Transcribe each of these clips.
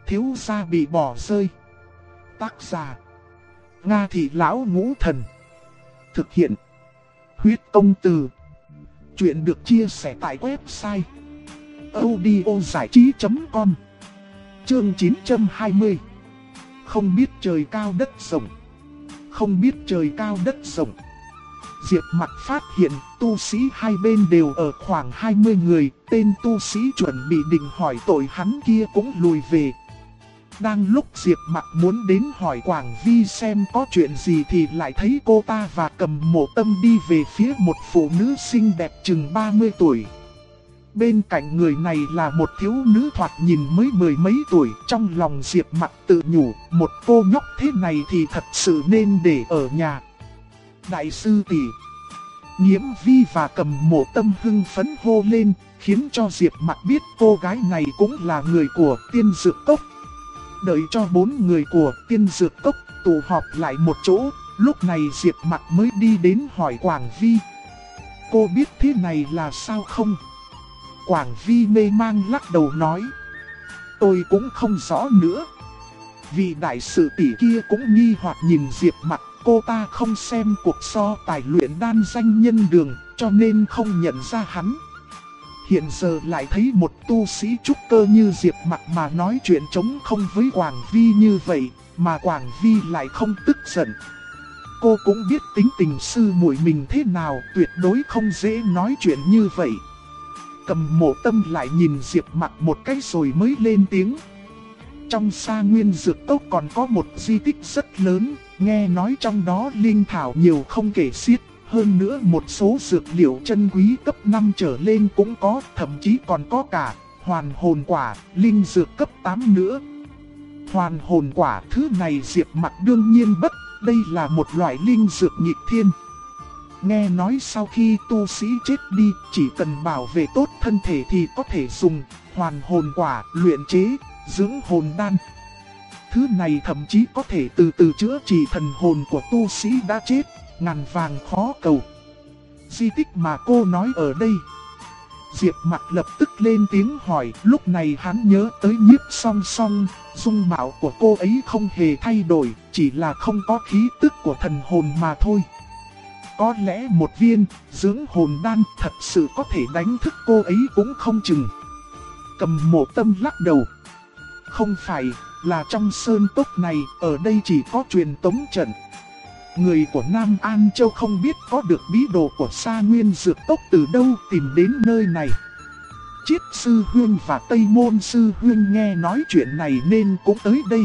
thiếu gia bị bỏ rơi. Tác giả Nga Thị Lão Ngũ Thần. Thực hiện Huyết Công Từ. Chuyện được chia sẻ tại website audiozảichí.com. Chương 920. Không biết trời cao đất rộng. Không biết trời cao đất rộng. Diệp Mặc phát hiện tu sĩ hai bên đều ở khoảng 20 người, tên tu sĩ chuẩn bị định hỏi tội hắn kia cũng lùi về. Đang lúc Diệp Mặc muốn đến hỏi Quảng Vi xem có chuyện gì thì lại thấy cô ta và Cầm Mộ Tâm đi về phía một phụ nữ xinh đẹp chừng 30 tuổi. Bên cạnh người này là một thiếu nữ thoạt nhìn mới mười mấy tuổi. Trong lòng Diệp Mặc tự nhủ, một cô nhóc thế này thì thật sự nên để ở nhà. Đại sư tỷ, Nhiễm Vi và Cầm Mộ Tâm hưng phấn hô lên, khiến cho Diệp Mặc biết cô gái này cũng là người của Tiên Dược Cốc. Đợi cho 4 người của Tiên Dược Cốc tụ họp lại một chỗ, lúc này Diệp Mặc mới đi đến hỏi Quảng Vi. Cô biết thế này là sao không? Quảng Vi mê mang lắc đầu nói. Tôi cũng không rõ nữa. Vị đại sư tỷ kia cũng nghi hoặc nhìn Diệp Mặc, cô ta không xem cuộc so tài luyện đan danh nhân đường, cho nên không nhận ra hắn. Hiện giờ lại thấy một tu sĩ trúc cơ như Diệp Mặc mà nói chuyện trống không với Quảng Vi như vậy, mà Quảng Vi lại không tức giận. Cô cũng biết tính tình sư muội mình thế nào, tuyệt đối không dễ nói chuyện như vậy. Cầm Mộ Tâm lại nhìn Diệp Mặc một cái rồi mới lên tiếng. Trong Sa Nguyên Dược Cốc còn có một di tích rất lớn, nghe nói trong đó linh thảo nhiều không kể xiết. Hơn nữa một số dược liệu chân quý cấp 5 trở lên cũng có, thậm chí còn có cả hoàn hồn quả, linh dược cấp 8 nữa. Hoàn hồn quả thứ này Diệp Mặc đương nhiên bất, đây là một loại linh dược nghịch thiên. Nghe nói sau khi tu sĩ chết đi, chỉ cần bảo vệ tốt thân thể thì có thể dùng hoàn hồn quả luyện chế, dưỡng hồn đan. Thứ này thậm chí có thể từ từ chữa trị thần hồn của tu sĩ đã chết, ngàn vàng khó cầu. Di tích mà cô nói ở đây. Diệp Mặc lập tức lên tiếng hỏi, lúc này hắn nhớ tới Nhiếp Song Song, dung mạo của cô ấy không hề thay đổi, chỉ là không có khí tức của thần hồn mà thôi. Có lẽ một viên dưỡng hồn đan thật sự có thể đánh thức cô ấy cũng không chừng. Cầm Mộ Tâm lắc đầu. Không phải, là trong sơn cốc này, ở đây chỉ có truyền tống trận. Người của Nam An Châu không biết có được bí đồ của Sa Nguyên Dược Cốc từ đâu tìm đến nơi này. Chiết Sư Huyên và Tây Môn Sư Huyên nghe nói chuyện này nên cũng tới đây.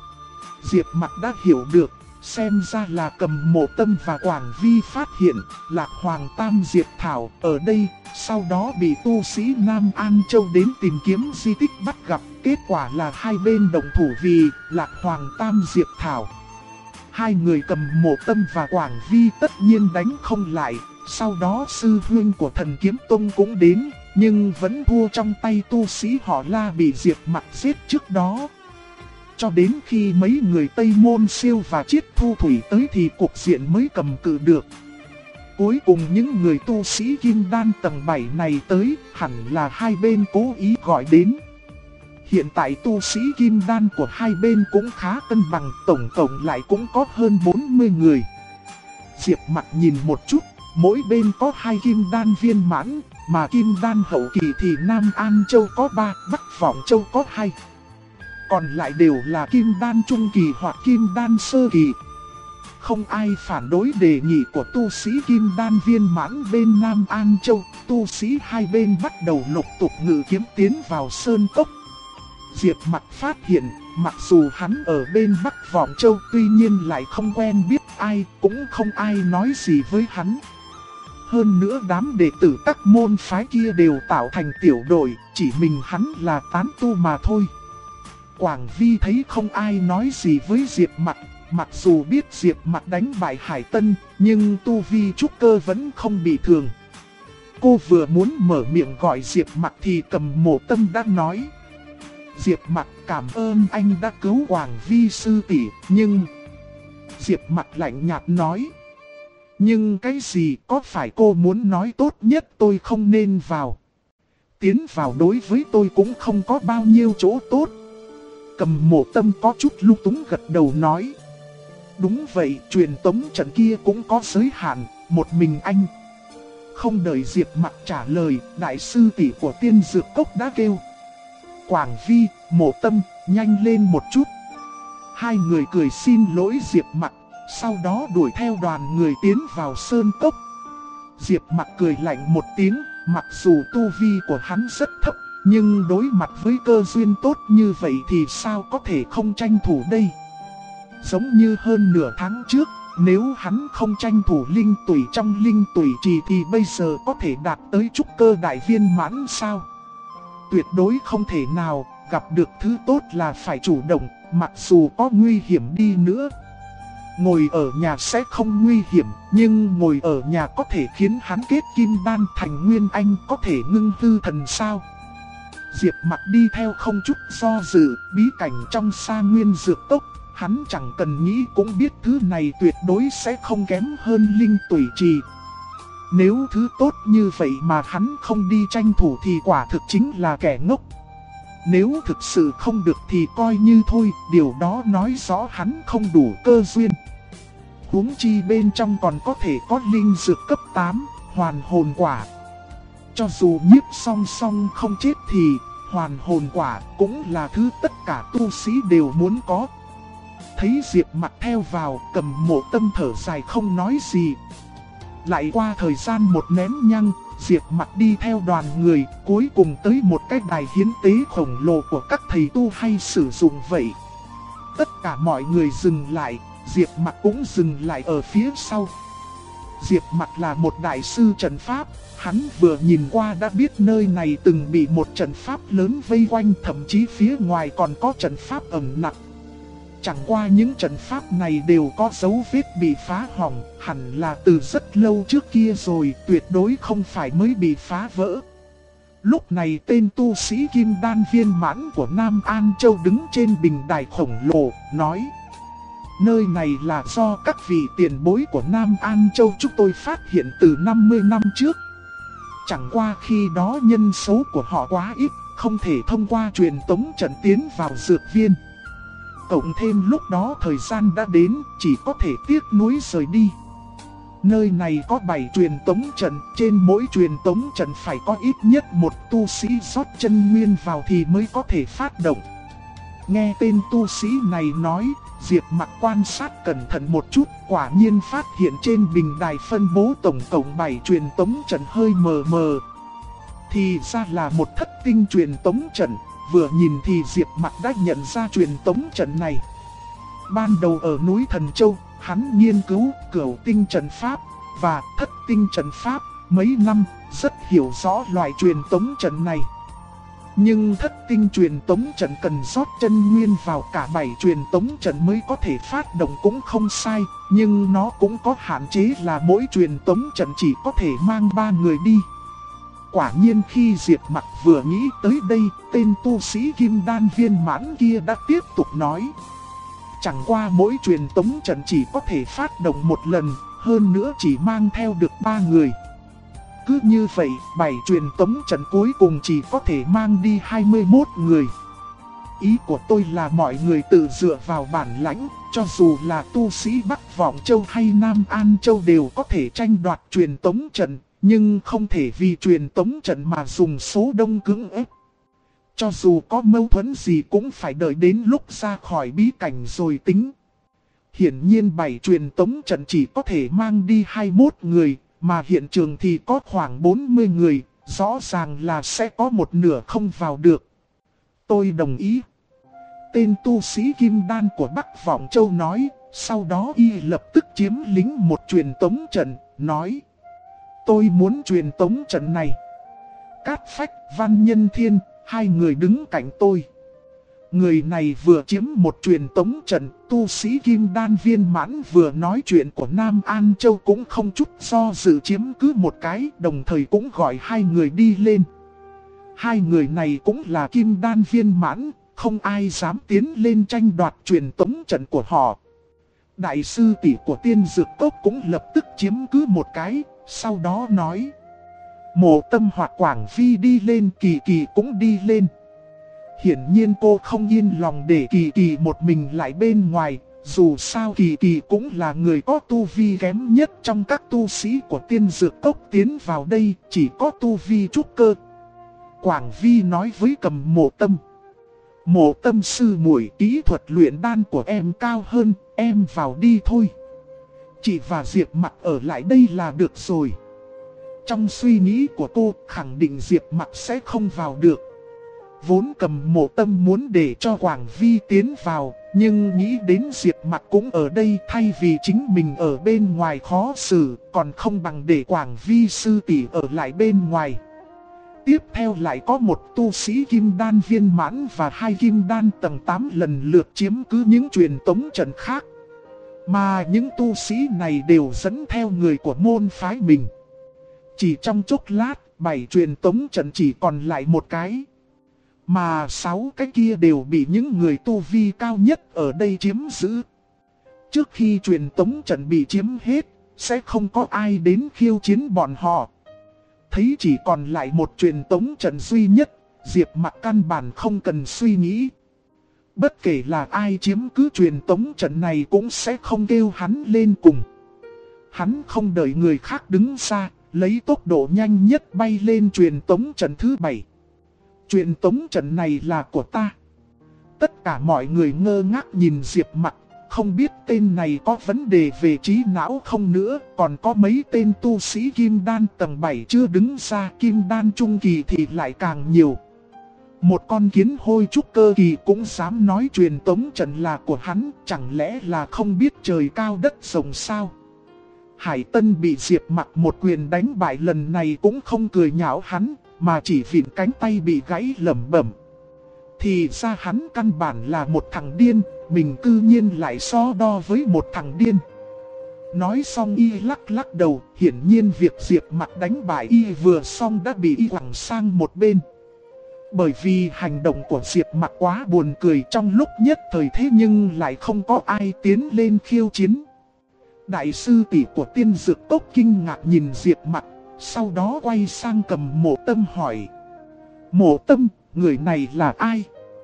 Diệp Mặc đã hiểu được, xem ra là Cầm Mộ Tâm và Quảng Vi phát hiện Lạc Hoàng Tam Diệp Thảo ở đây, sau đó bị tu sĩ Nam An Châu đến tìm kiếm di tích bắt gặp. Kết quả là hai bên đồng thủ vì Lạc Hoàng Tam Diệp Thảo. Hai người Cầm Mộ Tâm và Quảng Vi tất nhiên đánh không lại. Sau đó sư huynh của Thần Kiếm Tông cũng đến, nhưng vẫn thua trong tay tu sĩ họ La bị Diệp Mặc giết trước đó. Cho đến khi mấy người Tây Môn Siêu và Chiết Thu Thủy tới thì cục diện mới cầm cự được. Cuối cùng những người tu sĩ Kim Đan tầng 7 này tới, hẳn là hai bên cố ý gọi đến. Hiện tại tu sĩ Kim Đan của hai bên cũng khá cân bằng, tổng cộng lại cũng có hơn 40 người. Diệp Mặc nhìn một chút, mỗi bên có 2 Kim Đan viên mãn, mà Kim Đan hậu kỳ thì Nam An Châu có 3, Bắc Vọng Châu có 2. Còn lại đều là Kim Đan trung kỳ hoặc Kim Đan sơ kỳ. Không ai phản đối đề nghị của tu sĩ Kim Đan viên mãn bên Nam An Châu. Tu sĩ hai bên bắt đầu lục tục ngự kiếm tiến vào sơn cốc. Diệp Mặc phát hiện, mặc dù hắn ở bên Bắc Vọng Châu tuy nhiên lại không quen biết ai, cũng không ai nói gì với hắn. Hơn nữa đám đệ tử các môn phái kia đều tạo thành tiểu đội, chỉ mình hắn là tán tu mà thôi. Quảng Vi thấy không ai nói gì với Diệp Mặc, mặc dù biết Diệp Mặc đánh bại Hải Tân, nhưng tu vi trúc cơ vẫn không bị thương. Cô vừa muốn mở miệng gọi Diệp Mặc thì Cầm Mộ Tâm đã nói. Diệp Mặc cảm ơn anh đã cứu Quảng Vi sư tỷ, nhưng... Diệp Mặc lạnh nhạt nói. Nhưng cái gì, có phải cô muốn nói tốt nhất tôi không nên vào? Tiến vào đối với tôi cũng không có bao nhiêu chỗ tốt. Cầm Mộ Tâm có chút lung túng gật đầu nói. Đúng vậy, truyền tống trận kia cũng có giới hạn, một mình anh. Không đợi Diệp Mặc trả lời, đại sư tỷ của Tiên Dược Cốc đã kêu. Quảng Vi, Mộ Tâm, nhanh lên một chút. Hai người cười xin lỗi Diệp Mặc, sau đó đuổi theo đoàn người tiến vào sơn cốc. Diệp Mặc cười lạnh một tiếng, mặc dù tu vi của hắn rất thấp, nhưng đối mặt với cơ duyên tốt như vậy thì sao có thể không tranh thủ đây. Giống như hơn nửa tháng trước, nếu hắn không tranh thủ linh tủy trong linh tủy trì thì bây giờ có thể đạt tới trúc cơ đại viên mãn sao? Tuyệt đối không thể nào, gặp được thứ tốt là phải chủ động, mặc dù có nguy hiểm đi nữa. Ngồi ở nhà sẽ không nguy hiểm, nhưng ngồi ở nhà có thể khiến hắn kết kim đan thành nguyên anh, có thể ngưng hư thần sao? Diệp Mặc đi theo không chút do dự, bí cảnh trong Sa Nguyên Dược Cốc, hắn chẳng cần nghĩ cũng biết thứ này tuyệt đối sẽ không kém hơn linh tủy trì. Nếu thứ tốt như vậy mà hắn không đi tranh thủ thì quả thực chính là kẻ ngốc. Nếu thực sự không được thì coi như thôi, điều đó nói rõ hắn không đủ cơ duyên. Huống chi bên trong còn có thể có linh dược cấp 8, hoàn hồn quả. Cho dù Nhiếp Song Song không chết thì hoàn hồn quả cũng là thứ tất cả tu sĩ đều muốn có. Thấy Diệp Mặc theo vào, Cầm Mộ Tâm thở dài không nói gì. Lại qua thời gian một nén nhang, Diệp Mặc đi theo đoàn người, cuối cùng tới một cái đài hiến tế khổng lồ của các thầy tu hay sử dụng vậy. Tất cả mọi người dừng lại, Diệp Mặc cũng dừng lại ở phía sau. Diệp Mặc là một đại sư trận pháp, hắn vừa nhìn qua đã biết nơi này từng bị một trận pháp lớn vây quanh, thậm chí phía ngoài còn có trận pháp ẩn nặc. Chẳng qua những trận pháp này đều có dấu vết bị phá hỏng, hẳn là từ rất lâu trước kia rồi, tuyệt đối không phải mới bị phá vỡ. Lúc này tên tu sĩ Kim Đan viên mãn của Nam An Châu đứng trên bình đài khổng lồ, nói: nơi này là do các vị tiền bối của Nam An Châu chúng tôi phát hiện từ 50 năm trước. Chẳng qua khi đó nhân số của họ quá ít, không thể thông qua truyền tống trận tiến vào dược viên. Cộng thêm lúc đó thời gian đã đến, chỉ có thể tiếc nuối rời đi. Nơi này có 7 truyền tống trận, trên mỗi truyền tống trận phải có ít nhất một tu sĩ rót chân nguyên vào thì mới có thể phát động. Nghe tên tu sĩ này nói, Diệp Mặc quan sát cẩn thận một chút, quả nhiên phát hiện trên bình đài phân bố tổng cộng 7 truyền tống trận hơi mờ mờ. Thì ra là một thất tinh truyền tống trận, vừa nhìn thì Diệp Mặc đã nhận ra truyền tống trận này. Ban đầu ở núi Thần Châu, hắn nghiên cứu cửu tinh trận pháp và thất tinh trận pháp mấy năm, rất hiểu rõ loại truyền tống trận này. Nhưng thất tinh truyền tống trận cần rót chân nguyên vào cả 7 truyền tống trận mới có thể phát động cũng không sai, nhưng nó cũng có hạn chế là mỗi truyền tống trận chỉ có thể mang 3 người đi. Quả nhiên khi Diệp Mặc vừa nghĩ tới đây, tên tu sĩ Kim Đan viên mãn kia đã tiếp tục nói: chẳng qua mỗi truyền tống trận chỉ có thể phát động một lần, hơn nữa chỉ mang theo được 3 người. Cứ như vậy, 7 truyền tống trận cuối cùng chỉ có thể mang đi 21 người. Ý của tôi là mọi người tự dựa vào bản lãnh, cho dù là tu sĩ Bắc Vọng Châu hay Nam An Châu đều có thể tranh đoạt truyền tống trận, nhưng không thể vì truyền tống trận mà dùng số đông cưỡng ép. Cho dù có mâu thuẫn gì cũng phải đợi đến lúc ra khỏi bí cảnh rồi tính. Hiển nhiên 7 truyền tống trận chỉ có thể mang đi 21 người, mà hiện trường thì có khoảng 40 người, rõ ràng là sẽ có một nửa không vào được. Tôi đồng ý. Tên tu sĩ Kim Đan của Bắc Vọng Châu nói, sau đó y lập tức chiếm lĩnh một truyền tống trận, nói: tôi muốn truyền tống trận này. Cát Phách, Văn Nhân Thiên, hai người đứng cạnh tôi. Người này vừa chiếm một truyền tống trận, tu sĩ Kim Đan viên mãn vừa nói chuyện của Nam An Châu cũng không chút do dự chiếm cứ một cái, đồng thời cũng gọi hai người đi lên. Hai người này cũng là Kim Đan viên mãn, không ai dám tiến lên tranh đoạt truyền tống trận của họ. Đại sư tỷ của Tiên Dược Cốc cũng lập tức chiếm cứ một cái, sau đó nói: Mộ Tâm hoặc Quảng Vi đi lên, Kỳ Kỳ cũng đi lên. Hiển nhiên cô không yên lòng để Kỳ Kỳ một mình lại bên ngoài. Dù sao Kỳ Kỳ cũng là người có tu vi kém nhất trong các tu sĩ của tiên dược cốc tiến vào đây, chỉ có tu vi trúc cơ. Quảng Vi nói với Cầm Mộ Tâm. Mộ Tâm sư muội, kỹ thuật luyện đan của em cao hơn, em vào đi thôi. Chị và Diệp Mặc ở lại đây là được rồi. Trong suy nghĩ của cô, khẳng định Diệp Mặc sẽ không vào được. Vốn Cầm Mộ Tâm muốn để cho Quảng Vi tiến vào, nhưng nghĩ đến Diệp Mặc cũng ở đây, thay vì chính mình ở bên ngoài khó xử, còn không bằng để Quảng Vi sư tỷ ở lại bên ngoài. Tiếp theo lại có một tu sĩ kim đan viên mãn và 2 kim đan tầng 8 lần lượt chiếm cứ những truyền tống trận khác. Mà những tu sĩ này đều dẫn theo người của môn phái mình. Chỉ trong chốc lát, 7 truyền tống trận chỉ còn lại một cái. Mà 6 cái kia đều bị những người tu vi cao nhất ở đây chiếm giữ. Trước khi truyền tống trận bị chiếm hết, sẽ không có ai đến khiêu chiến bọn họ. Thấy chỉ còn lại một truyền tống trận duy nhất, Diệp Mặc căn bản không cần suy nghĩ. Bất kể là ai chiếm cứ truyền tống trận này cũng sẽ không kêu hắn lên cùng. Hắn không đợi người khác đứng xa, lấy tốc độ nhanh nhất bay lên truyền tống trận thứ 7. Truyền tống trận này là của ta. Tất cả mọi người ngơ ngác nhìn Diệp Mặc, không biết tên này có vấn đề về trí não không nữa. Còn có mấy tên tu sĩ kim đan tầng 7 chưa đứng ra, kim đan trung kỳ thì lại càng nhiều. Một con kiến hôi trúc cơ kỳ cũng dám nói truyền tống trận là của hắn, chẳng lẽ là không biết trời cao đất rộng sao? Hải Tân bị Diệp Mặc một quyền đánh bại lần này cũng không cười nhạo hắn, mà chỉ vịn cánh tay bị gãy lẩm bẩm. Thì ra hắn căn bản là một thằng điên, mình cư nhiên lại so đo với một thằng điên. Nói xong y lắc lắc đầu, hiển nhiên việc Diệp Mặc đánh bại y vừa xong đã bị y quẳng sang một bên. Bởi vì hành động của Diệp Mặc quá buồn cười, trong lúc nhất thời thế nhưng lại không có ai tiến lên khiêu chiến. Đại sư tỷ của tiên dược cốc kinh ngạc nhìn Diệp Mặc, sau đó quay sang Cầm Mộ Tâm hỏi. Mộ Tâm, người này là ai?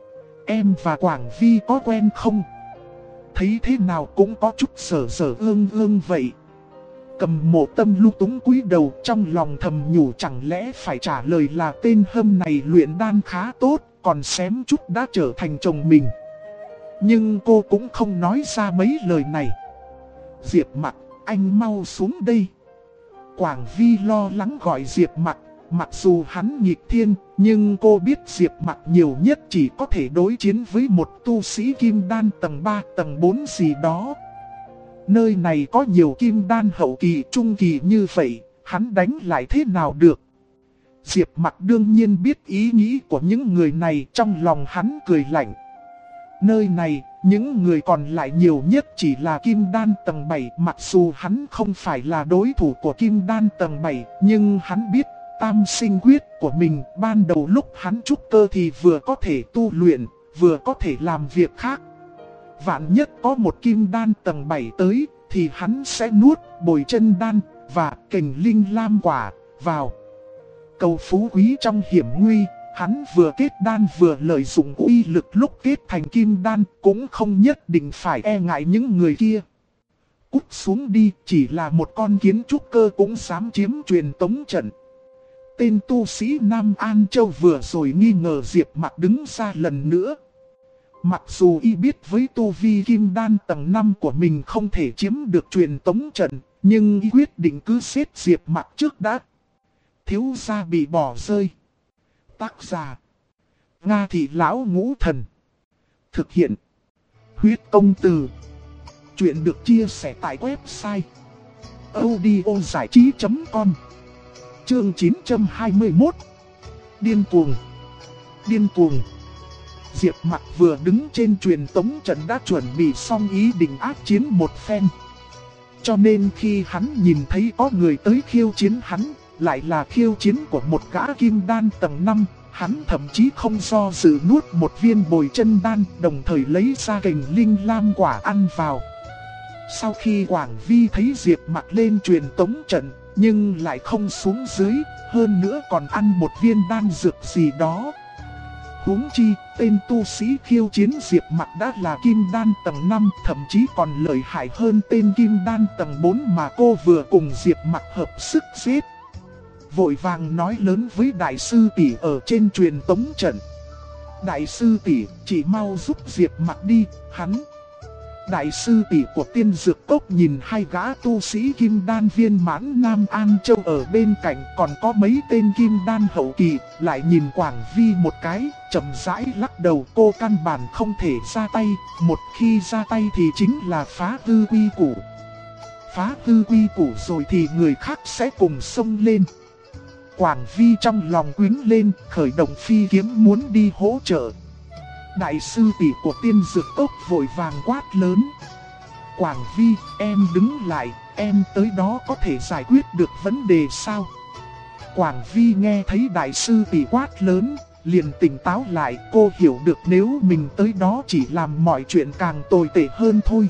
Em và Quảng Vi có quen không? Thấy thế nào cũng có chút sở ương vậy. Cầm Mộ Tâm lung túng cúi đầu, trong lòng thầm nhủ chẳng lẽ phải trả lời là tên hâm này luyện đan khá tốt, còn xém chút đã trở thành chồng mình. Nhưng cô cũng không nói ra mấy lời này. Diệp Mặc, anh mau xuống đây. Quảng Vi lo lắng gọi Diệp Mặc. Mặc dù hắn nghịch thiên, nhưng cô biết Diệp Mặc nhiều nhất chỉ có thể đối chiến với một tu sĩ kim đan tầng 3, tầng 4 gì đó. Nơi này có nhiều kim đan hậu kỳ, trung kỳ như vậy, hắn đánh lại thế nào được? Diệp Mặc đương nhiên biết ý nghĩ của những người này, trong lòng hắn cười lạnh. Nơi này, những người còn lại nhiều nhất chỉ là kim đan tầng 7, mặc dù hắn không phải là đối thủ của kim đan tầng 7, nhưng hắn biết tam sinh quyết của mình ban đầu lúc hắn trúc cơ thì vừa có thể tu luyện, vừa có thể làm việc khác. Vạn nhất có một kim đan tầng 7 tới, thì hắn sẽ nuốt bồi chân đan và kình linh lam quả vào. Cầu phú quý trong hiểm nguy, hắn vừa kết đan vừa lợi dụng uy lực lúc kết thành kim đan, cũng không nhất định phải e ngại những người kia. Cút xuống đi, chỉ là một con kiến trúc cơ cũng dám chiếm truyền tống trận. Tên tu sĩ Nam An Châu vừa rồi nghi ngờ Diệp Mặc đứng ra lần nữa. Mặc dù y biết với tu vi kim đan tầng 5 của mình không thể chiếm được truyền tống trận, nhưng y quyết định cứ xếp Diệp Mặc trước đã. Thiếu gia bị bỏ rơi. Tác giả: Nga Thị Lão Ngũ Thần. Thực hiện: Huyết Công Từ. Chuyện được chia sẻ tại website audiozảichí.com. Chương 921. Điên cuồng. Điên cuồng. Diệp Mặc vừa đứng trên truyền tống trận đã chuẩn bị xong ý định ác chiến một phen. Cho nên khi hắn nhìn thấy có người tới khiêu chiến hắn, lại là khiêu chiến của một gã kim đan tầng 5, hắn thậm chí không do dự nuốt một viên bồi chân đan, đồng thời lấy ra kình linh lam quả ăn vào. Sau khi Quảng Vi thấy Diệp Mặc lên truyền tống trận, nhưng lại không xuống dưới, hơn nữa còn ăn một viên đan dược gì đó. Huống chi, tên tu sĩ khiêu chiến Diệp Mặc đã là kim đan tầng 5, thậm chí còn lợi hại hơn tên kim đan tầng 4 mà cô vừa cùng Diệp Mặc hợp sức giết. Vội vàng nói lớn với đại sư tỷ ở trên truyền tống trận. Đại sư tỷ, chỉ mau giúp Diệp Mặc đi, hắn. Đại sư tỷ của Tiên Dược Cốc nhìn hai gã tu sĩ kim đan viên mãn Nam An Châu ở bên cạnh, còn có mấy tên kim đan hậu kỳ, lại nhìn Quảng Vi một cái, chậm rãi lắc đầu. Cô căn bản không thể ra tay, một khi ra tay thì chính là phá hư quy củ. Phá hư quy củ rồi thì người khác sẽ cùng xông lên. Quảng Vi trong lòng quýnh lên, khởi động phi kiếm muốn đi hỗ trợ. Đại sư tỷ của Tiên Dược Cốc vội vàng quát lớn. Quảng Vi, em đứng lại, em tới đó có thể giải quyết được vấn đề sao? Quảng Vi nghe thấy đại sư tỷ quát lớn, liền tỉnh táo lại. Cô hiểu được nếu mình tới đó chỉ làm mọi chuyện càng tồi tệ hơn thôi.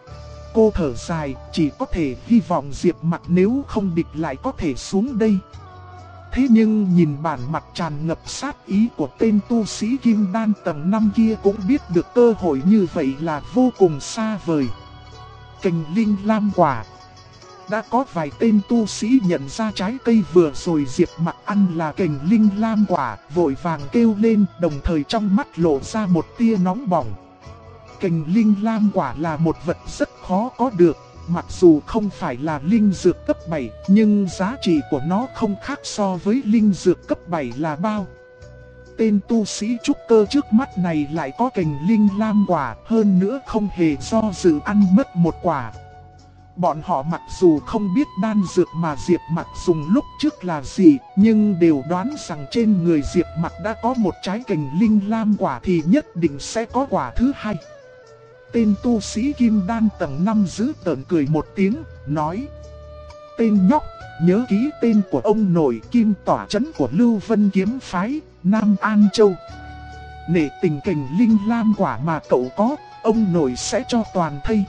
Cô thở dài, chỉ có thể hy vọng Diệp Mặc nếu không địch lại có thể xuống đây. Thế nhưng nhìn bản mặt tràn ngập sát ý của tên tu sĩ kim đan tầng 5 kia cũng biết được cơ hội như vậy là vô cùng xa vời. Cành linh lam quả. Đã có vài tên tu sĩ nhận ra trái cây vừa rồi Diệp Mặc ăn là cành linh lam quả, vội vàng kêu lên, đồng thời trong mắt lộ ra một tia nóng bỏng. Cành linh lam quả là một vật rất khó có được. Mặc dù không phải là linh dược cấp 7, nhưng giá trị của nó không khác so với linh dược cấp 7 là bao. Tên tu sĩ trúc cơ trước mắt này lại có cành linh lam quả, hơn nữa không hề do dự ăn mất một quả. Bọn họ mặc dù không biết đan dược mà Diệp Mặc dùng lúc trước là gì, nhưng đều đoán rằng trên người Diệp Mặc đã có một trái cành linh lam quả thì nhất định sẽ có quả thứ hai. Tên tu sĩ kim đan tầng 5 giữ tợn cười một tiếng, nói: Tên nhóc, nhớ ký tên của ông nội kim tỏa trấn của Lưu Vân Kiếm Phái, Nam An Châu. Nể tình cành linh lam quả mà cậu có, ông nội sẽ cho toàn thây.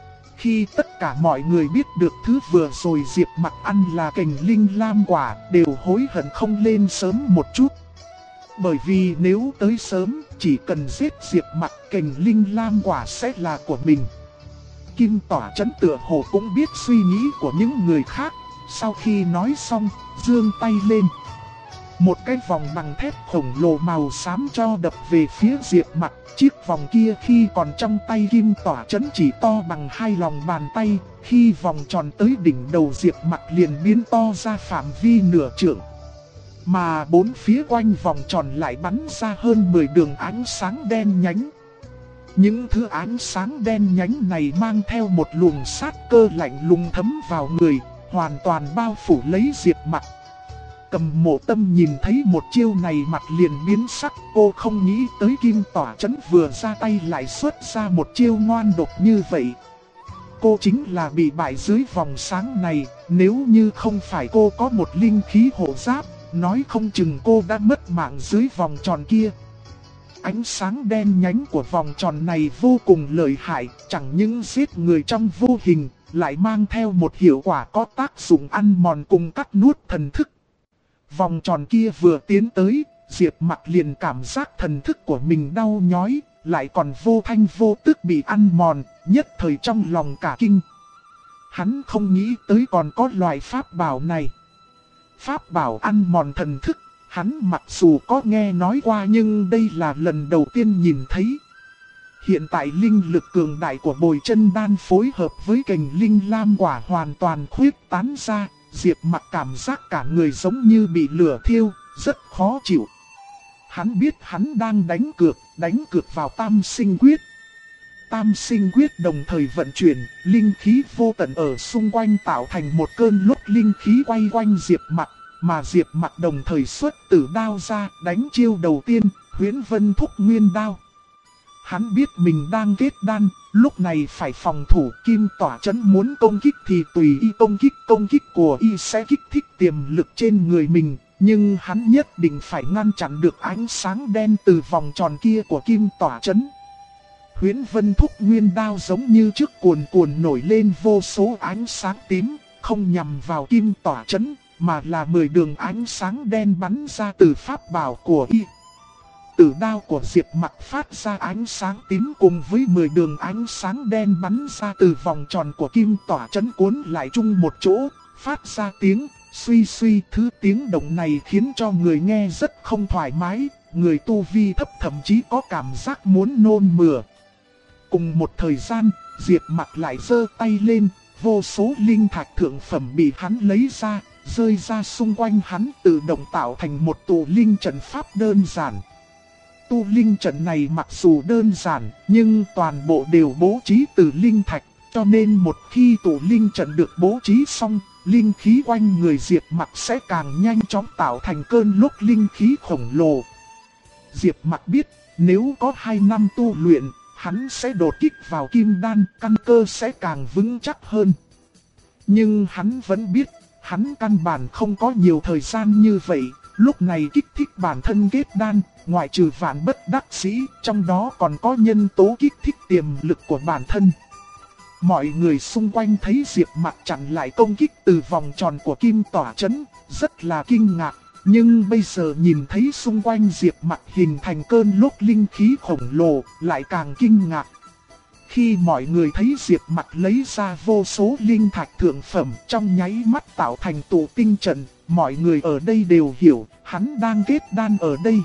Khi tất cả mọi người biết được thứ vừa rồi Diệp Mặc ăn là cành linh lam quả, đều hối hận không lên sớm một chút. Bởi vì nếu tới sớm, chỉ cần giết Diệp Mặc, cành linh lam quả sẽ là của mình. Kim tỏa trấn tựa hồ cũng biết suy nghĩ của những người khác. Sau khi nói xong, giương tay lên. Một cái vòng bằng thép khổng lồ màu xám cho đập về phía Diệp Mặc. Chiếc vòng kia khi còn trong tay kim tỏa trấn chỉ to bằng hai lòng bàn tay. Khi vòng tròn tới đỉnh đầu Diệp Mặc liền biến to ra phạm vi nửa trượng. Mà bốn phía quanh vòng tròn lại bắn ra hơn 10 đường ánh sáng đen nhánh. Những thứ ánh sáng đen nhánh này mang theo một luồng sát cơ lạnh lùng thấm vào người, hoàn toàn bao phủ lấy Diệp Mặc. Cầm Mộ Tâm nhìn thấy một chiêu này mặt liền biến sắc, cô không nghĩ tới kim tỏa trấn vừa ra tay lại xuất ra một chiêu ngoan độc như vậy. Cô chính là bị bại dưới vòng sáng này, nếu như không phải cô có một linh khí hộ giáp, nói không chừng cô đã mất mạng dưới vòng tròn kia. Ánh sáng đen nhánh của vòng tròn này vô cùng lợi hại, chẳng những giết người trong vô hình, lại mang theo một hiệu quả có tác dụng ăn mòn cùng cắt nuốt thần thức. Vòng tròn kia vừa tiến tới, Diệp Mặc liền cảm giác thần thức của mình đau nhói, lại còn vô thanh vô tức bị ăn mòn, nhất thời trong lòng cả kinh. Hắn không nghĩ tới còn có loại pháp bảo này. Pháp bảo ăn mòn thần thức, hắn mặc dù có nghe nói qua nhưng đây là lần đầu tiên nhìn thấy. Hiện tại linh lực cường đại của Bồi Chân Đan phối hợp với cành linh lam quả hoàn toàn khuyết tán ra, Diệp Mặc cảm giác cả người giống như bị lửa thiêu, rất khó chịu. Hắn biết hắn đang đánh cược vào Tam Sinh Quyết. Tam Sinh Quyết đồng thời vận chuyển, linh khí vô tận ở xung quanh tạo thành một cơn lốc linh khí quay quanh Diệp Mặc, mà Diệp Mặc đồng thời xuất tử đao ra, đánh chiêu đầu tiên, Huyễn Vân Thúc Nguyên Đao. Hắn biết mình đang kết đan, lúc này phải phòng thủ. Kim tỏa trấn muốn công kích thì tùy y công kích của y sẽ kích thích tiềm lực trên người mình, nhưng hắn nhất định phải ngăn chặn được ánh sáng đen từ vòng tròn kia của kim tỏa trấn. Huyễn Vân Thúc Nguyên Đao giống như trước cuồn cuồn nổi lên vô số ánh sáng tím, không nhằm vào kim tỏa trấn, mà là 10 đường ánh sáng đen bắn ra từ pháp bảo của y. tử đao của Diệp Mặc phát ra ánh sáng tím cùng với 10 đường ánh sáng đen bắn ra từ vòng tròn của kim tỏa chấn cuốn lại chung một chỗ, phát ra tiếng suy suy. Thứ tiếng động này khiến cho người nghe rất không thoải mái, người tu vi thấp thậm chí có cảm giác muốn nôn mửa. Cùng một thời gian, Diệp Mặc lại giơ tay lên, vô số linh thạch thượng phẩm bị hắn lấy ra, rơi ra xung quanh hắn, tự động tạo thành một tụ linh trận pháp đơn giản. Tu linh trận này mặc dù đơn giản, nhưng toàn bộ đều bố trí từ linh thạch, cho nên một khi tụ linh trận được bố trí xong, linh khí quanh người Diệp Mặc sẽ càng nhanh chóng tạo thành cơn lốc linh khí khổng lồ. Diệp Mặc biết, nếu có 2 năm tu luyện, hắn sẽ đột kích vào kim đan, căn cơ sẽ càng vững chắc hơn. Nhưng hắn vẫn biết, hắn căn bản không có nhiều thời gian như vậy, lúc này kích thích bản thân kết đan, ngoại trừ vạn bất đắc dĩ, trong đó còn có nhân tố kích thích tiềm lực của bản thân. Mọi người xung quanh thấy Diệp Mặc chặn lại công kích từ vòng tròn của kim tỏa chấn, rất là kinh ngạc. Nhưng bây giờ nhìn thấy xung quanh Diệp Mặc hình thành cơn lốc linh khí khổng lồ, lại càng kinh ngạc. Khi mọi người thấy Diệp Mặc lấy ra vô số linh thạch thượng phẩm trong nháy mắt tạo thành tụ tinh trận, mọi người ở đây đều hiểu, hắn đang kết đan ở đây.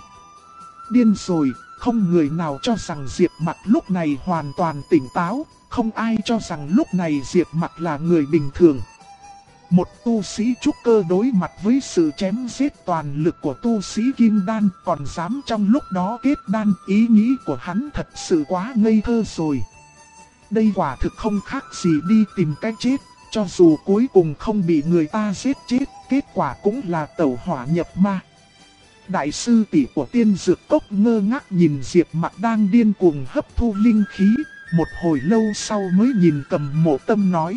Điên rồi, không người nào cho rằng Diệp Mặc lúc này hoàn toàn tỉnh táo, không ai cho rằng lúc này Diệp Mặc là người bình thường. Một tu sĩ trúc cơ đối mặt với sự chém giết toàn lực của tu sĩ kim đan còn dám trong lúc đó kết đan, ý nghĩ của hắn thật sự quá ngây thơ rồi. Đây quả thực không khác gì đi tìm cách chết, cho dù cuối cùng không bị người ta giết chết, kết quả cũng là tẩu hỏa nhập ma. Đại sư tỷ của tiên dược cốc ngơ ngác nhìn Diệp Mặc đang điên cuồng hấp thu linh khí, một hồi lâu sau mới nhìn Cầm Mộ Tâm nói.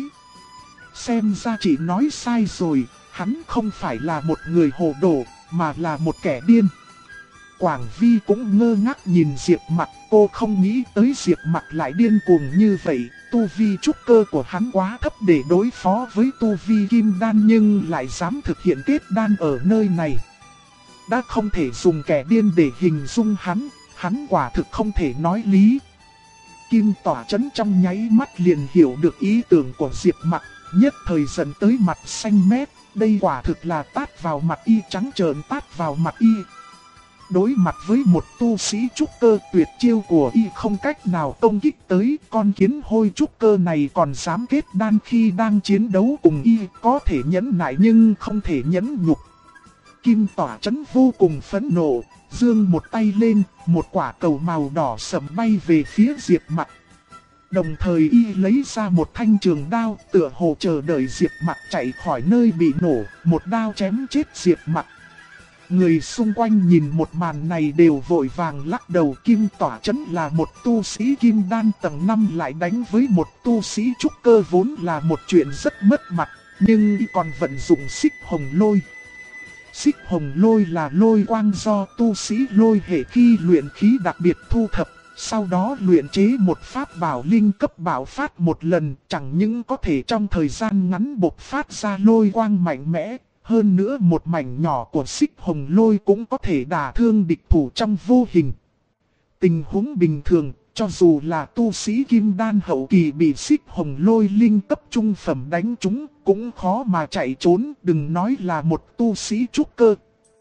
Xem ra chị nói sai rồi, hắn không phải là một người hồ đồ, mà là một kẻ điên. Quảng Vi cũng ngơ ngác nhìn Diệp Mặc, cô không nghĩ tới Diệp Mặc lại điên cuồng như vậy. Tu vi trúc cơ của hắn quá thấp để đối phó với tu vi kim đan, nhưng lại dám thực hiện kết đan ở nơi này. Đã không thể dùng kẻ điên để hình dung hắn quả thực không thể nói lý. Kim tỏa chấn trong nháy mắt liền hiểu được ý tưởng của Diệp Mặc, nhất thời giận tới mặt xanh mét, đây quả thực là tát vào mặt y, trắng trợn tát vào mặt y. Đối mặt với một tu sĩ trúc cơ, tuyệt chiêu của y không cách nào công kích tới, con kiến hôi trúc cơ này còn dám kết đan khi đang chiến đấu cùng y, có thể nhẫn nại nhưng không thể nhẫn nhục. Kim tỏa chấn vô cùng phẫn nộ, giương một tay lên, một quả cầu màu đỏ sẫm bay về phía Diệp Mặc. Đồng thời y lấy ra một thanh trường đao, tựa hồ chờ đợi Diệp Mặc chạy khỏi nơi bị nổ, một đao chém chết Diệp Mặc. Người xung quanh nhìn một màn này đều vội vàng lắc đầu. Kim tỏa chấn là một tu sĩ kim đan tầng 5 lại đánh với một tu sĩ trúc cơ vốn là một chuyện rất mất mặt, nhưng y còn vận dụng xích hồng lôi. Xích hồng lôi là lôi quang do tu sĩ lôi hệ khi luyện khí đặc biệt thu thập, sau đó luyện chế một pháp bảo linh cấp bạo phát một lần, chẳng những có thể trong thời gian ngắn bộc phát ra lôi quang mạnh mẽ, hơn nữa một mảnh nhỏ của xích hồng lôi cũng có thể đả thương địch thủ trong vô hình. Tình huống bình thường, cho dù là tu sĩ kim đan hậu kỳ bị xích hồng lôi linh cấp trung phẩm đánh trúng, cũng khó mà chạy trốn, đừng nói là một tu sĩ trúc cơ.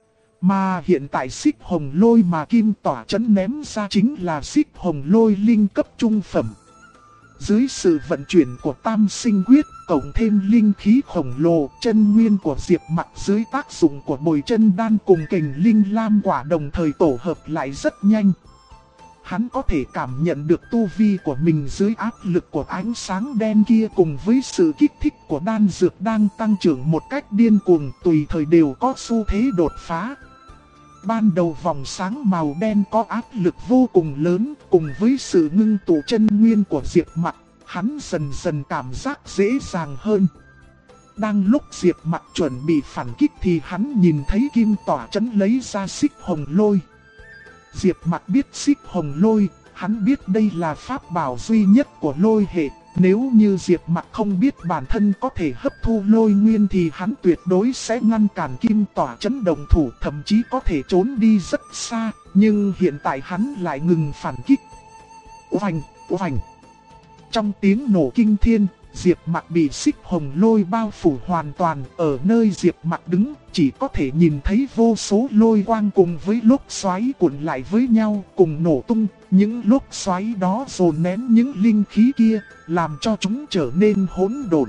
Mà hiện tại xích hồng lôi mà kim tỏa chấn ném ra chính là xích hồng lôi linh cấp trung phẩm. Dưới sự vận chuyển của tam sinh quyết, cộng thêm linh khí khổng lồ, chân nguyên của Diệp Mặc dưới tác dụng của bồi chân đan cùng kình linh lam quả đồng thời tổ hợp lại rất nhanh. Hắn có thể cảm nhận được tu vi của mình dưới áp lực của ánh sáng đen kia cùng với sự kích thích của đan dược đang tăng trưởng một cách điên cuồng, tùy thời đều có xu thế đột phá. Ban đầu vòng sáng màu đen có áp lực vô cùng lớn, cùng với sự ngưng tụ chân nguyên của Diệp Mặc, hắn dần dần cảm giác dễ dàng hơn. Đang lúc Diệp Mặc chuẩn bị phản kích thì hắn nhìn thấy kim tỏa chấn lấy ra xích hồng lôi. Diệp Mặc biết xích hồng lôi, hắn biết đây là pháp bảo duy nhất của lôi hệ, Nếu như Diệp Mặc không biết bản thân có thể hấp thu lôi nguyên thì hắn tuyệt đối sẽ ngăn cản Kim Tỏa chấn động thủ, thậm chí có thể trốn đi rất xa, nhưng hiện tại hắn lại ngừng phản kích. Oanh, oanh. Trong tiếng nổ kinh thiên, Diệp Mặc bị xích hồng lôi bao phủ hoàn toàn. Ở nơi Diệp Mặc đứng, chỉ có thể nhìn thấy vô số lôi quang cùng với lốc xoáy cuộn lại với nhau cùng nổ tung. Những lốc xoáy đó dồn nén những linh khí kia, làm cho chúng trở nên hỗn độn.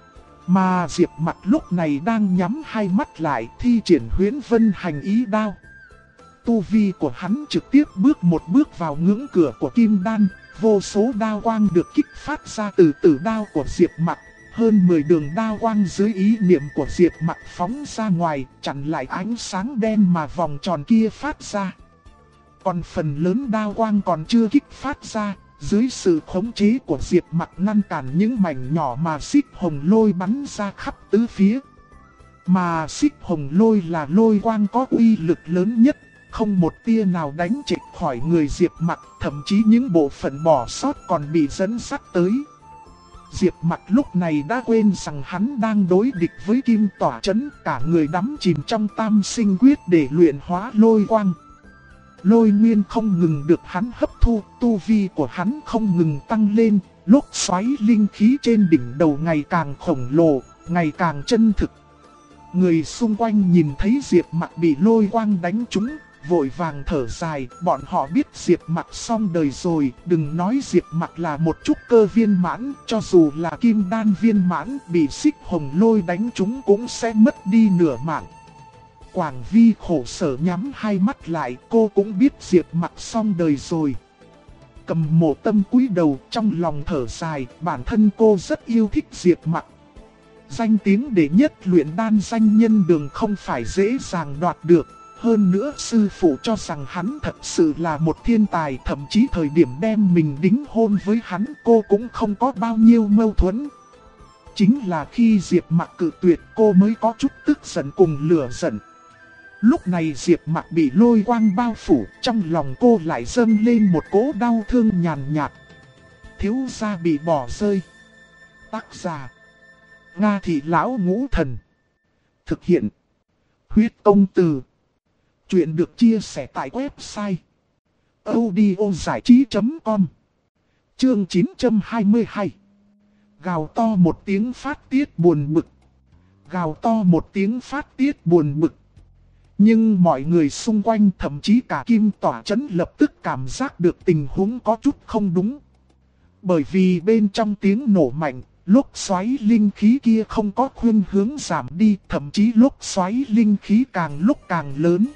Mà Diệp Mặc lúc này đang nhắm hai mắt lại thi triển Huyễn Vân Hành Ý Đao. Tu vi của hắn trực tiếp bước một bước vào ngưỡng cửa của Kim Đan. Vô số đao quang được kích phát ra từ tử đao của Diệp Mặc. Hơn 10 đường đao quang dưới ý niệm của Diệp Mặc phóng ra ngoài, chặn lại ánh sáng đen mà vòng tròn kia phát ra. Còn phần lớn đao quang còn chưa kích phát ra, dưới sự khống chế của Diệp Mặc ngăn cản những mảnh nhỏ mà xích hồng lôi bắn ra khắp tứ phía. Mà xích hồng lôi là lôi quang có uy lực lớn nhất. Không một tia nào đánh trệch khỏi người Diệp Mặc, thậm chí những bộ phận bỏ sót còn bị dẫn dắt tới. Diệp Mặc lúc này đã quên rằng hắn đang đối địch với Kim Tỏa Chấn, cả người đắm chìm trong Tam Sinh Quyết để luyện hóa lôi quang. Lôi nguyên không ngừng được hắn hấp thu, tu vi của hắn không ngừng tăng lên, lốc xoáy linh khí trên đỉnh đầu ngày càng khổng lồ, ngày càng chân thực. Người xung quanh nhìn thấy Diệp Mặc bị lôi quang đánh trúng, vội vàng thở dài, bọn họ biết Diệp Mặc xong đời rồi, đừng nói Diệp Mặc là một trúc cơ viên mãn, cho dù là kim đan viên mãn, bị xích hồng lôi đánh trúng cũng sẽ mất đi nửa mạng. Quảng Vi khổ sở nhắm hai mắt lại, cô cũng biết Diệp Mặc xong đời rồi. Cầm Mộ Tâm cúi đầu trong lòng thở dài, bản thân cô rất yêu thích Diệp Mặc. Danh tiếng đệ nhất luyện đan danh nhân đường không phải dễ dàng đoạt được. Hơn nữa sư phụ cho rằng hắn thật sự là một thiên tài, thậm chí thời điểm đem mình đính hôn với hắn cô cũng không có bao nhiêu mâu thuẫn. Chính là khi Diệp Mặc cự tuyệt cô mới có chút tức giận cùng lửa giận. Lúc này Diệp Mặc bị lôi quang bao phủ, trong lòng cô lại dâng lên một cỗ đau thương nhàn nhạt. Thiếu gia bị bỏ rơi. Tác giả: Nga Thị Lão Ngũ Thần. Thực hiện: Huyết Công Từ. Chuyện được chia sẻ tại website audiozảichí.com. Chương 922. Gào to một tiếng phát tiết buồn bực. Gào to một tiếng phát tiết buồn bực. Nhưng mọi người xung quanh, thậm chí cả Kim Tỏa Chấn lập tức cảm giác được tình huống có chút không đúng. Bởi vì bên trong tiếng nổ mạnh, lốc xoáy linh khí kia không có khuynh hướng giảm đi, thậm chí lốc xoáy linh khí càng lúc càng lớn.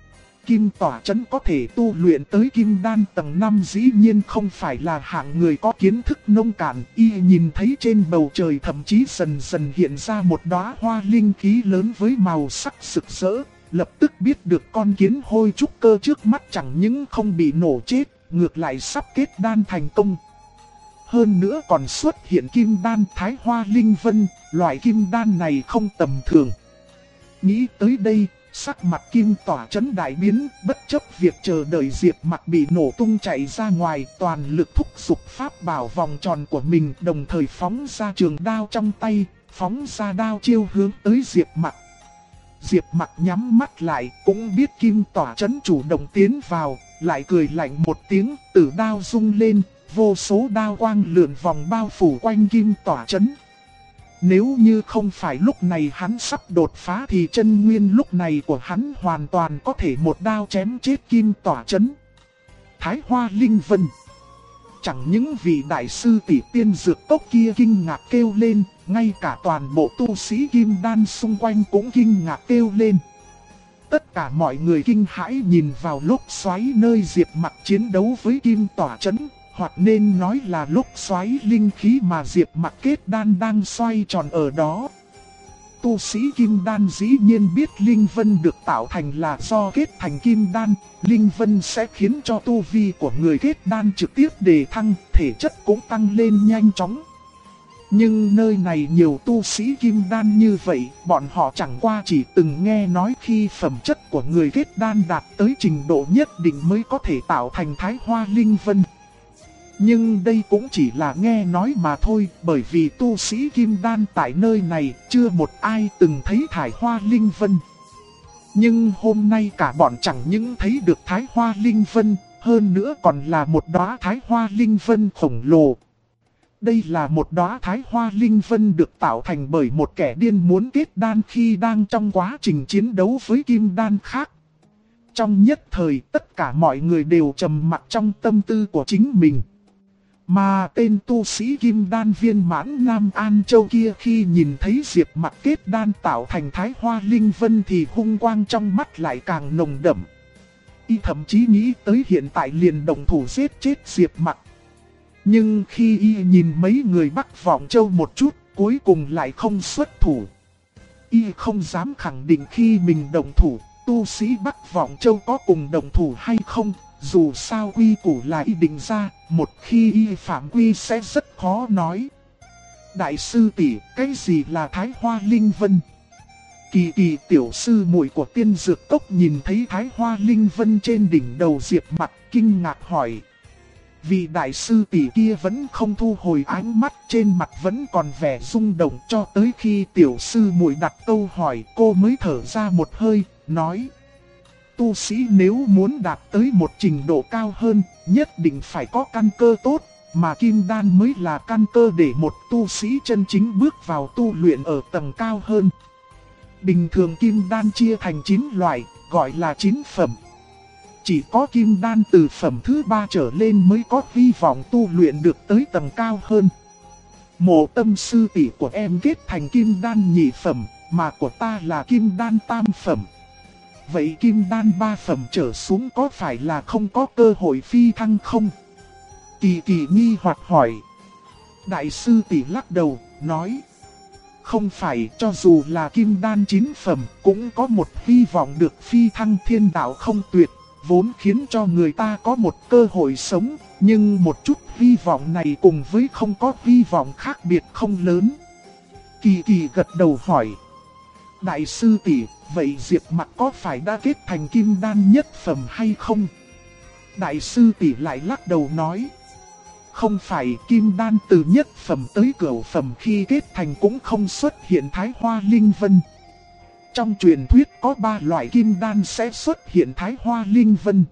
Kim Tỏa Chấn có thể tu luyện tới Kim Đan tầng 5 dĩ nhiên không phải là hạng người có kiến thức nông cạn. Y nhìn thấy trên bầu trời thậm chí dần dần hiện ra một đóa hoa linh khí lớn với màu sắc rực rỡ. Lập tức biết được con kiến hôi trúc cơ trước mắt chẳng những không bị nổ chết, ngược lại sắp kết đan thành công. Hơn nữa còn xuất hiện Kim Đan Thái Hoa Linh Vân, loại Kim Đan này không tầm thường. Nghĩ tới đây, sắc mặt Kim Tỏa Chấn đại biến, bất chấp việc chờ đợi Diệp Mặc bị nổ tung chạy ra ngoài, toàn lực thúc giục pháp bảo vòng tròn của mình, đồng thời phóng ra trường đao trong tay, phóng ra đao chiêu hướng tới Diệp Mặc. Diệp Mặc nhắm mắt lại, cũng biết Kim Tỏa Chấn chủ động tiến vào, lại cười lạnh một tiếng, tử đao rung lên, vô số đao quang lượn vòng bao phủ quanh Kim Tỏa Chấn. Nếu như không phải lúc này hắn sắp đột phá thì chân nguyên lúc này của hắn hoàn toàn có thể một đao chém chết Kim Tỏa Chấn. Thái Hoa Linh Vân. Chẳng những vị đại sư tỷ tiên dược tốc kia kinh ngạc kêu lên, ngay cả toàn bộ tu sĩ Kim Đan xung quanh cũng kinh ngạc kêu lên. Tất cả mọi người kinh hãi nhìn vào lốc xoáy nơi Diệp Mặc chiến đấu với Kim Tỏa Chấn. Hoặc nên nói là lốc xoáy linh khí mà Diệp Mặc kết đan đang xoay tròn ở đó. Tu sĩ Kim Đan dĩ nhiên biết Linh Vân được tạo thành là do kết thành Kim Đan. Linh Vân sẽ khiến cho tu vi của người kết đan trực tiếp đề thăng, thể chất cũng tăng lên nhanh chóng. Nhưng nơi này nhiều tu sĩ Kim Đan như vậy, bọn họ chẳng qua chỉ từng nghe nói khi phẩm chất của người kết đan đạt tới trình độ nhất định mới có thể tạo thành Thái Hoa Linh Vân. Nhưng đây cũng chỉ là nghe nói mà thôi, bởi vì tu sĩ kim đan tại nơi này chưa một ai từng thấy Thái Hoa Linh Vân. Nhưng hôm nay cả bọn chẳng những thấy được Thái Hoa Linh Vân, hơn nữa còn là một đóa Thái Hoa Linh Vân khổng lồ. Đây là một đóa Thái Hoa Linh Vân được tạo thành bởi một kẻ điên muốn kết đan khi đang trong quá trình chiến đấu với kim đan khác. Trong nhất thời tất cả mọi người đều trầm mặc trong tâm tư của chính mình. Mà tên tu sĩ kim đan viên mãn Nam An Châu kia khi nhìn thấy Diệp Mặc kết đan tạo thành Thái Hoa Linh Vân thì hung quang trong mắt lại càng nồng đậm. Y thậm chí nghĩ tới hiện tại liền động thủ giết chết Diệp Mặc. Nhưng khi y nhìn mấy người Bắc Vọng Châu một chút, cuối cùng lại không xuất thủ. Y không dám khẳng định khi mình động thủ, tu sĩ Bắc Vọng Châu có cùng động thủ hay không. Dù sao quy củ là y định ra, một khi y phạm quy sẽ rất khó nói. Đại sư tỷ, cái gì là Thái Hoa Linh Vân? Kỳ Kỳ tiểu sư muội của Tiên Dược Cốc nhìn thấy Thái Hoa Linh Vân trên đỉnh đầu Diệp Mặc, kinh ngạc hỏi. Vị đại sư tỷ kia vẫn không thu hồi ánh mắt, trên mặt vẫn còn vẻ rung động, cho tới khi tiểu sư muội đặt câu hỏi cô mới thở ra một hơi, nói. Tu sĩ nếu muốn đạt tới một trình độ cao hơn, nhất định phải có căn cơ tốt, mà kim đan mới là căn cơ để một tu sĩ chân chính bước vào tu luyện ở tầng cao hơn. Bình thường kim đan chia thành 9 loại, gọi là 9 phẩm. Chỉ có kim đan từ phẩm thứ 3 trở lên mới có hy vọng tu luyện được tới tầng cao hơn. Mộ Tâm sư tỷ của em kết thành kim đan nhị phẩm, mà của ta là kim đan tam phẩm. Vậy kim đan 3 phẩm trở xuống có phải là không có cơ hội phi thăng không? Kỳ Kỳ nghi hoặc hỏi. Đại sư tỷ lắc đầu, nói. Không phải, cho dù là kim đan 9 phẩm cũng có một hy vọng được phi thăng, thiên đạo không tuyệt, vốn khiến cho người ta có một cơ hội sống. Nhưng một chút hy vọng này cùng với không có hy vọng khác biệt không lớn. Kỳ Kỳ gật đầu hỏi. Đại sư tỷ, vậy Diệp Mặc có phải đã kết thành kim đan nhất phẩm hay không? Đại sư tỷ lại lắc đầu nói. Không phải, kim đan từ nhất phẩm tới cửu phẩm khi kết thành cũng không xuất hiện Thái Hoa Linh Vân. Trong truyền thuyết có 3 loại kim đan sẽ xuất hiện Thái Hoa Linh Vân.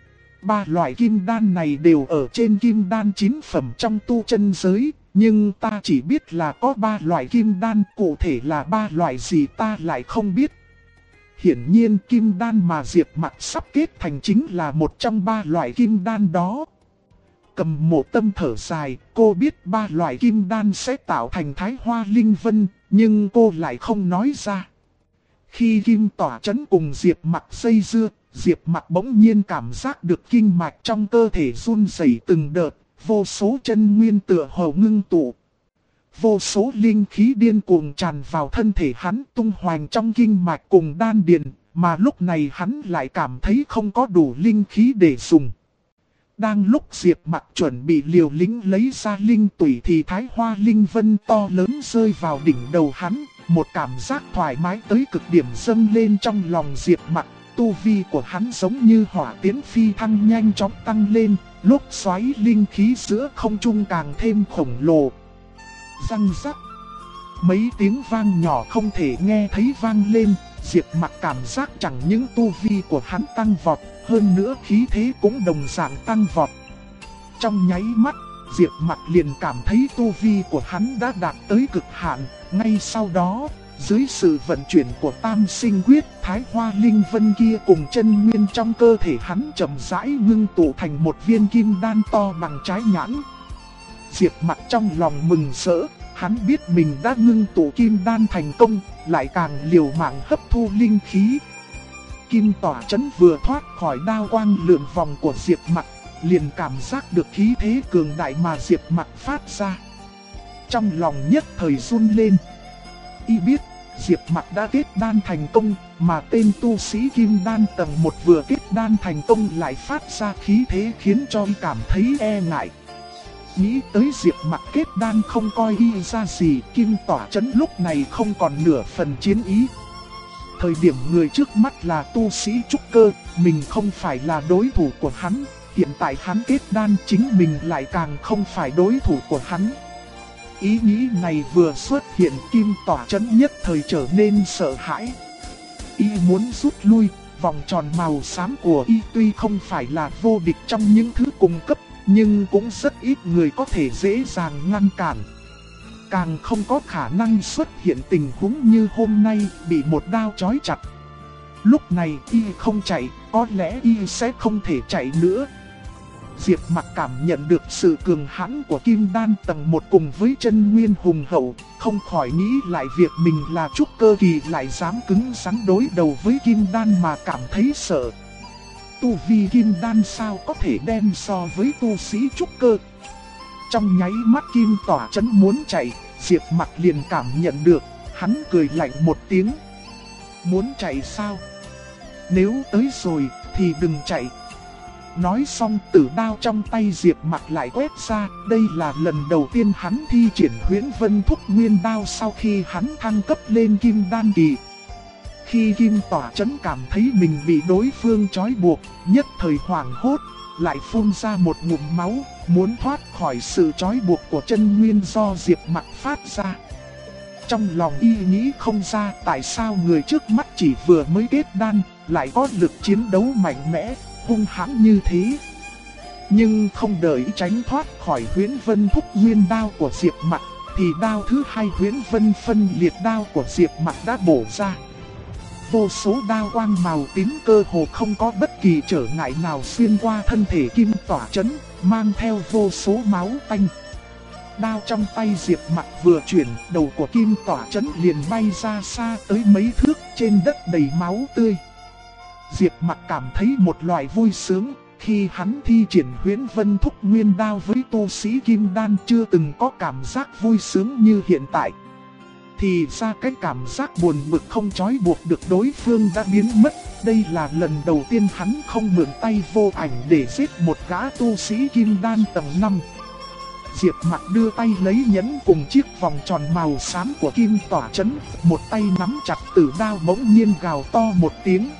3 loại kim đan này đều ở trên kim đan 9 phẩm trong tu chân giới. Nhưng ta chỉ biết là có 3 loại kim đan, cụ thể là 3 loại gì ta lại không biết. Hiển nhiên kim đan mà Diệp Mặc sắp kết thành chính là một trong 3 loại kim đan đó. Cầm Mộ Tâm thở dài, cô biết 3 loại kim đan sẽ tạo thành Thái Hoa Linh Vân, nhưng cô lại không nói ra. Khi kim tỏa chấn cùng Diệp Mặc dây dưa, Diệp Mặc bỗng nhiên cảm giác được kinh mạch trong cơ thể run rẩy từng đợt. Vô số chân nguyên tựa hồ ngưng tụ. Vô số linh khí điên cuồng tràn vào thân thể hắn, tung hoành trong kinh mạch cùng đan điền, mà lúc này hắn lại cảm thấy không có đủ linh khí để dùng. Đang lúc Diệp Mặc chuẩn bị liều lĩnh lấy ra linh tủy thì Thái Hoa Linh Vân to lớn rơi vào đỉnh đầu hắn, một cảm giác thoải mái tới cực điểm dâng lên trong lòng Diệp Mặc. Tu vi của hắn giống như hỏa tiễn phi thăng nhanh chóng tăng lên, lúc xoáy linh khí giữa không trung càng thêm khổng lồ. Răng rắc. Mấy tiếng vang nhỏ không thể nghe thấy vang lên, Diệp Mặc cảm giác chẳng những tu vi của hắn tăng vọt, hơn nữa khí thế cũng đồng dạng tăng vọt. Trong nháy mắt, Diệp Mặc liền cảm thấy tu vi của hắn đã đạt tới cực hạn, ngay sau đó, dưới sự vận chuyển của Tam Sinh Quyết, Thái Hoa Linh Vân kia cùng chân nguyên trong cơ thể hắn chậm rãi ngưng tụ thành một viên kim đan to bằng trái nhãn. Diệp Mặc trong lòng mừng rỡ, hắn biết mình đã ngưng tụ kim đan thành công, lại càng liều mạng hấp thu linh khí. Kim tỏa chấn vừa thoát khỏi đao quang lượn vòng của Diệp Mặc, liền cảm giác được khí thế cường đại mà Diệp Mặc phát ra. Trong lòng nhất thời run lên. Y biết, Diệp Mặc đã kết đan thành công, mà tên tu sĩ kim đan tầng 1 vừa kết đan thành công lại phát ra khí thế khiến cho y cảm thấy e ngại. Nghĩ tới Diệp Mặc kết đan không coi y ra gì, kim tỏa chấn lúc này không còn nửa phần chiến ý. Thời điểm người trước mắt là tu sĩ trúc cơ, mình không phải là đối thủ của hắn, hiện tại hắn kết đan chính mình lại càng không phải đối thủ của hắn. Ý nghĩ này vừa xuất hiện, Kim Tỏa Chấn nhất thời trở nên sợ hãi. Y muốn rút lui, vòng tròn màu xám của y tuy không phải là vô địch trong những thứ cung cấp, nhưng cũng rất ít người có thể dễ dàng ngăn cản. Càng không có khả năng xuất hiện tình huống như hôm nay bị một đao chói chặt. Lúc này y không chạy, có lẽ y sẽ không thể chạy nữa. Diệp Mặc cảm nhận được sự cường hãn của Kim Đan tầng 1 cùng với chân nguyên hùng hậu, không khỏi nghĩ lại việc mình là trúc cơ kỳ lại dám cứng rắn đối đầu với Kim Đan mà cảm thấy sợ. Tu vi Kim Đan sao có thể đem so với tu sĩ trúc cơ. Trong nháy mắt Kim Tỏa Chấn muốn chạy, Diệp Mặc liền cảm nhận được, hắn cười lạnh một tiếng. Muốn chạy sao? Nếu tới rồi thì đừng chạy. Nói xong tử đao trong tay Diệp Mặc lại quét ra, đây là lần đầu tiên hắn thi triển Huyễn Vân Thúc Nguyên Đao sau khi hắn thăng cấp lên Kim Đan kỳ. Khi Kim Tỏa Chấn cảm thấy mình bị đối phương trói buộc, nhất thời hoảng hốt, lại phun ra một ngụm máu, muốn thoát khỏi sự trói buộc của chân nguyên do Diệp Mặc phát ra. Trong lòng y nghĩ không ra tại sao người trước mắt chỉ vừa mới kết đan, lại có lực chiến đấu mạnh mẽ, hung hãn như thế. Nhưng không đợi tránh thoát khỏi Huyễn Vân Thúc Nguyên Đao của Diệp Mặc, thì đao thứ hai Huyễn Vân Phân Liệt Đao của Diệp Mặc đã bổ ra. Vô số đao quang màu tím cơ hồ không có bất kỳ trở ngại nào xuyên qua thân thể Kim Tỏa Chấn, mang theo vô số máu tanh. Đao trong tay Diệp Mặc vừa chuyển, đầu của Kim Tỏa Chấn liền bay ra xa tới mấy thước, trên đất đầy máu tươi. Diệp Mặc cảm thấy một loại vui sướng, khi hắn thi triển Huyễn Vân Thúc Nguyên Đao với tu sĩ Kim Đan chưa từng có cảm giác vui sướng như hiện tại. Thì ra cái cảm giác buồn bực không trói buộc được đối phương đã biến mất. Đây là lần đầu tiên hắn không mượn tay vô ảnh để giết một gã tu sĩ Kim Đan tầng 5. Diệp Mặc đưa tay lấy nhẫn cùng chiếc vòng tròn màu xám của Kim Tỏa Chấn, một tay nắm chặt tử đao bỗng nhiên gào to một tiếng.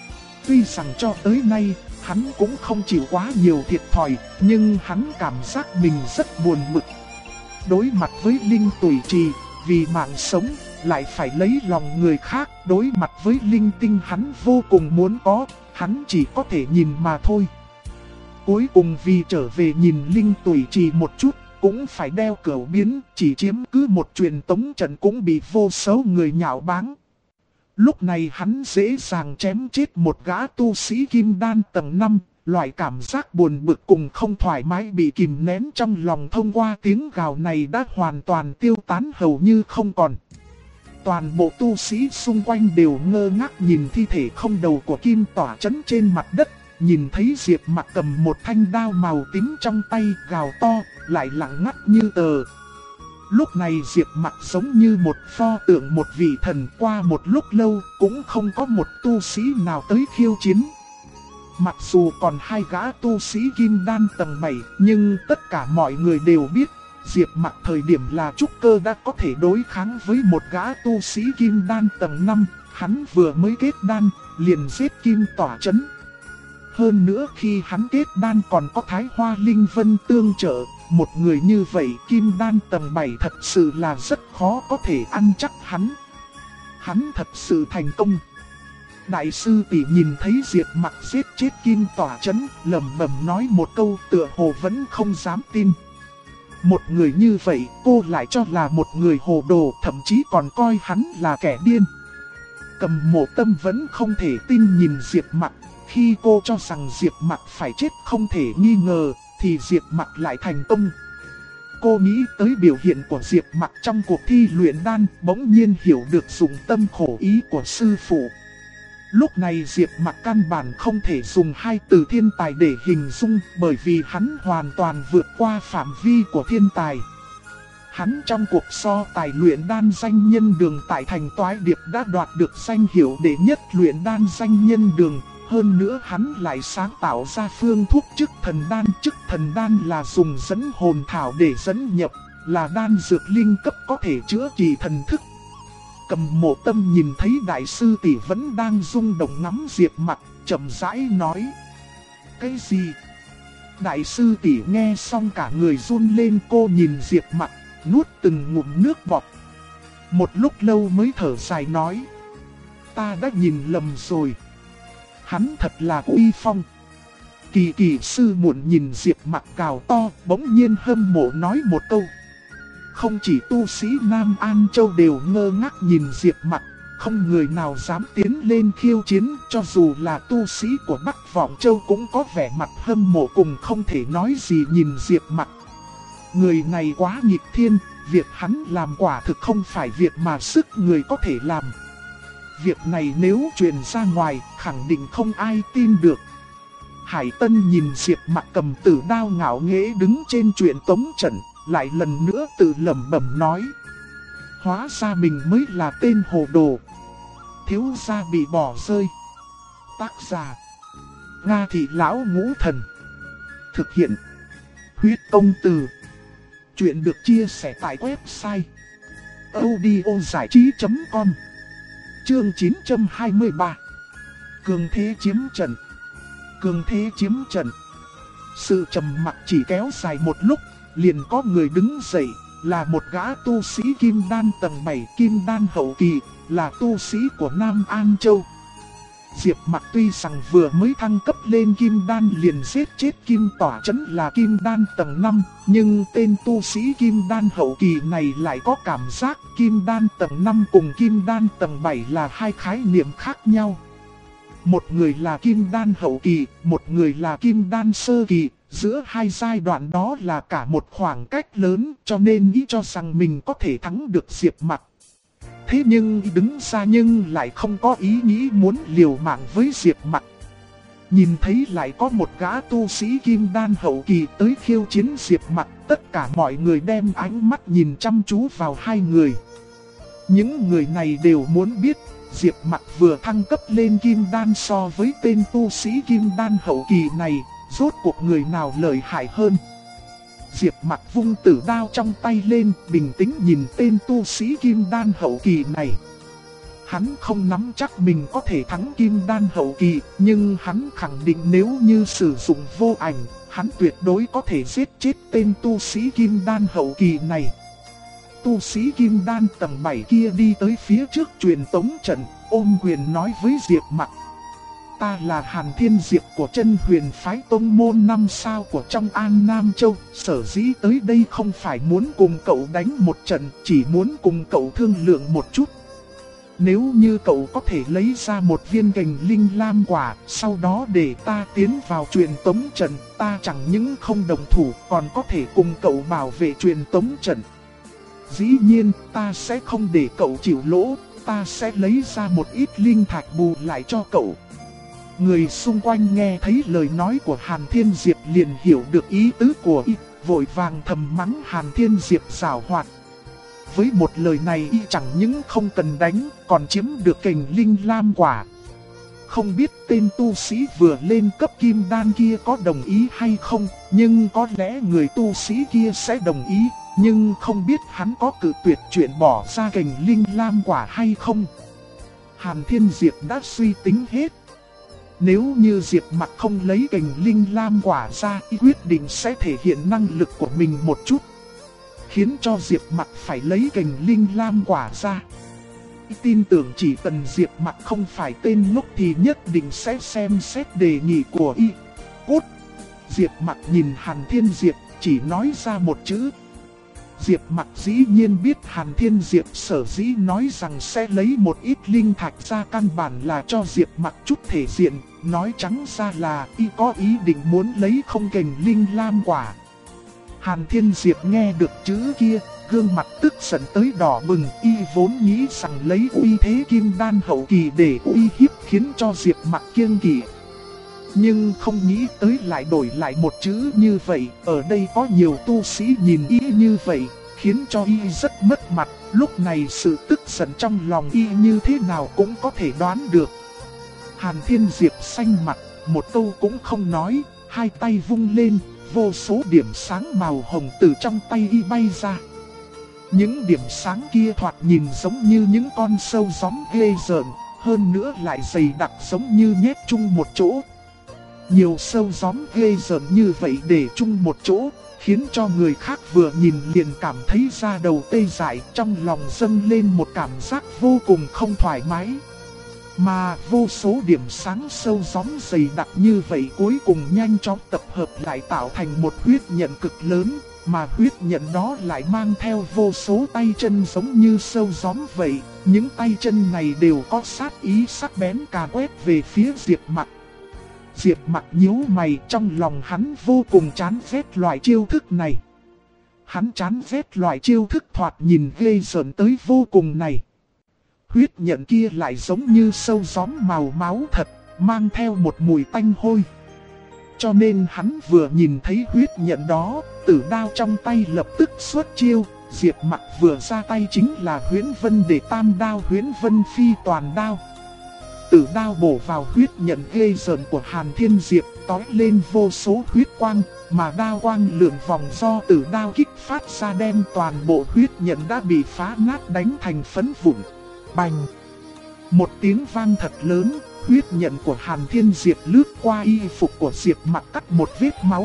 Tuy rằng cho tới nay, hắn cũng không chịu quá nhiều thiệt thòi, nhưng hắn cảm giác mình rất buồn bực. Đối mặt với linh tùy trì, vì mạng sống, lại phải lấy lòng người khác, đối mặt với linh tinh hắn vô cùng muốn có, hắn chỉ có thể nhìn mà thôi. Cuối cùng vì trở về nhìn linh tùy trì một chút, cũng phải đeo cửu biến, chỉ chiếm cứ một truyền tống trận cũng bị vô số người nhạo báng. Lúc này hắn dễ dàng chém chết một gã tu sĩ Kim Đan tầng 5, loại cảm giác buồn bực cùng không thoải mái bị kìm nén trong lòng thông qua tiếng gào này đã hoàn toàn tiêu tán hầu như không còn. Toàn bộ tu sĩ xung quanh đều ngơ ngác nhìn thi thể không đầu của Kim Tỏa Chấn trên mặt đất, nhìn thấy Diệp Mặc cầm một thanh đao màu tím trong tay gào to, lại lặng ngắt như tờ. Lúc này Diệp Mặc giống như một pho tượng một vị thần, qua một lúc lâu cũng không có một tu sĩ nào tới khiêu chiến. Mặc dù còn hai gã tu sĩ Kim Đan tầng 7, nhưng tất cả mọi người đều biết, Diệp Mặc thời điểm là trúc cơ đã có thể đối kháng với một gã tu sĩ Kim Đan tầng 5, hắn vừa mới kết đan, liền giết Kim Tỏa Chấn. Hơn nữa khi hắn kết đan còn có Thái Hoa Linh Vân tương trợ, một người như vậy Kim Đan tầng 7 thật sự là rất khó có thể ăn chắc hắn. Hắn thật sự thành công. Đại sư tỷ nhìn thấy Diệp Mặc giết chết Kim Tỏa Chấn, lẩm bẩm nói một câu tựa hồ vẫn không dám tin. Một người như vậy cô lại cho là một người hồ đồ, thậm chí còn coi hắn là kẻ điên. Cầm Mộ Tâm vẫn không thể tin nhìn Diệp Mặc, khi cô cho rằng Diệp Mặc phải chết không thể nghi ngờ, thì Diệp Mặc lại thành công. Cô nghĩ tới biểu hiện của Diệp Mặc trong cuộc thi luyện đan, bỗng nhiên hiểu được dụng tâm khổ ý của sư phụ. Lúc này Diệp Mặc căn bản không thể dùng hai từ thiên tài để hình dung, bởi vì hắn hoàn toàn vượt qua phạm vi của thiên tài. Hắn trong cuộc so tài luyện đan danh nhân đường tại thành Toái Điệp đã đoạt được danh hiệu đệ nhất luyện đan danh nhân đường. Hơn nữa hắn lại sáng tạo ra phương thuốc chức thần đan. Chức thần đan là dùng dẫn hồn thảo để dẫn nhập, là đan dược linh cấp có thể chữa trị thần thức. Cầm Mộ Tâm nhìn thấy đại sư tỷ vẫn đang rung động ngắm Diệp Mặc, chậm rãi nói: Cái gì? đại sư tỷ nghe xong cả người run lên, cô nhìn Diệp Mặc, nuốt từng ngụm nước bọt. Một lúc lâu mới thở dài nói: ta đã nhìn lầm rồi. Hắn thật là uy phong. Kỳ kỳ sư muộn nhìn Diệp Mặc gào to, bỗng nhiên hâm mộ nói một câu. Không chỉ tu sĩ Nam An Châu đều ngơ ngác nhìn Diệp Mặc, không người nào dám tiến lên khiêu chiến, cho dù là tu sĩ của Bắc Vọng Châu cũng có vẻ mặt hâm mộ cùng không thể nói gì nhìn Diệp Mặc. Người này quá nghịch thiên, việc hắn làm quả thực không phải việc mà sức người có thể làm. Việc này nếu truyền ra ngoài, khẳng định không ai tin được. Hải Tân nhìn Diệp Mặc cầm tử đao ngạo nghễ đứng trên truyền tống trận, lại lần nữa tự lẩm bẩm nói: hóa ra mình mới là tên hồ đồ. Thiếu gia bị bỏ rơi. Tác giả: Nga Thị Lão Ngũ Thần. Thực hiện: Huyết Công Từ. Chuyện được chia sẻ tại website audiozảichí.com. Chương 923. Cường thế chiếm trận. Cường thế chiếm trận. Sự trầm mặc chỉ kéo dài một lúc, liền có người đứng dậy, là một gã tu sĩ kim đan tầng 7, kim đan hậu kỳ, là tu sĩ của Nam An Châu. Diệp Mặc tuy rằng vừa mới thăng cấp lên kim đan liền giết chết kim tỏa chấn là kim đan tầng 5, nhưng tên tu sĩ kim đan hậu kỳ này lại có cảm giác kim đan tầng 5 cùng kim đan tầng 7 là hai khái niệm khác nhau. Một người là kim đan hậu kỳ, một người là kim đan sơ kỳ, giữa hai giai đoạn đó là cả một khoảng cách lớn, cho nên nghĩ cho rằng mình có thể thắng được Diệp Mặc. Thế nhưng đứng ra nhưng lại không có ý nghĩ muốn liều mạng với Diệp Mặc. Nhìn thấy lại có một gã tu sĩ kim đan hậu kỳ tới khiêu chiến Diệp Mặc, tất cả mọi người đem ánh mắt nhìn chăm chú vào hai người. Những người này đều muốn biết Diệp Mặc vừa thăng cấp lên kim đan so với tên tu sĩ kim đan hậu kỳ này, rốt cuộc người nào lợi hại hơn. Diệp Mặc vung tử đao trong tay lên, bình tĩnh nhìn tên tu sĩ kim đan hậu kỳ này. Hắn không nắm chắc mình có thể thắng kim đan hậu kỳ, nhưng hắn khẳng định nếu như sử dụng vô ảnh, hắn tuyệt đối có thể giết chết tên tu sĩ kim đan hậu kỳ này. Tu sĩ kim đan tầng 7 kia đi tới phía trước truyền tống trận, ôm quyền nói với Diệp Mặc: ta là Hàn Thiên Diệp của Chân Huyền phái tông môn 5 sao của trong An Nam Châu, sở dĩ tới đây không phải muốn cùng cậu đánh một trận, chỉ muốn cùng cậu thương lượng một chút. Nếu như cậu có thể lấy ra một viên cành linh lam quả, sau đó để ta tiến vào truyền tống trận, ta chẳng những không đồng thủ, còn có thể cùng cậu bảo vệ truyền tống trận. Dĩ nhiên, ta sẽ không để cậu chịu lỗ, ta sẽ lấy ra một ít linh thạch bù lại cho cậu. Người xung quanh nghe thấy lời nói của Hàn Thiên Diệp liền hiểu được ý tứ của y, vội vàng thầm mắng Hàn Thiên Diệp giảo hoạt. Với một lời này y chẳng những không cần đánh, còn chiếm được cành linh lam quả. Không biết tên tu sĩ vừa lên cấp kim đan kia có đồng ý hay không, nhưng có lẽ người tu sĩ kia sẽ đồng ý, nhưng không biết hắn có cự tuyệt chuyện bỏ ra cành linh lam quả hay không. Hàn Thiên Diệp đã suy tính hết. Nếu như Diệp Mặc không lấy cành linh lam quả ra, y quyết định sẽ thể hiện năng lực của mình một chút, khiến cho Diệp Mặc phải lấy cành linh lam quả ra. Y tin tưởng chỉ cần Diệp Mặc không phải tên ngốc thì nhất định sẽ xem xét đề nghị của y. Cút! Diệp Mặc nhìn Hàn Thiên Diệp, chỉ nói ra một chữ. Diệp Mặc dĩ nhiên biết Hàn Thiên Diệp sở dĩ nói rằng sẽ lấy một ít linh thạch ra, căn bản là cho Diệp Mặc chút thể diện, nói trắng ra là y có ý định muốn lấy không cành linh lam quả. Hàn Thiên Diệp nghe được chữ kia, gương mặt tức giận tới đỏ bừng, y vốn nghĩ rằng lấy uy thế kim đan hậu kỳ để uy hiếp khiến cho Diệp Mặc kiêng kỵ. Nhưng không nghĩ tới lại đổi lại một chữ như vậy, ở đây có nhiều tu sĩ nhìn y như vậy, khiến cho y rất mất mặt, lúc này sự tức giận trong lòng y như thế nào cũng có thể đoán được. Hàn Thiên Diệp xanh mặt, một câu cũng không nói, hai tay vung lên, vô số điểm sáng màu hồng từ trong tay y bay ra. Những điểm sáng kia thoạt nhìn giống như những con sâu gióm ghê rợn, hơn nữa lại dày đặc giống như nhét chung một chỗ. nhiều sâu gióm ghê rợn như vậy để chung một chỗ, khiến cho người khác vừa nhìn liền cảm thấy da đầu tê dại, trong lòng dâng lên một cảm giác vô cùng không thoải mái. Mà vô số điểm sáng sâu gióm dày đặc như vậy cuối cùng nhanh chóng tập hợp lại tạo thành một huyết nhận cực lớn, mà huyết nhận đó lại mang theo vô số tay chân giống như sâu gióm vậy. Những tay chân này đều có sát ý sắc bén càn quét về phía Diệp Mặc. Diệp Mặc nhíu mày, trong lòng hắn vô cùng chán ghét loại chiêu thức này. Hắn chán ghét loại chiêu thức thoạt nhìn ghê rợn tới vô cùng này. Huyết nhận kia lại giống như sâu gióm màu máu thật, mang theo một mùi tanh hôi. Cho nên hắn vừa nhìn thấy huyết nhận đó, tử đao trong tay lập tức xuất chiêu. Diệp Mặc vừa ra tay chính là Huyễn Vân Đề Tam Đao, Huyễn Vân Phi Toàn Đao. Tử đao bổ vào huyết nhận ghê rợn của Hàn Thiên Diệp, tói lên vô số huyết quang, mà đao quang lượn vòng do tử đao kích phát ra đem toàn bộ huyết nhận đã bị phá nát đánh thành phấn vụn. Bành! Một tiếng vang thật lớn, huyết nhận của Hàn Thiên Diệp lướt qua y phục của Diệp Mặc cắt một vết máu.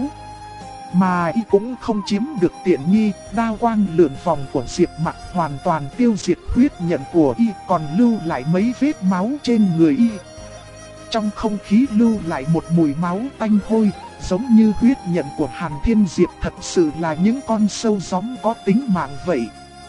Mà y cũng không chiếm được tiện nghi, đao quang lượn vòng của Diệp Mặc hoàn toàn tiêu diệt huyết nhận của y, còn lưu lại mấy vết máu trên người y. Trong không khí lưu lại một mùi máu tanh hôi, giống như huyết nhận của Hàn Thiên Diệp thật sự là những con sâu gióm có tính mạng vậy.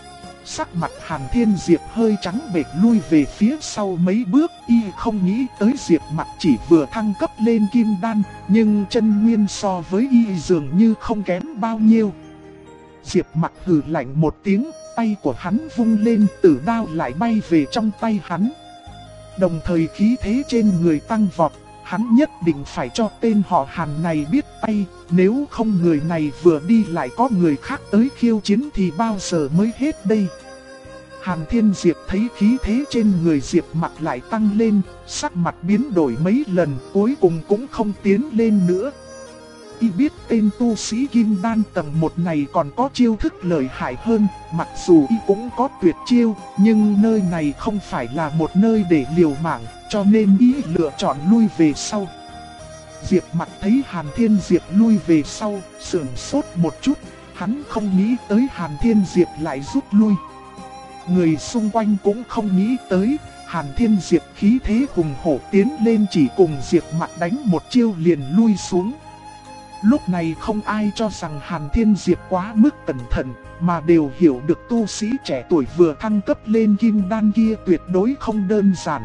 Sắc mặt Hàn Thiên Diệp hơi trắng bệch lui về phía sau mấy bước, y không nghĩ tới Diệp Mặc chỉ vừa thăng cấp lên kim đan, nhưng chân nguyên so với y dường như không kém bao nhiêu. Diệp Mặc hừ lạnh một tiếng, tay của hắn vung lên, tử đao lại bay về trong tay hắn. Đồng thời khí thế trên người tăng vọt, hắn nhất định phải cho tên họ Hàn này biết tay, nếu không người này vừa đi lại có người khác tới khiêu chiến thì bao giờ mới hết đây. Hàn Thiên Diệp thấy khí thế trên người Diệp Mặc lại tăng lên, sắc mặt biến đổi mấy lần, cuối cùng cũng không tiến lên nữa. Y biết tên tu sĩ kim đan tầng 1 này còn có chiêu thức lợi hại hơn, mặc dù y cũng có tuyệt chiêu, nhưng nơi này không phải là một nơi để liều mạng, cho nên y lựa chọn lui về sau. Diệp Mặc thấy Hàn Thiên Diệp lui về sau, sửng sốt một chút, hắn không nghĩ tới Hàn Thiên Diệp lại rút lui. Người xung quanh cũng không nghĩ tới, Hàn Thiên Diệp khí thế hùng hổ tiến lên chỉ cùng Diệp Mặc đánh một chiêu liền lui xuống. Lúc này không ai cho rằng Hàn Thiên Diệp quá mức cẩn thận, mà đều hiểu được tu sĩ trẻ tuổi vừa thăng cấp lên kim đan kia tuyệt đối không đơn giản.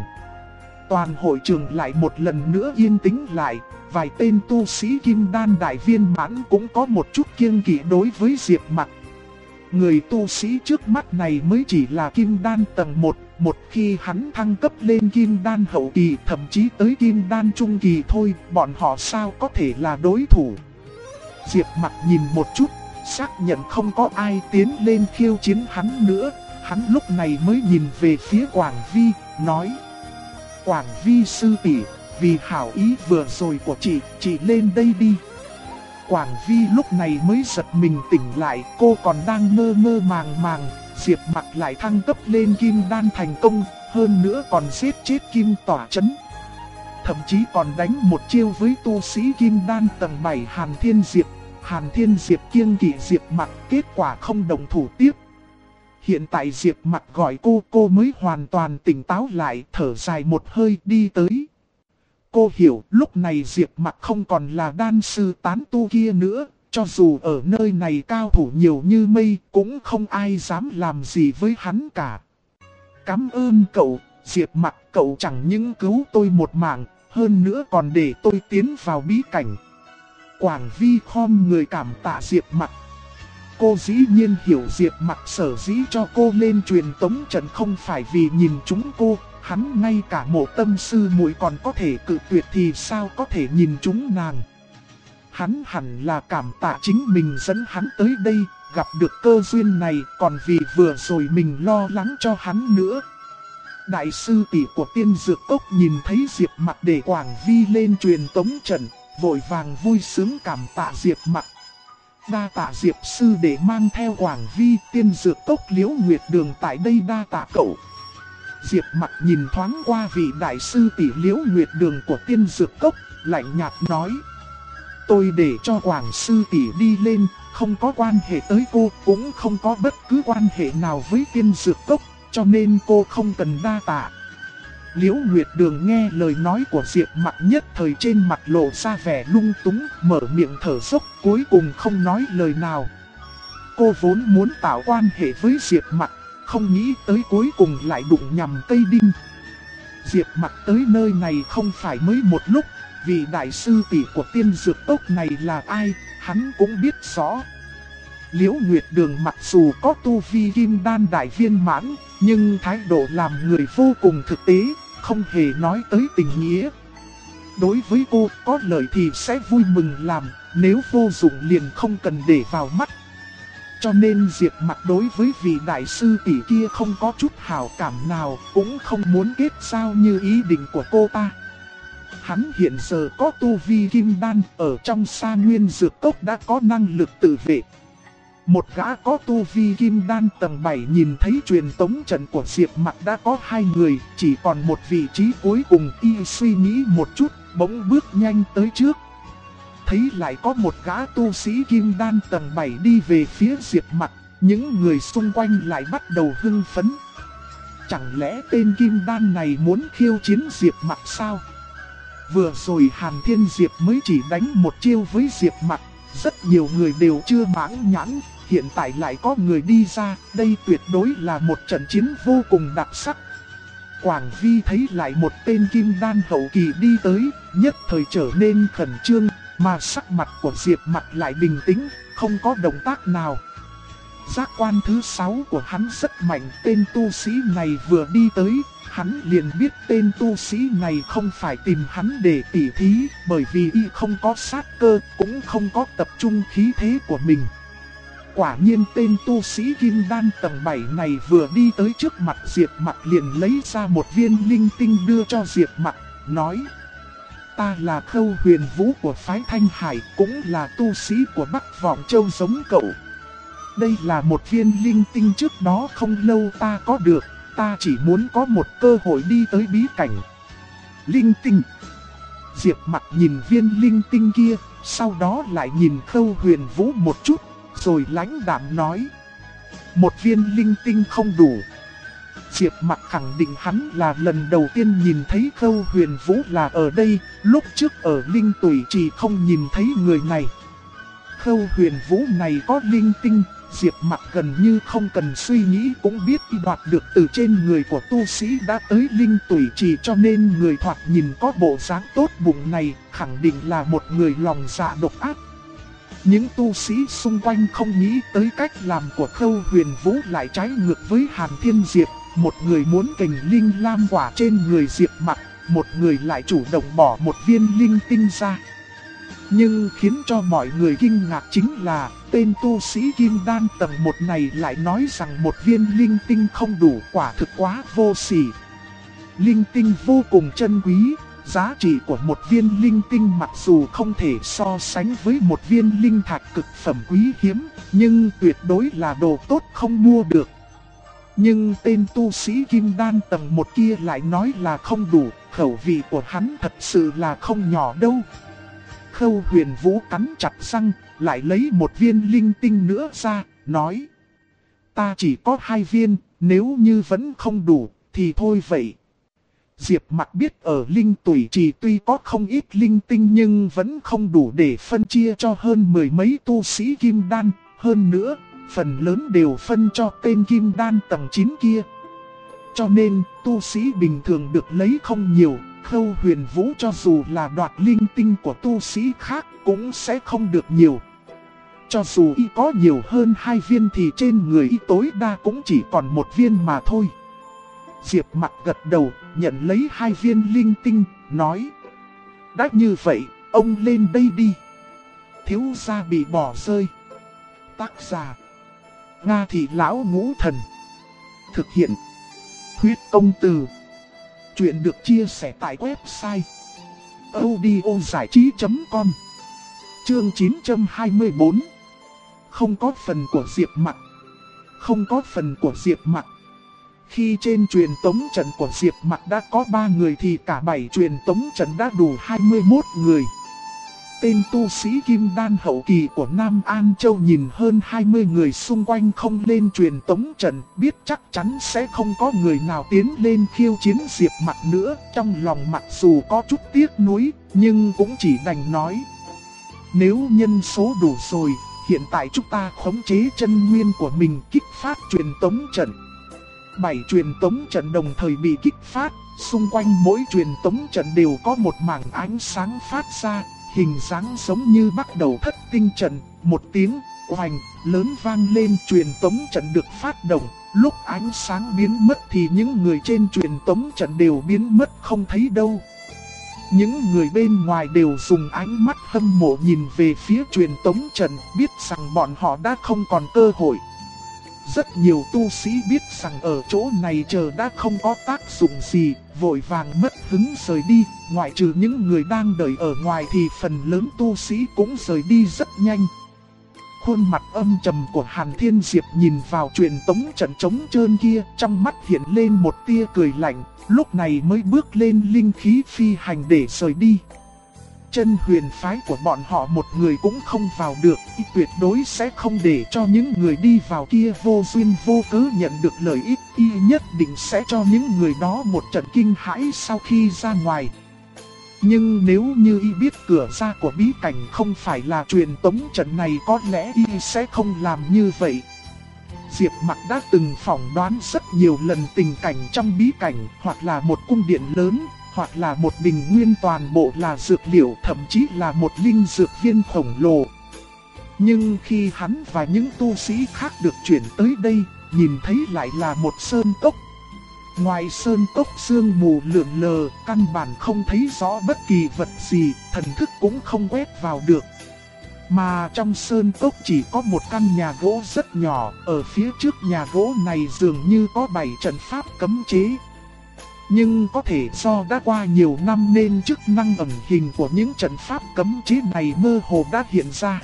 Toàn hội trường lại một lần nữa yên tĩnh lại, vài tên tu sĩ kim đan đại viên mãn cũng có một chút kiêng kỵ đối với Diệp Mặc. Người tu sĩ trước mắt này mới chỉ là kim đan tầng 1, một khi hắn thăng cấp lên kim đan hậu kỳ thậm chí tới kim đan trung kỳ thôi, bọn họ sao có thể là đối thủ. Diệp Mặc nhìn một chút, xác nhận không có ai tiến lên khiêu chiến hắn nữa, hắn lúc này mới nhìn về phía Quảng Vi, nói: Quảng Vi sư tỷ, vì hảo ý vừa rồi của chị lên đây đi. Quảng Vi lúc này mới giật mình tỉnh lại, cô còn đang mơ mơ màng, Diệp Mặc lại thăng cấp lên kim đan thành công, hơn nữa còn giết chết kim tỏa chấn. Thậm chí còn đánh một chiêu với tu sĩ kim đan tầng 7 Hàn Thiên Diệp. Hàn Thiên Diệp kiêng kỵ Diệp Mặc, kết quả không đồng thủ tiếp. Hiện tại Diệp Mặc gọi cô mới hoàn toàn tỉnh táo lại, thở dài một hơi đi tới. Cô hiểu lúc này Diệp Mặc không còn là đan sư tán tu kia nữa, cho dù ở nơi này cao thủ nhiều như mây cũng không ai dám làm gì với hắn cả. Cảm ơn cậu, Diệp Mặc, cậu chẳng những cứu tôi một mạng, hơn nữa còn để tôi tiến vào bí cảnh. Quảng Vi khom người cảm tạ Diệp Mặc. Cô dĩ nhiên hiểu Diệp Mặc sở dĩ cho cô lên truyền tống trận không phải vì nhìn chúng cô. Hắn ngay cả Mộ Tâm sư muội còn có thể cự tuyệt thì sao có thể nhìn chúng nàng. Hắn hẳn là cảm tạ chính mình dẫn hắn tới đây, gặp được cơ duyên này, còn vì vừa rồi mình lo lắng cho hắn nữa. Đại sư tỷ của Tiên Dược Cốc nhìn thấy Diệp Mặc để Quảng Vi lên truyền tống trận, vội vàng vui sướng cảm tạ Diệp Mặc. Đa tạ Diệp sư để mang theo Quảng Vi, Tiên Dược Cốc Liễu Nguyệt Đường tại đây đa tạ cậu. Diệp Mặc nhìn thoáng qua vị đại sư tỷ Liễu Nguyệt Đường của Tiên Dược Cốc, lạnh nhạt nói. Tôi để cho Quảng sư tỷ đi lên, không có quan hệ tới cô, cũng không có bất cứ quan hệ nào với Tiên Dược Cốc, cho nên cô không cần đa tạ. Liễu Nguyệt Đường nghe lời nói của Diệp Mặc nhất thời trên mặt lộ ra vẻ lung túng, mở miệng thở dốc, cuối cùng không nói lời nào. Cô vốn muốn tạo quan hệ với Diệp Mặc, không nghĩ tới cuối cùng lại đụng nhầm cây đinh. Diệp Mặc tới nơi này không phải mới một lúc, vì đại sư tỷ của Tiên Dược Cốc này là ai, hắn cũng biết rõ. Liễu Nguyệt Đường mặc dù có tu vi kim đan đại viên mãn, nhưng thái độ làm người vô cùng thực tế, không hề nói tới tình nghĩa. Đối với cô, có lợi thì sẽ vui mừng làm, nếu vô dụng liền không cần để vào mắt. Cho nên Diệp Mặc đối với vị đại sư tỷ kia không có chút hảo cảm nào, cũng không muốn kết giao như ý định của cô ta. Hắn hiện giờ có tu vi kim đan, ở trong Sa Nguyên Dược Cốc đã có năng lực tự vệ. Một gã có tu vi kim đan tầng 7 nhìn thấy truyền tống trận của Diệp Mặc đã có 2 người, chỉ còn một vị trí cuối cùng, y suy nghĩ một chút, bỗng bước nhanh tới trước. Thấy lại có một gã tu sĩ kim đan tầng 7 đi về phía Diệp Mặc, những người xung quanh lại bắt đầu hưng phấn. Chẳng lẽ tên kim đan này muốn khiêu chiến Diệp Mặc sao? Vừa rồi Hàn Thiên Diệp mới chỉ đánh một chiêu với Diệp Mặc, rất nhiều người đều chưa mãn nhãn, hiện tại lại có người đi ra, đây tuyệt đối là một trận chiến vô cùng đặc sắc. Quảng Vi thấy lại một tên kim đan hậu kỳ đi tới, nhất thời trở nên khẩn trương, mà sắc mặt của Diệp Mặc lại bình tĩnh, không có động tác nào. Giác quan thứ 6 của hắn rất mạnh, tên tu sĩ này vừa đi tới, hắn liền biết tên tu sĩ này không phải tìm hắn để tỉ thí, bởi vì y không có sát cơ, cũng không có tập trung khí thế của mình. Quả nhiên tên tu sĩ kim đan tầng 7 này vừa đi tới trước mặt Diệp Mặc liền lấy ra một viên linh tinh đưa cho Diệp Mặc, nói: Ta là Khâu Huyền Vũ của phái Thanh Hải, cũng là tu sĩ của Bắc Vọng Châu giống cậu. Đây là một viên linh tinh trước đó không lâu ta có được, ta chỉ muốn có một cơ hội đi tới bí cảnh. Linh tinh. Diệp Mặc nhìn viên linh tinh kia, sau đó lại nhìn Khâu Huyền Vũ một chút, rồi lãnh đạm nói: Một viên linh tinh không đủ. Diệp Mặc khẳng định hắn là lần đầu tiên nhìn thấy Khâu Huyền Vũ là ở đây, lúc trước ở Linh Tủy Trì không nhìn thấy người này. Khâu Huyền Vũ này có linh tinh, Diệp Mặc gần như không cần suy nghĩ cũng biết y đoạt được từ trên người của tu sĩ đã tới Linh Tủy Trì, cho nên người thoạt nhìn có bộ dáng tốt bụng này khẳng định là một người lòng dạ độc ác. Những tu sĩ xung quanh không nghĩ tới cách làm của Khâu Huyền Vũ lại trái ngược với Hàn Thiên Diệp. Một người muốn cành linh lam quả trên người Diệp Mặc, một người lại chủ động bỏ một viên linh tinh ra. Nhưng khiến cho mọi người kinh ngạc chính là tên tu sĩ kim đan tầng 1 này lại nói rằng một viên linh tinh không đủ, quả thực quá vô sỉ. Linh tinh vô cùng chân quý, giá trị của một viên linh tinh mặc dù không thể so sánh với một viên linh thạch cực phẩm quý hiếm, nhưng tuyệt đối là đồ tốt không mua được. Nhưng tên tu sĩ kim đan tầng 1 kia lại nói là không đủ, khẩu vị của hắn thật sự là không nhỏ đâu. Khâu Huyền Vũ cắn chặt răng, lại lấy một viên linh tinh nữa ra, nói: Ta chỉ có 2 viên, nếu như vẫn không đủ, thì thôi vậy. Diệp Mặc biết ở Linh Tủy Trì tuy có không ít linh tinh nhưng vẫn không đủ để phân chia cho hơn 10 mấy tu sĩ kim đan, hơn nữa, phần lớn đều phân cho tên kim đan tầng 9 kia. Cho nên, tu sĩ bình thường được lấy không nhiều, Khâu Huyền Vũ cho dù là đoạt linh tinh của tu sĩ khác cũng sẽ không được nhiều. Cho dù y có nhiều hơn 2 viên thì trên người y tối đa cũng chỉ còn 1 viên mà thôi. Diệp Mặc gật đầu, nhận lấy 2 viên linh tinh, nói: Đã như vậy, ông lên đây đi. Thiếu gia bị bỏ rơi. Tác giả: Nga Thị Lão Ngũ Thần. Thực hiện: Huyết Công Từ. Chuyện được chia sẻ tại website audiozảichí.com. Chương 924. Không có phần của Diệp Mặc. Không có phần của Diệp Mặc. Khi trên truyền tống trận của Diệp Mặc đã có 3 người thì cả 7 truyền tống trận đã đủ 21 người. Tên tu sĩ kim đan hậu kỳ của Nam An Châu nhìn hơn 20 người xung quanh không lên truyền tống trận, biết chắc chắn sẽ không có người nào tiến lên khiêu chiến Diệp Mặc nữa. Trong lòng mặc dù có chút tiếc nuối, nhưng cũng chỉ đành nói: nếu nhân số đủ rồi, hiện tại chúng ta khống chế chân nguyên của mình kích phát truyền tống trận. 7 truyền tống trận đồng thời bị kích phát, xung quanh mỗi truyền tống trận đều có một mảng ánh sáng phát ra, hình dáng giống như bắt đầu thất tinh trận. Một tiếng oành lớn vang lên, truyền tống trận được phát động. Lúc ánh sáng biến mất thì những người trên truyền tống trận đều biến mất không thấy đâu. Những người bên ngoài đều dùng ánh mắt hâm mộ nhìn về phía truyền tống trận, biết rằng bọn họ đã không còn cơ hội. Rất nhiều tu sĩ biết rằng ở chỗ này chờ đã không có tác dụng gì, vội vàng mất hứng rời đi. Ngoại trừ những người đang đợi ở ngoài thì phần lớn tu sĩ cũng rời đi rất nhanh. Khuôn mặt âm trầm của Hàn Thiên Diệp nhìn vào truyền tống trận trống trơn kia, trong mắt hiện lên một tia cười lạnh, lúc này mới bước lên linh khí phi hành để rời đi. Chân huyền phái của bọn họ một người cũng không vào được, tuyệt đối sẽ không để cho những người đi vào kia vô duyên vô cớ nhận được lợi ích, nhất định sẽ cho những người đó một trận kinh hãi sau khi ra ngoài. Nhưng nếu như y biết cửa ra của bí cảnh không phải là truyền tống trận này, có lẽ y sẽ không làm như vậy. Diệp Mặc đã từng phỏng đoán rất nhiều lần tình cảnh trong bí cảnh, hoặc là một cung điện lớn, hoặc là một bình nguyên toàn bộ là dược liệu, thậm chí là một linh dược viên khổng lồ. Nhưng khi hắn và những tu sĩ khác được chuyển tới đây, nhìn thấy lại là một sơn cốc. Ngoài sơn cốc sương mù lượn lờ, căn bản không thấy rõ bất kỳ vật gì, thần thức cũng không quét vào được. Mà trong sơn cốc chỉ có một căn nhà gỗ rất nhỏ, ở phía trước nhà gỗ này dường như có 7 trận pháp cấm chế. Nhưng có thể do đã qua nhiều năm nên chức năng ẩn hình của những trận pháp cấm chế này mơ hồ đã hiện ra.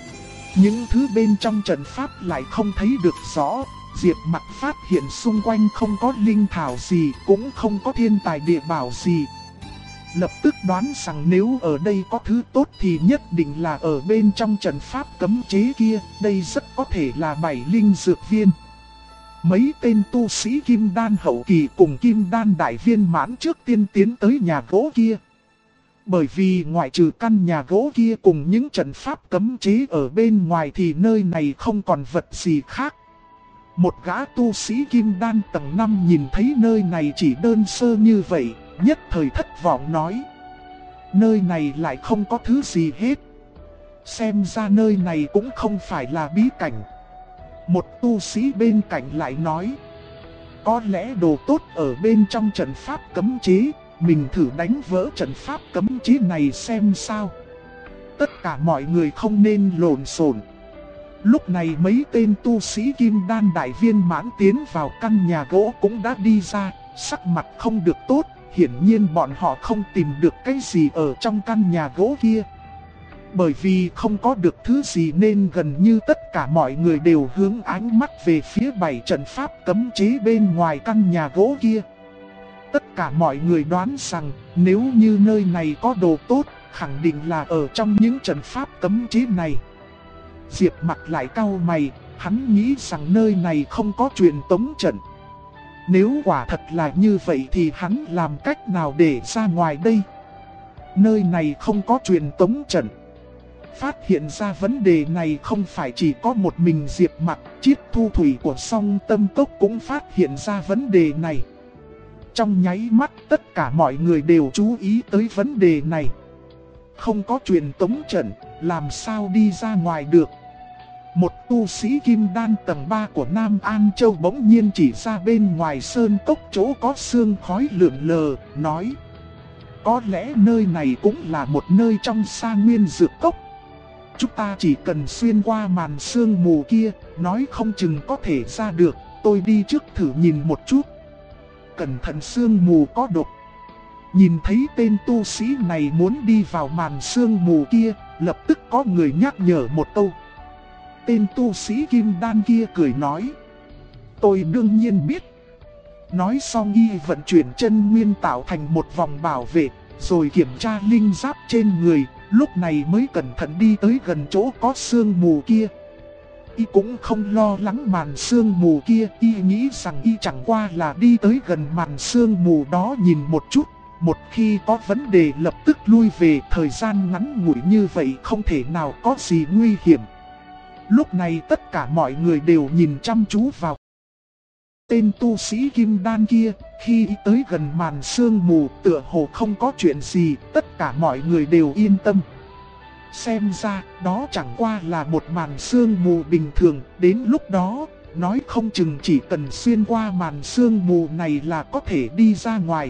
Những thứ bên trong trận pháp lại không thấy được rõ. Diệp Mặc phát hiện xung quanh không có linh thảo gì, cũng không có thiên tài địa bảo gì. Lập tức đoán rằng nếu ở đây có thứ tốt thì nhất định là ở bên trong trận pháp cấm chế kia, đây rất có thể là 7 linh dược viên. Mấy tên tu sĩ kim đan hậu kỳ cùng kim đan đại viên mãn trước tiên tiến tới nhà gỗ kia. Bởi vì ngoại trừ căn nhà gỗ kia cùng những trận pháp cấm chế ở bên ngoài thì nơi này không còn vật gì khác. Một gã tu sĩ kim đan tầng 5 nhìn thấy nơi này chỉ đơn sơ như vậy, nhất thời thất vọng nói: nơi này lại không có thứ gì hết. Xem ra nơi này cũng không phải là bí cảnh. Một tu sĩ bên cạnh lại nói: có lẽ đồ tốt ở bên trong trận pháp cấm chế, mình thử đánh vỡ trận pháp cấm chế này xem sao. Tất cả mọi người không nên lộn xộn. Lúc này mấy tên tu sĩ kim đan đại viên mãn tiến vào căn nhà gỗ cũng đã đi ra, sắc mặt không được tốt, hiển nhiên bọn họ không tìm được cái gì ở trong căn nhà gỗ kia. Bởi vì không có được thứ gì nên gần như tất cả mọi người đều hướng ánh mắt về phía 7 trận pháp cấm chế bên ngoài căn nhà gỗ kia. Tất cả mọi người đoán rằng nếu như nơi này có đồ tốt, khẳng định là ở trong những trận pháp cấm chế này. Diệp Mặc lại cau mày, hắn nghĩ rằng nơi này không có truyền tống trận. Nếu quả thật là như vậy thì hắn làm cách nào để ra ngoài đây? Nơi này không có truyền tống trận. Phát hiện ra vấn đề này không phải chỉ có một mình Diệp Mặc, Chiết Thu Thủy của Song Tâm Cốc cũng phát hiện ra vấn đề này. Trong nháy mắt tất cả mọi người đều chú ý tới vấn đề này. Không có truyền tống trận, làm sao đi ra ngoài được? Một tu sĩ kim đan tầng 3 của Nam An Châu bỗng nhiên chỉ ra bên ngoài sơn cốc chỗ có sương khói lượn lờ, nói: có lẽ nơi này cũng là một nơi trong Sa Nguyên Dược Cốc. Chúng ta chỉ cần xuyên qua màn sương mù kia, nói không chừng có thể ra được. Tôi đi trước thử nhìn một chút. Cẩn thận sương mù có độc. Nhìn thấy tên tu sĩ này muốn đi vào màn sương mù kia, lập tức có người nhắc nhở một câu. Tên tu sĩ kim đan kia cười nói: tôi đương nhiên biết. Nói xong y vận chuyển chân nguyên tạo thành một vòng bảo vệ, rồi kiểm tra linh giáp trên người, lúc này mới cẩn thận đi tới gần chỗ có sương mù kia. Y cũng không lo lắng màn sương mù kia, y nghĩ rằng y chẳng qua là đi tới gần màn sương mù đó nhìn một chút. Một khi có vấn đề lập tức lui về, thời gian ngắn ngủi như vậy không thể nào có gì nguy hiểm. Lúc này tất cả mọi người đều nhìn chăm chú vào tên tu sĩ kim đan kia. Khi tới gần màn sương mù tựa hồ không có chuyện gì, tất cả mọi người đều yên tâm. Xem ra đó chẳng qua là một màn sương mù bình thường, đến lúc đó nói không chừng chỉ cần xuyên qua màn sương mù này là có thể đi ra ngoài.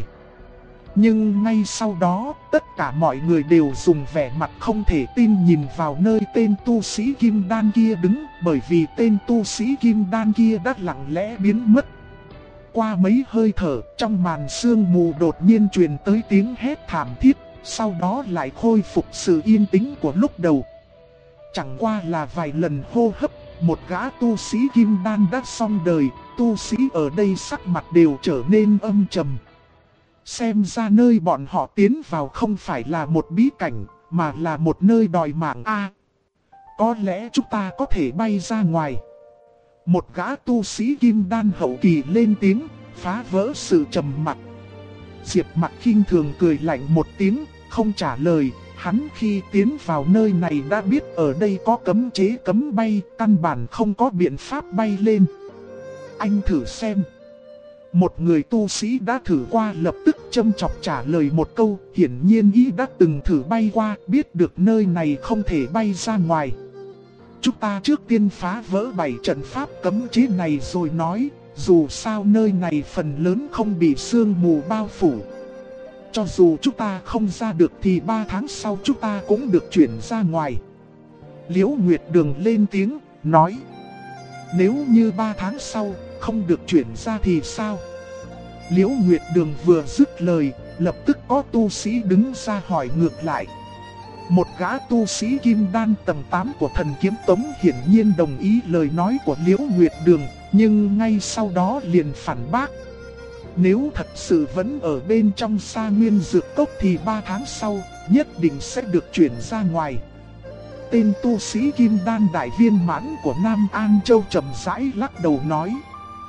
Nhưng ngay sau đó, tất cả mọi người đều dùng vẻ mặt không thể tin nhìn vào nơi tên tu sĩ kim đan kia đứng, bởi vì tên tu sĩ kim đan kia đã lặng lẽ biến mất. Qua mấy hơi thở, trong màn sương mù đột nhiên truyền tới tiếng hét thảm thiết, sau đó lại khôi phục sự yên tĩnh của lúc đầu. Chẳng qua là vài lần hô hấp, một gã tu sĩ kim đan đã xong đời, tu sĩ ở đây sắc mặt đều trở nên âm trầm. Xem ra nơi bọn họ tiến vào không phải là một bí cảnh, mà là một nơi đòi mạng a. Có lẽ chúng ta có thể bay ra ngoài. Một gã tu sĩ kim đan hậu kỳ lên tiếng, phá vỡ sự trầm mặc. Diệp Mặc khinh thường cười lạnh một tiếng, không trả lời. Hắn khi tiến vào nơi này đã biết ở đây có cấm chế cấm bay, căn bản không có biện pháp bay lên. Anh thử xem. Một người tu sĩ đã thử qua lập tức châm chọc trả lời một câu, hiển nhiên y đã từng thử bay qua, biết được nơi này không thể bay ra ngoài. Chúng ta trước tiên phá vỡ 7 trận pháp cấm chế này rồi nói, dù sao nơi này phần lớn không bị sương mù bao phủ. Cho dù chúng ta không ra được thì 3 tháng sau chúng ta cũng được chuyển ra ngoài. Liễu Nguyệt Đường lên tiếng, nói. Nếu như 3 tháng sau không được chuyển ra thì sao? Liễu Nguyệt Đường vừa dứt lời, lập tức có tu sĩ đứng ra hỏi ngược lại. Một gã tu sĩ kim đan tầng 8 của Thần Kiếm Tông hiển nhiên đồng ý lời nói của Liễu Nguyệt Đường, nhưng ngay sau đó liền phản bác. Nếu thật sự vẫn ở bên trong Sa Nguyên Dược Cốc thì 3 tháng sau nhất định sẽ được chuyển ra ngoài. Tên tu sĩ kim đan đại viên mãn của Nam An Châu chậm rãi lắc đầu nói.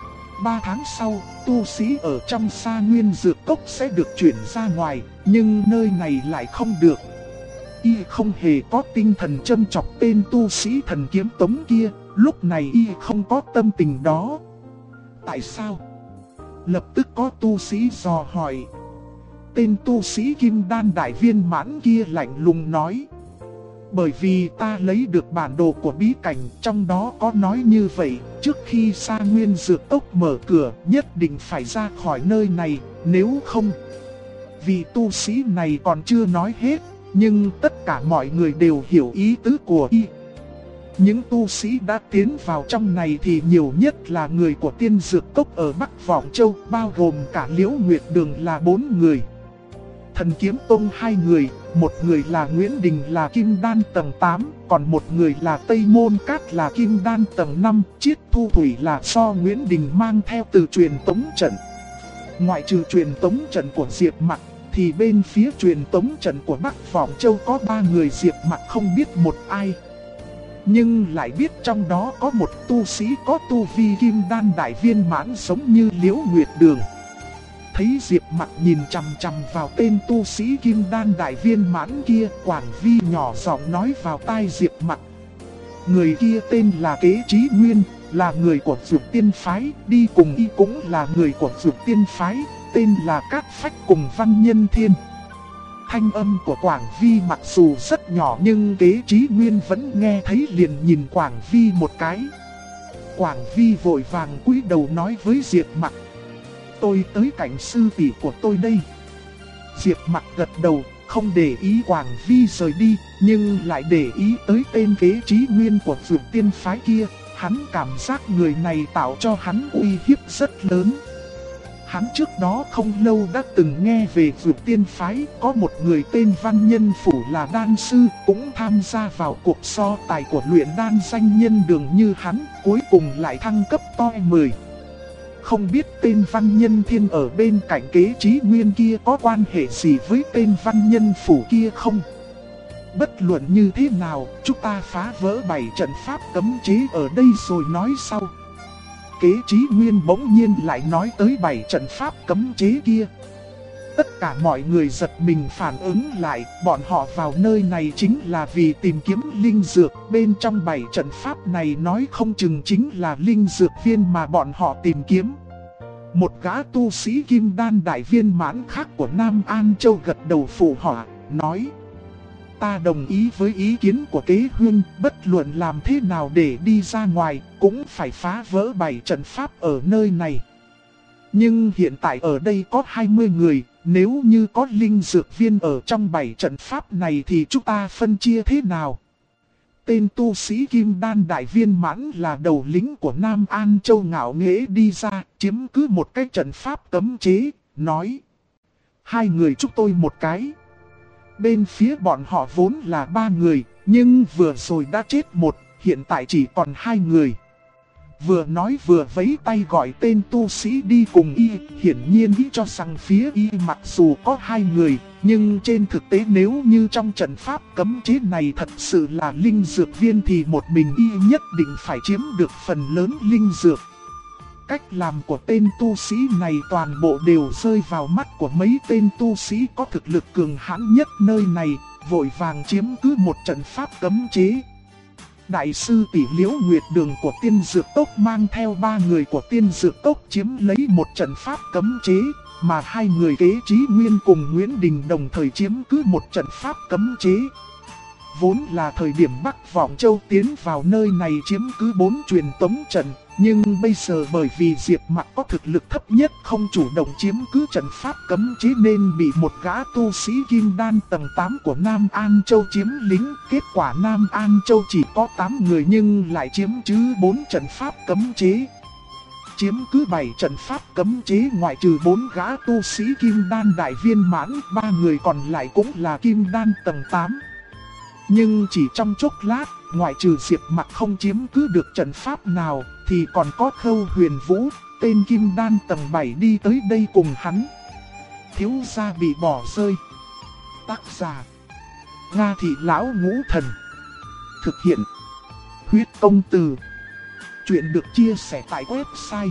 3 tháng sau, tu sĩ ở trong Sa Nguyên Dược Cốc sẽ được chuyển ra ngoài, nhưng nơi này lại không được. Y không hề có tinh thần châm chọc tên tu sĩ Thần Kiếm Tông kia, lúc này y không có tâm tình đó. Tại sao? Lập tức có tu sĩ dò hỏi. Tên tu sĩ kim đan đại viên mãn kia lạnh lùng nói. Bởi vì ta lấy được bản đồ của bí cảnh, trong đó có nói như vậy, trước khi Sa Nguyên Dược Cốc mở cửa nhất định phải ra khỏi nơi này, nếu không. Vì tu sĩ này còn chưa nói hết, nhưng tất cả mọi người đều hiểu ý tứ của y. Những tu sĩ đã tiến vào trong này thì nhiều nhất là người của Tiên Dược Cốc ở Bắc Vọng Châu, bao gồm cả Liễu Nguyệt Đường là 4 người. Thần Kiếm Tông 2 người, một người là Nguyễn Đình là Kim Đan tầng 8, còn một người là Tây Môn Cát là Kim Đan tầng 5, Chiết Thu Thủy là do Nguyễn Đình mang theo từ truyền tống trận. Ngoại trừ truyền tống trận của Diệp Mặc, thì bên phía truyền tống trận của Bắc Vọng Châu có 3 người Diệp Mặc không biết một ai. Nhưng lại biết trong đó có một tu sĩ có tu vi kim đan đại viên mãn giống như Liễu Nguyệt Đường. Thấy Diệp Mặc nhìn chằm chằm vào tên tu sĩ kim đan đại viên mãn kia, Quảng Vi nhỏ giọng nói vào tai Diệp Mặc. Người kia tên là Kế Chí Nguyên, là người của Dược Tiên Phái, đi cùng y cũng là người của Dược Tiên Phái, tên là Cát Phách cùng Văn Nhân Thiên. Thanh âm của Quảng Vi mặc dù rất nhỏ nhưng Kế Chí Nguyên vẫn nghe thấy, liền nhìn Quảng Vi một cái. Quảng Vi vội vàng cúi đầu nói với Diệp Mặc. Tôi tới cạnh sư tỷ của tôi đây. Diệp Mặc gật đầu, không để ý Quảng Vi rời đi, nhưng lại để ý tới tên Kế Chí Nguyên của Dược Tiên Phái kia. Hắn cảm giác người này tạo cho hắn uy hiếp rất lớn. Hắn trước đó không lâu đã từng nghe về Dược Tiên Phái, có một người tên Văn Nhân Phủ là đan sư, cũng tham gia vào cuộc so tài của luyện đan danh nhân Đường như hắn, cuối cùng lại thăng cấp toi 10. không biết tên văn nhân thiên ở bên cạnh Kế Chí Nguyên kia có quan hệ gì với tên văn nhân phủ kia không? Bất luận như thế nào, chúng ta phá vỡ 7 trận pháp cấm chế ở đây rồi nói sau. Kế Chí Nguyên bỗng nhiên lại nói tới 7 trận pháp cấm chế kia. Tất cả mọi người giật mình phản ứng lại, bọn họ vào nơi này chính là vì tìm kiếm linh dược. Bên trong 7 trận pháp này nói không chừng chính là linh dược viên mà bọn họ tìm kiếm. Một gã tu sĩ kim đan đại viên mãn khác của Nam An Châu gật đầu phụ họa, nói: ta đồng ý với ý kiến của Kế Huynh, bất luận làm thế nào để đi ra ngoài, cũng phải phá vỡ 7 trận pháp ở nơi này. Nhưng hiện tại ở đây có 20 người, nếu như có linh dược viên ở trong 7 trận pháp này thì chúng ta phân chia thế nào? Tên tu sĩ kim đan đại viên mãn là đầu lĩnh của Nam An Châu ngạo nghễ đi ra, chiếm cứ một cái trận pháp cấm chế, nói: 2 người chúng tôi một cái. Bên phía bọn họ vốn là 3 người, nhưng vừa rồi đã chết một, hiện tại chỉ còn 2 người. Vừa nói vừa vẫy tay gọi tên tu sĩ đi cùng y, hiển nhiên y cho rằng phía y mặc dù có 2 người, nhưng trên thực tế nếu như trong trận pháp cấm chế này thật sự là linh dược viên thì một mình y nhất định phải chiếm được phần lớn linh dược. Cách làm của tên tu sĩ này toàn bộ đều rơi vào mắt của mấy tên tu sĩ có thực lực cường hãn nhất nơi này, vội vàng chiếm cứ một trận pháp cấm chế. Đại sư Tỷ Liễu Nguyệt Đường của Tiên Dược Tốc mang theo 3 người của Tiên Dược Tốc chiếm lấy một trận pháp cấm chế, mà 2 người Kế Chí Nguyên cùng Nguyễn Đình đồng thời chiếm cứ một trận pháp cấm chế. Vốn là thời điểm Bắc Vọng Châu tiến vào nơi này chiếm cứ 4 truyền tống trận, nhưng bây giờ bởi vì Diệp Mặc có thực lực thấp nhất không chủ động chiếm cứ trận pháp cấm chế nên bị một gã tu sĩ kim đan tầng 8 của Nam An Châu chiếm lĩnh. Kết quả Nam An Châu chỉ có 8 người nhưng lại chiếm cứ 4 trận pháp cấm chế. Chiếm cứ 7 trận pháp cấm chế ngoại trừ 4 gã tu sĩ kim đan đại viên mãn, 3 người còn lại cũng là kim đan tầng 8. Nhưng chỉ trong chốc lát, ngoại trừ Diệp Mặc không chiếm cứ được trận pháp nào, thì còn có Khâu Huyền Vũ, tên kim đan tầng 7 đi tới đây cùng hắn. Thiếu gia bị bỏ rơi. Tác giả: Nga Thị Lão Ngũ Thần. Thực hiện: Huyết Công Từ. Chuyện được chia sẻ tại website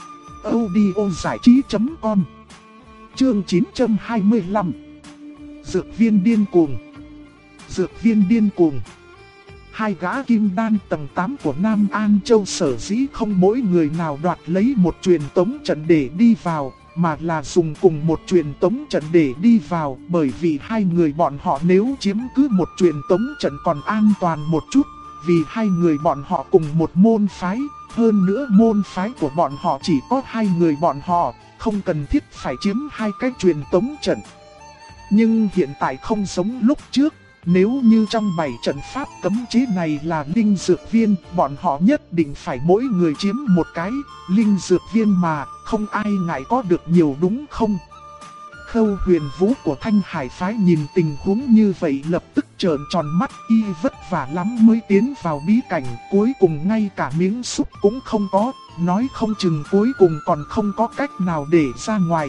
audiozảichí.com. Chương 925. Dược viên điên cuồng. Dược viên điên cuồng. 2 gã kim đan tầng 8 của Nam An Châu sở dĩ không mỗi người nào đoạt lấy một truyền tống trận để đi vào, mà là dùng cùng một truyền tống trận để đi vào, bởi vì 2 người bọn họ nếu chiếm cứ một truyền tống trận còn an toàn một chút, vì 2 người bọn họ cùng một môn phái, hơn nữa môn phái của bọn họ chỉ có 2 người bọn họ, không cần thiết phải chiếm 2 cái truyền tống trận. Nhưng hiện tại không giống lúc trước. Nếu như trong 7 trận pháp cấm chế này là linh dược viên, bọn họ nhất định phải mỗi người chiếm một cái. Linh dược viên mà, không ai ngại có được nhiều đúng không? Khâu Huyền Vũ của Thanh Hải phái nhìn tình huống như vậy lập tức trợn tròn mắt, y vất vả lắm mới tiến vào bí cảnh, cuối cùng ngay cả miếng súp cũng không có, nói không chừng cuối cùng còn không có cách nào để ra ngoài.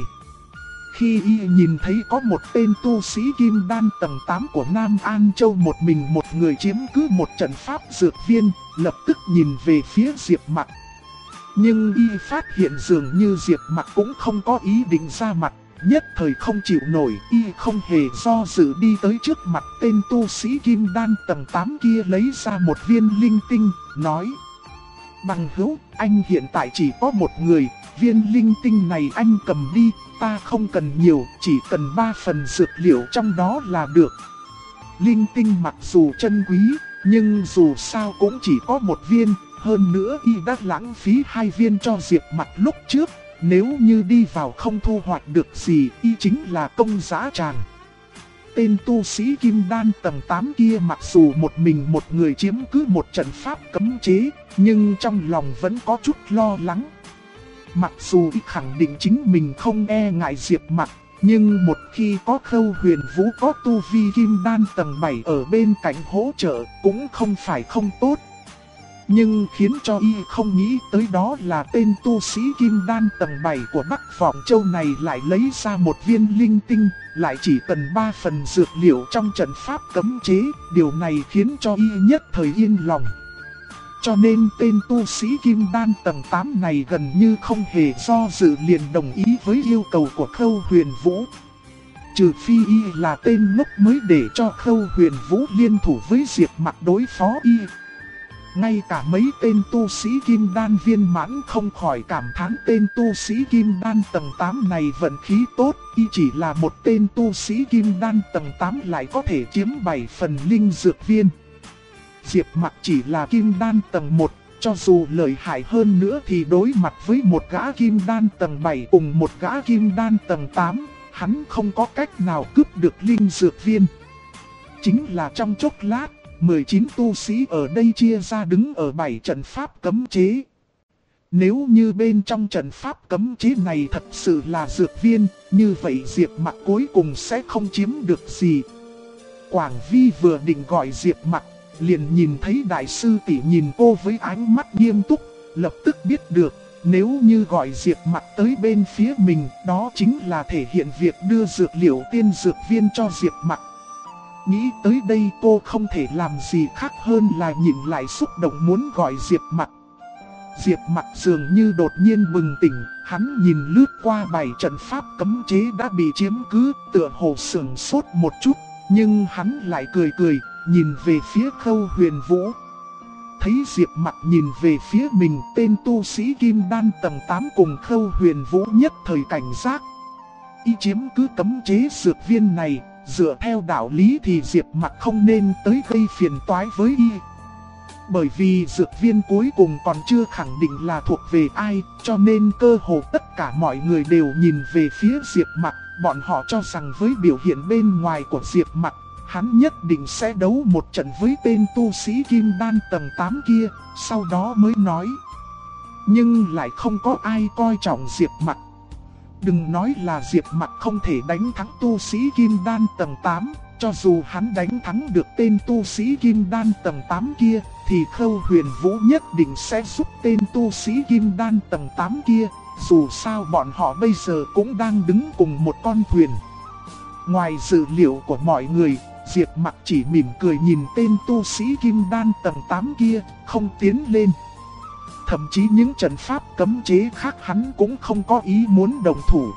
Khi y nhìn thấy có một tên tu sĩ kim đan tầng 8 của Nam An Châu một mình một người chiếm cứ một trận pháp dược viên, lập tức nhìn về phía Diệp Mặc. Nhưng y phát hiện dường như Diệp Mặc cũng không có ý định ra mặt, nhất thời không chịu nổi, y không hề do dự đi tới trước mặt tên tu sĩ kim đan tầng 8 kia lấy ra một viên linh tinh, nói: Bằng hữu, anh hiện tại chỉ có một người, viên linh tinh này anh cầm đi. Ta không cần nhiều, chỉ cần 3 phần dược liệu trong đó là được. Linh tinh mặc dù chân quý, nhưng dù sao cũng chỉ có một viên, hơn nữa y đã lãng phí 2 viên cho Diệp Mặc lúc trước. Nếu như đi vào không thu hoạch được gì, y chính là công dã tràng. Tên tu sĩ kim đan tầng 8 kia mặc dù một mình một người chiếm cứ một trận pháp cấm chế, nhưng trong lòng vẫn có chút lo lắng. Mặc dù y khẳng định chính mình không e ngại Diệp Mặc, nhưng một khi có Khâu Huyền Vũ có tu vi kim đan tầng 7 ở bên cạnh hỗ trợ cũng không phải không tốt. Nhưng khiến cho y không nghĩ tới đó là tên tu sĩ kim đan tầng 7 của Bắc Vọng Châu này lại lấy ra một viên linh tinh, lại chỉ cần 3 phần dược liệu trong trận pháp cấm chế, điều này khiến cho y nhất thời yên lòng. Cho nên tên tu sĩ kim đan tầng 8 này gần như không hề do dự liền đồng ý với yêu cầu của Khâu Huyền Vũ. Trừ phi y là tên ngốc mới để cho Khâu Huyền Vũ liên thủ với Diệp Mặc đối phó y. Ngay cả mấy tên tu sĩ kim đan viên mãn không khỏi cảm thán tên tu sĩ kim đan tầng 8 này vận khí tốt, y chỉ là một tên tu sĩ kim đan tầng 8 lại có thể chiếm 7 phần linh dược viên. Diệp Mặc chỉ là kim đan tầng 1, cho dù lợi hại hơn nữa thì đối mặt với một gã kim đan tầng 7 cùng một gã kim đan tầng 8, hắn không có cách nào cướp được linh dược viên. Chính là trong chốc lát, 19 tu sĩ ở đây chia ra đứng ở 7 trận pháp cấm chế. Nếu như bên trong trận pháp cấm chế này thật sự là dược viên, như vậy Diệp Mặc cuối cùng sẽ không chiếm được gì. Quảng Vi vừa định gọi Diệp Mặc, liền nhìn thấy đại sư tỷ nhìn cô với ánh mắt nghiêm túc, lập tức biết được, nếu như gọi Diệp Mặc tới bên phía mình, đó chính là thể hiện việc đưa dược liệu tiên dược viên cho Diệp Mặc. Nghĩ tới đây cô không thể làm gì khác hơn là nhìn lại xúc động muốn gọi Diệp Mặc. Diệp Mặc dường như đột nhiên bừng tỉnh, hắn nhìn lướt qua 7 trận pháp cấm chế đã bị chiếm cứ, tựa hồ sửng sốt một chút, nhưng hắn lại cười cười, nhìn về phía Khâu Huyền Vũ. Thấy Diệp Mặc nhìn về phía mình, tên tu sĩ kim đan tầng 8 cùng Khâu Huyền Vũ nhất thời cảnh giác. Y chiếm cứ cấm chế dược viên này, dựa theo đạo lý thì Diệp Mặc không nên tới gây phiền toái với y. Bởi vì dược viên cuối cùng còn chưa khẳng định là thuộc về ai, cho nên cơ hồ tất cả mọi người đều nhìn về phía Diệp Mặc. Bọn họ cho rằng với biểu hiện bên ngoài của Diệp Mặc, hắn nhất định sẽ đấu một trận với tên tu sĩ kim đan tầng 8 kia, sau đó mới nói. Nhưng lại không có ai coi trọng Diệp Mặc. Đừng nói là Diệp Mặc không thể đánh thắng tu sĩ kim đan tầng 8, cho dù hắn đánh thắng được tên tu sĩ kim đan tầng 8 kia, thì Khâu Huyền Vũ nhất định sẽ giúp tên tu sĩ kim đan tầng 8 kia, dù sao bọn họ bây giờ cũng đang đứng cùng một con thuyền. Ngoài dự liệu của mọi người, Diệp Mặc chỉ mỉm cười nhìn tên tu sĩ kim đan tầng 8 kia, không tiến lên. Thậm chí những trận pháp cấm chế khác hắn cũng không có ý muốn đồng thủ.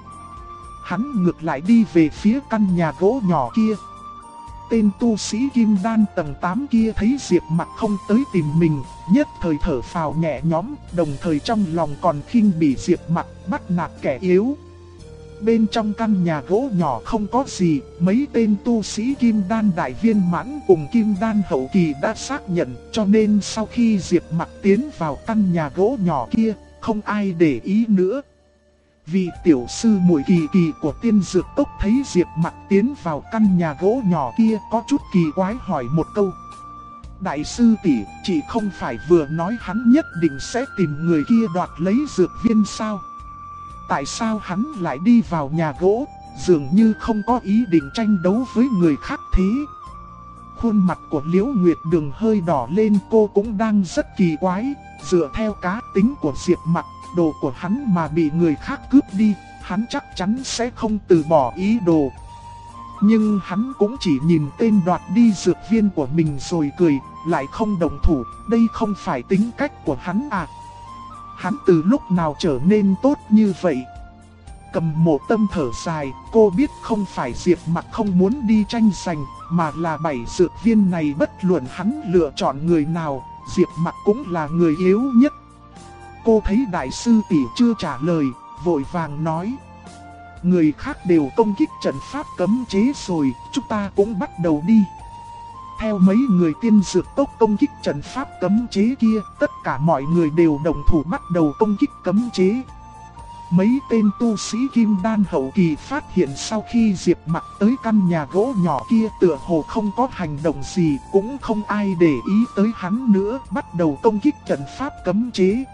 Hắn ngược lại đi về phía căn nhà gỗ nhỏ kia. Tên tu sĩ kim đan tầng 8 kia thấy Diệp Mặc không tới tìm mình, nhất thời thở phào nhẹ nhõm, đồng thời trong lòng còn khinh bỉ Diệp Mặc bắt nạt kẻ yếu. Bên trong căn nhà gỗ nhỏ không có gì, mấy tên tu sĩ kim đan đại viên mãn cùng kim đan hậu kỳ đã xác nhận, cho nên sau khi Diệp Mặc tiến vào căn nhà gỗ nhỏ kia, không ai để ý nữa. Vì tiểu sư muội Kỳ Kỳ của Tiên Dược Cốc thấy Diệp Mặc tiến vào căn nhà gỗ nhỏ kia có chút kỳ quái hỏi một câu. Đại sư tỷ, chị không phải vừa nói hắn nhất định sẽ tìm người kia đoạt lấy dược viên sao? Tại sao hắn lại đi vào nhà gỗ, dường như không có ý định tranh đấu với người khác thế? Khuôn mặt của Liễu Nguyệt Đường hơi đỏ lên, cô cũng đang rất kỳ quái. Dựa theo cá tính của Diệp Mặc, đồ của hắn mà bị người khác cướp đi, hắn chắc chắn sẽ không từ bỏ ý đồ. Nhưng hắn cũng chỉ nhìn tên đoạt đi dược viên của mình rồi cười, lại không động thủ, đây không phải tính cách của hắn à? Hắn từ lúc nào trở nên tốt như vậy? Cầm Mộ Tâm thở dài, cô biết không phải Diệp Mặc không muốn đi tranh giành, mà là 7 dược viên này bất luận hắn lựa chọn người nào, Diệp Mặc cũng là người yếu nhất. Cô thấy đại sư tỷ chưa trả lời, vội vàng nói. Người khác đều công kích trận pháp cấm chế rồi, chúng ta cũng bắt đầu đi. Theo mấy người Tiên Dược Cốc công kích trận pháp cấm chế kia, tất cả mọi người đều đồng thủ bắt đầu công kích cấm chế. Mấy tên tu sĩ kim đan hậu kỳ phát hiện sau khi Diệp Mặc tới căn nhà gỗ nhỏ kia tựa hồ không có hành động gì, cũng không ai để ý tới hắn nữa, bắt đầu công kích trận pháp cấm chế.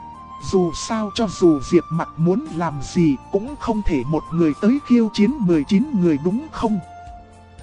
Dù sao cho dù Diệp Mặc muốn làm gì cũng không thể một người tới khiêu chiến 19 người đúng không?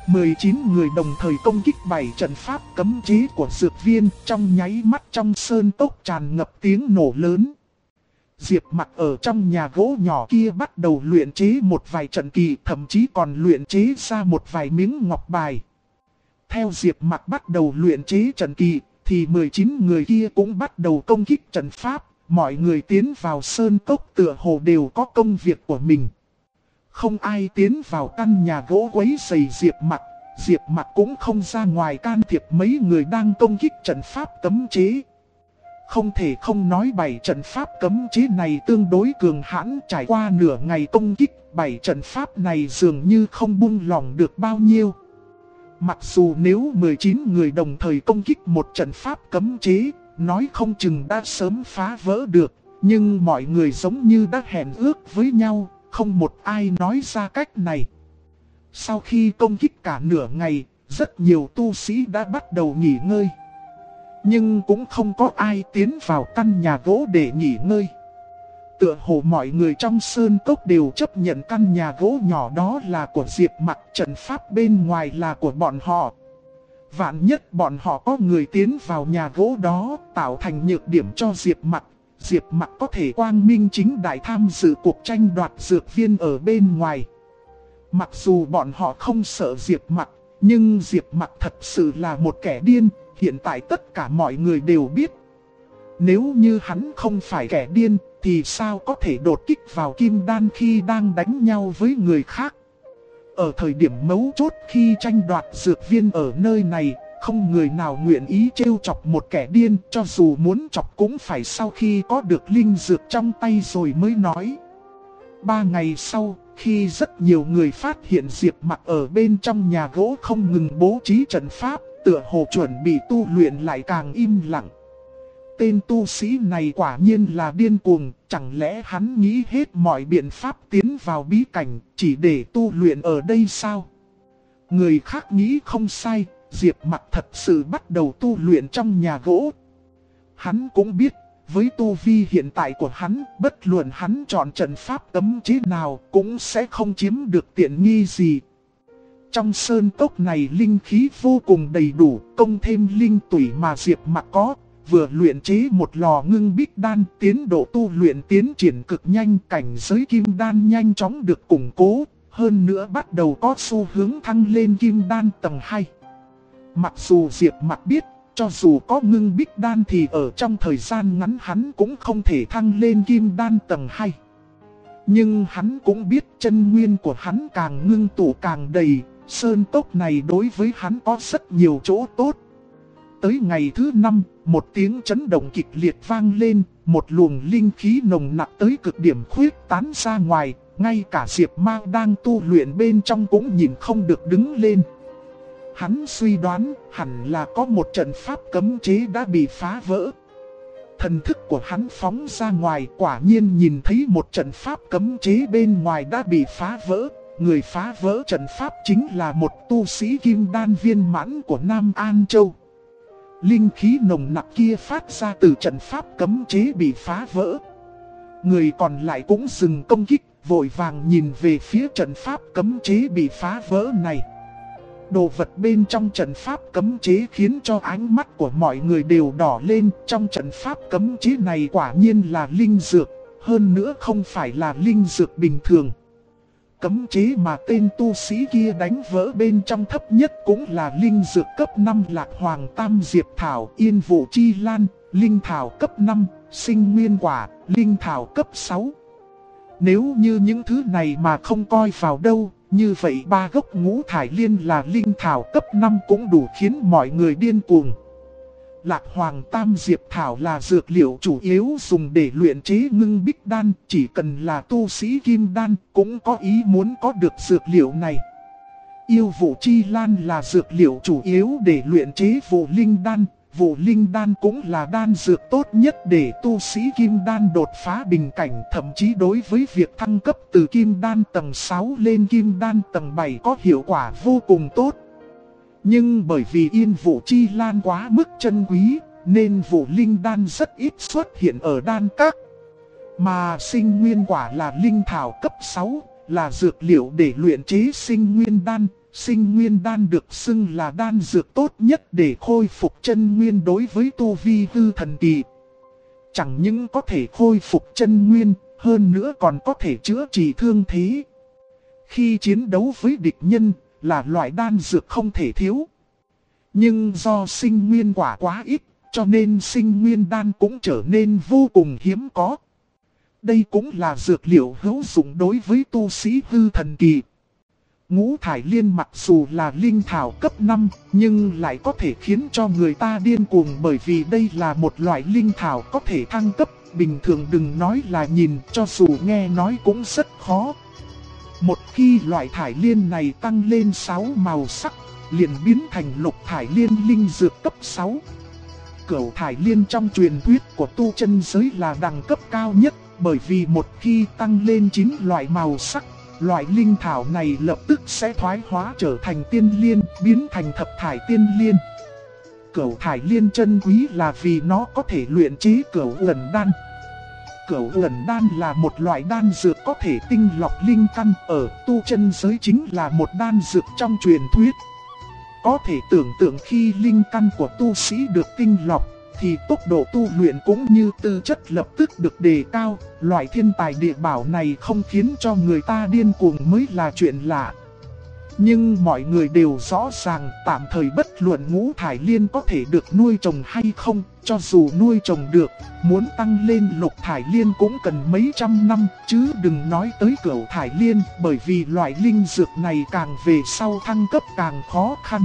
19 người đồng thời công kích 7 trận pháp cấm chế của dược viên, trong nháy mắt trong sơn cốc tràn ngập tiếng nổ lớn. Diệp Mặc ở trong nhà gỗ nhỏ kia bắt đầu luyện chế một vài trận kỳ, thậm chí còn luyện chế ra một vài miếng ngọc bài. Theo Diệp Mặc bắt đầu luyện chế trận kỳ, thì 19 người kia cũng bắt đầu công kích trận pháp. Mọi người tiến vào sơn cốc tựa hồ đều có công việc của mình. Không ai tiến vào căn nhà gỗ quấy rầy Diệp Mặc. Diệp Mặc cũng không ra ngoài can thiệp mấy người đang công kích trận pháp cấm chế. Không thể không nói 7 trận pháp cấm chế này tương đối cường hãn, trải qua nửa ngày công kích, 7 trận pháp này dường như không buông lỏng được bao nhiêu. Mặc dù nếu 19 người đồng thời công kích một trận pháp cấm chế, nói không chừng đã sớm phá vỡ được, nhưng mọi người giống như đã hẹn ước với nhau, không một ai nói ra cách này. Sau khi công kích cả nửa ngày, rất nhiều tu sĩ đã bắt đầu nghỉ ngơi. Nhưng cũng không có ai tiến vào căn nhà gỗ để nghỉ ngơi. Tựa hồ mọi người trong sơn cốc đều chấp nhận căn nhà gỗ nhỏ đó là của Diệp Mặc, trận pháp bên ngoài là của bọn họ. Vạn nhất bọn họ có người tiến vào nhà gỗ đó, tạo thành nhược điểm cho Diệp Mặc. Diệp Mặc có thể quang minh chính đại tham dự cuộc tranh đoạt dược viên ở bên ngoài. Mặc dù bọn họ không sợ Diệp Mặc, nhưng Diệp Mặc thật sự là một kẻ điên, hiện tại tất cả mọi người đều biết. Nếu như hắn không phải kẻ điên, thì sao có thể đột kích vào Kim Đan khi đang đánh nhau với người khác. Ở thời điểm mấu chốt khi tranh đoạt dược viên ở nơi này, không người nào nguyện ý trêu chọc một kẻ điên, cho dù muốn chọc cũng phải sau khi có được linh dược trong tay rồi mới nói. 3 ngày sau, khi rất nhiều người phát hiện Diệp Mặc ở bên trong nhà gỗ không ngừng bố trí trận pháp, tựa hồ chuẩn bị tu luyện lại càng im lặng. Tên tu sĩ này quả nhiên là điên cuồng, chẳng lẽ hắn nghĩ hết mọi biện pháp tiến vào bí cảnh chỉ để tu luyện ở đây sao? Người khác nghĩ không sai, Diệp Mặc thật sự bắt đầu tu luyện trong nhà gỗ. Hắn cũng biết, với tu vi hiện tại của hắn, bất luận hắn chọn trận pháp cấm chế nào cũng sẽ không chiếm được tiện nghi gì. Trong sơn cốc này linh khí vô cùng đầy đủ, công thêm linh tủy mà Diệp Mặc có. Vừa luyện chế một lò ngưng bích đan, tiến độ tu luyện tiến triển cực nhanh, cảnh giới kim đan nhanh chóng được củng cố, hơn nữa bắt đầu có xu hướng thăng lên kim đan tầng 2. Mặc dù Diệp Mặc biết, cho dù có ngưng bích đan thì ở trong thời gian ngắn hắn cũng không thể thăng lên kim đan tầng 2. Nhưng hắn cũng biết chân nguyên của hắn càng ngưng tụ càng đầy, sơn cốc này đối với hắn có rất nhiều chỗ tốt. Tới ngày thứ 5, một tiếng chấn động kịch liệt vang lên, một luồng linh khí nồng nặc tới cực điểm khuyết tán ra ngoài, ngay cả Diệp Ma đang tu luyện bên trong cũng nhìn không được đứng lên. Hắn suy đoán hẳn là có một trận pháp cấm chế đã bị phá vỡ. Thần thức của hắn phóng ra ngoài, quả nhiên nhìn thấy một trận pháp cấm chế bên ngoài đã bị phá vỡ. Người phá vỡ trận pháp chính là một tu sĩ kim đan viên mãn của Nam An Châu. Linh khí nồng nặc kia phát ra từ trận pháp cấm chế bị phá vỡ. Người còn lại cũng dừng công kích, vội vàng nhìn về phía trận pháp cấm chế bị phá vỡ này. Đồ vật bên trong trận pháp cấm chế khiến cho ánh mắt của mọi người đều đỏ lên. Trong trận pháp cấm chế này quả nhiên là linh dược, hơn nữa không phải là linh dược bình thường. Cấm chế mà tên tu sĩ kia đánh vỡ bên trong thấp nhất cũng là linh dược cấp 5 Lạc Hoàng Tam Diệp Thảo, Yên Vụ Chi Lan, linh thảo cấp 5, Sinh Nguyên Quả, linh thảo cấp 6. Nếu như những thứ này mà không coi vào đâu, như vậy 3 gốc ngũ thải liên là linh thảo cấp 5 cũng đủ khiến mọi người điên cuồng. Lạc Hoàng Tam Diệp Thảo là dược liệu chủ yếu dùng để luyện chế ngưng bích đan, chỉ cần là tu sĩ kim đan cũng có ý muốn có được dược liệu này. Yêu Vụ Chi Lan là dược liệu chủ yếu để luyện chế vụ linh đan, vụ linh đan cũng là đan dược tốt nhất để tu sĩ kim đan đột phá bình cảnh, thậm chí đối với việc thăng cấp từ kim đan tầng 6 lên kim đan tầng 7 có hiệu quả vô cùng tốt. Nhưng bởi vì Yên Vụ Chi Lan quá mức chân quý, nên vụ linh đan rất ít xuất hiện ở đan các. Mà Sinh Nguyên Quả là linh thảo cấp 6, là dược liệu để luyện chế sinh nguyên đan. Sinh nguyên đan được xưng là đan dược tốt nhất để khôi phục chân nguyên đối với tu vi hư thần kỳ. Chẳng những có thể khôi phục chân nguyên, hơn nữa còn có thể chữa trị thương thế. Khi chiến đấu với địch nhân là loại đan dược không thể thiếu. Nhưng do sinh nguyên quả quá ít, cho nên sinh nguyên đan cũng trở nên vô cùng hiếm có. Đây cũng là dược liệu hữu dụng đối với tu sĩ hư thần kỳ. Ngũ thải liên mặc dù là linh thảo cấp 5, nhưng lại có thể khiến cho người ta điên cuồng bởi vì đây là một loại linh thảo có thể thăng cấp. Bình thường đừng nói là nhìn, cho dù nghe nói cũng rất khó. Một khi loại thải liên này tăng lên 6 màu sắc, liền biến thành lục thải liên linh dược cấp 6. Cửu thải liên trong truyền thuyết của tu chân giới là đẳng cấp cao nhất, bởi vì một khi tăng lên 9 loại màu sắc, loại linh thảo này lập tức sẽ thoái hóa trở thành tiên liên, biến thành thập thải tiên liên. Cửu thải liên chân quý là vì nó có thể luyện chế cửu uẩn đan. Cửu uẩn đan là một loại đan dược có thể tinh lọc linh căn, ở tu chân giới chính là một đan dược trong truyền thuyết. Có thể tưởng tượng khi linh căn của tu sĩ được tinh lọc, thì tốc độ tu luyện cũng như tư chất lập tức được đề cao. Loại thiên tài địa bảo này không khiến cho người ta điên cuồng mới là chuyện lạ. Nhưng mọi người đều rõ ràng tạm thời bất luận ngũ thải liên có thể được nuôi trồng hay không. Cho dù nuôi trồng được, muốn tăng lên lục thải liên cũng cần mấy trăm năm, chứ đừng nói tới cửu thải liên, bởi vì loại linh dược này càng về sau thăng cấp càng khó khăn.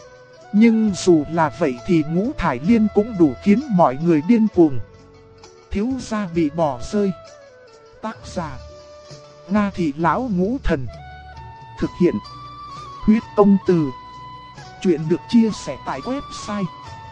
Nhưng dù là vậy thì ngũ thải liên cũng đủ khiến mọi người điên cuồng. Thiếu gia bị bỏ rơi. Tác giả: Nga Thị Lão Ngũ Thần. Thực hiện: Huyết Công Từ. Chuyện được chia sẻ tại website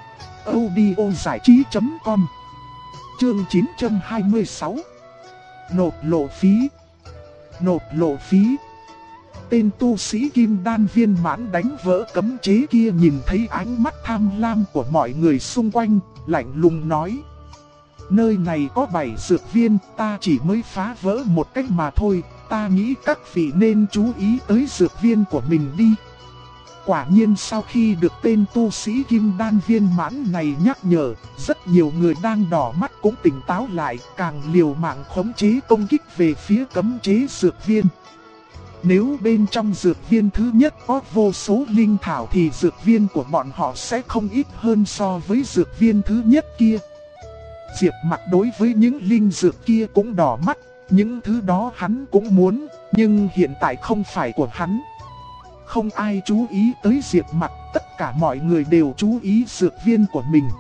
audiozảichí.com. Chương 926. Nộp lộ phí. Nộp lộ phí. Tên tu sĩ kim đan viên mãn đánh vỡ cấm chế kia nhìn thấy ánh mắt tham lam của mọi người xung quanh, lạnh lùng nói: nơi này có 7 dược viên, ta chỉ mới phá vỡ một cách mà thôi, ta nghĩ các vị nên chú ý tới dược viên của mình đi. Quả nhiên sau khi được tên tu sĩ kim đan viên mãn này nhắc nhở, rất nhiều người đang đỏ mắt cũng tỉnh táo lại, càng liều mạng khống chế công kích về phía cấm chế dược viên. Nếu bên trong dược viên thứ nhất có vô số linh thảo thì dược viên của bọn họ sẽ không ít hơn so với dược viên thứ nhất kia. Diệp Mặc đối với những linh dược kia cũng đỏ mắt, những thứ đó hắn cũng muốn, nhưng hiện tại không phải của hắn. Không ai chú ý tới Diệp Mặc, tất cả mọi người đều chú ý dược viên của mình.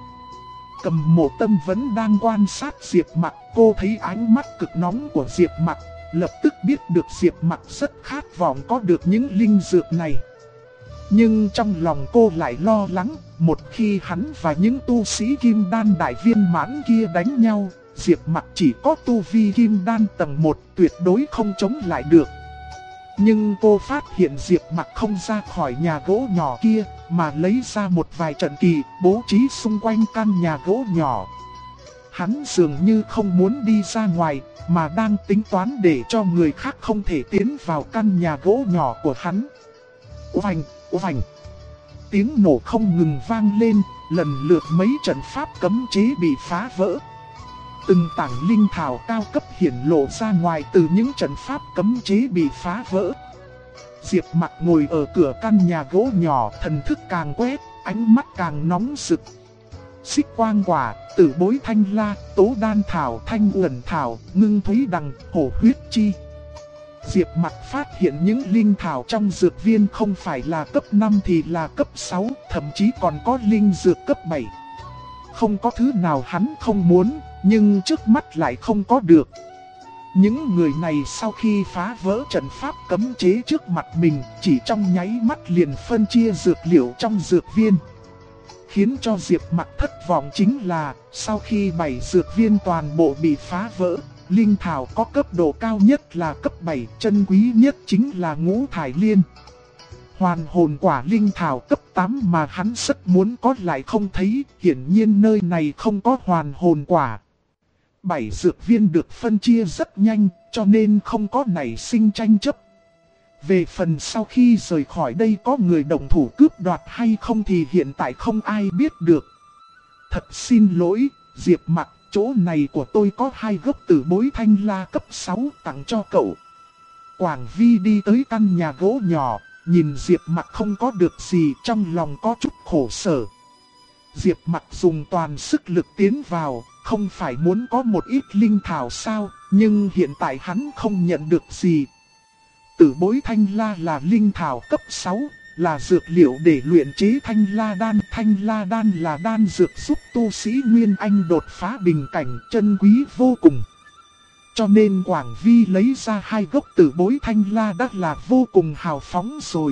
Cầm Mộ Tâm vẫn đang quan sát Diệp Mặc, cô thấy ánh mắt cực nóng của Diệp Mặc, lập tức biết được Diệp Mặc rất khát vọng có được những linh dược này. Nhưng trong lòng cô lại lo lắng, một khi hắn và những tu sĩ kim đan đại viên mãn kia đánh nhau, Diệp Mặc chỉ có tu vi kim đan tầng 1 tuyệt đối không chống lại được. Nhưng cô phát hiện Diệp Mặc không ra khỏi nhà gỗ nhỏ kia, mà lấy ra một vài trận kỳ bố trí xung quanh căn nhà gỗ nhỏ. Hắn dường như không muốn đi ra ngoài, mà đang tính toán để cho người khác không thể tiến vào căn nhà gỗ nhỏ của hắn. Oanh, oanh. Tiếng nổ không ngừng vang lên, lần lượt mấy trận pháp cấm chế bị phá vỡ. Từng tảng linh thảo cao cấp hiển lộ ra ngoài từ những trận pháp cấm chế bị phá vỡ. Diệp Mặc ngồi ở cửa căn nhà gỗ nhỏ, thần thức càng quét, ánh mắt càng nóng rực. Xích quang quả, tử bối thanh la, tố đan thảo, thanh uẩn thảo, ngưng thúy đằng, hổ huyết chi. Diệp Mặc phát hiện những linh thảo trong dược viên không phải là cấp 5 thì là cấp 6, thậm chí còn có linh dược cấp 7. Không có thứ nào hắn không muốn, nhưng trước mắt lại không có được. Những người này sau khi phá vỡ trận pháp cấm chế trước mặt mình, chỉ trong nháy mắt liền phân chia dược liệu trong dược viên. Khiến cho Diệp Mặc thất vọng chính là, sau khi 7 dược viên toàn bộ bị phá vỡ, linh thảo có cấp độ cao nhất là cấp 7, chân quý nhất chính là ngũ thải liên. Hoàn hồn quả linh thảo cấp 8 mà hắn rất muốn có lại không thấy, hiển nhiên nơi này không có hoàn hồn quả. 7 dược viên được phân chia rất nhanh, cho nên không có nảy sinh tranh chấp. Về phần sau khi rời khỏi đây có người động thủ cướp đoạt hay không thì hiện tại không ai biết được. Thật xin lỗi, Diệp Mặc, chỗ này của tôi có 2 gốc tử bối thanh la cấp 6 tặng cho cậu. Quảng Vi đi tới căn nhà gỗ nhỏ, nhìn Diệp Mặc không có được gì, trong lòng có chút khổ sở. Diệp Mặc dùng toàn sức lực tiến vào, không phải muốn có một ít linh thảo sao, nhưng hiện tại hắn không nhận được gì. Tử bối thanh la là linh thảo cấp 6, là dược liệu để luyện chế thanh la đan. Thanh la đan là đan dược giúp tu sĩ Nguyên Anh đột phá bình cảnh, chân quý vô cùng. Cho nên Quảng Vi lấy ra 2 gốc tử bối thanh la đã là vô cùng hào phóng rồi.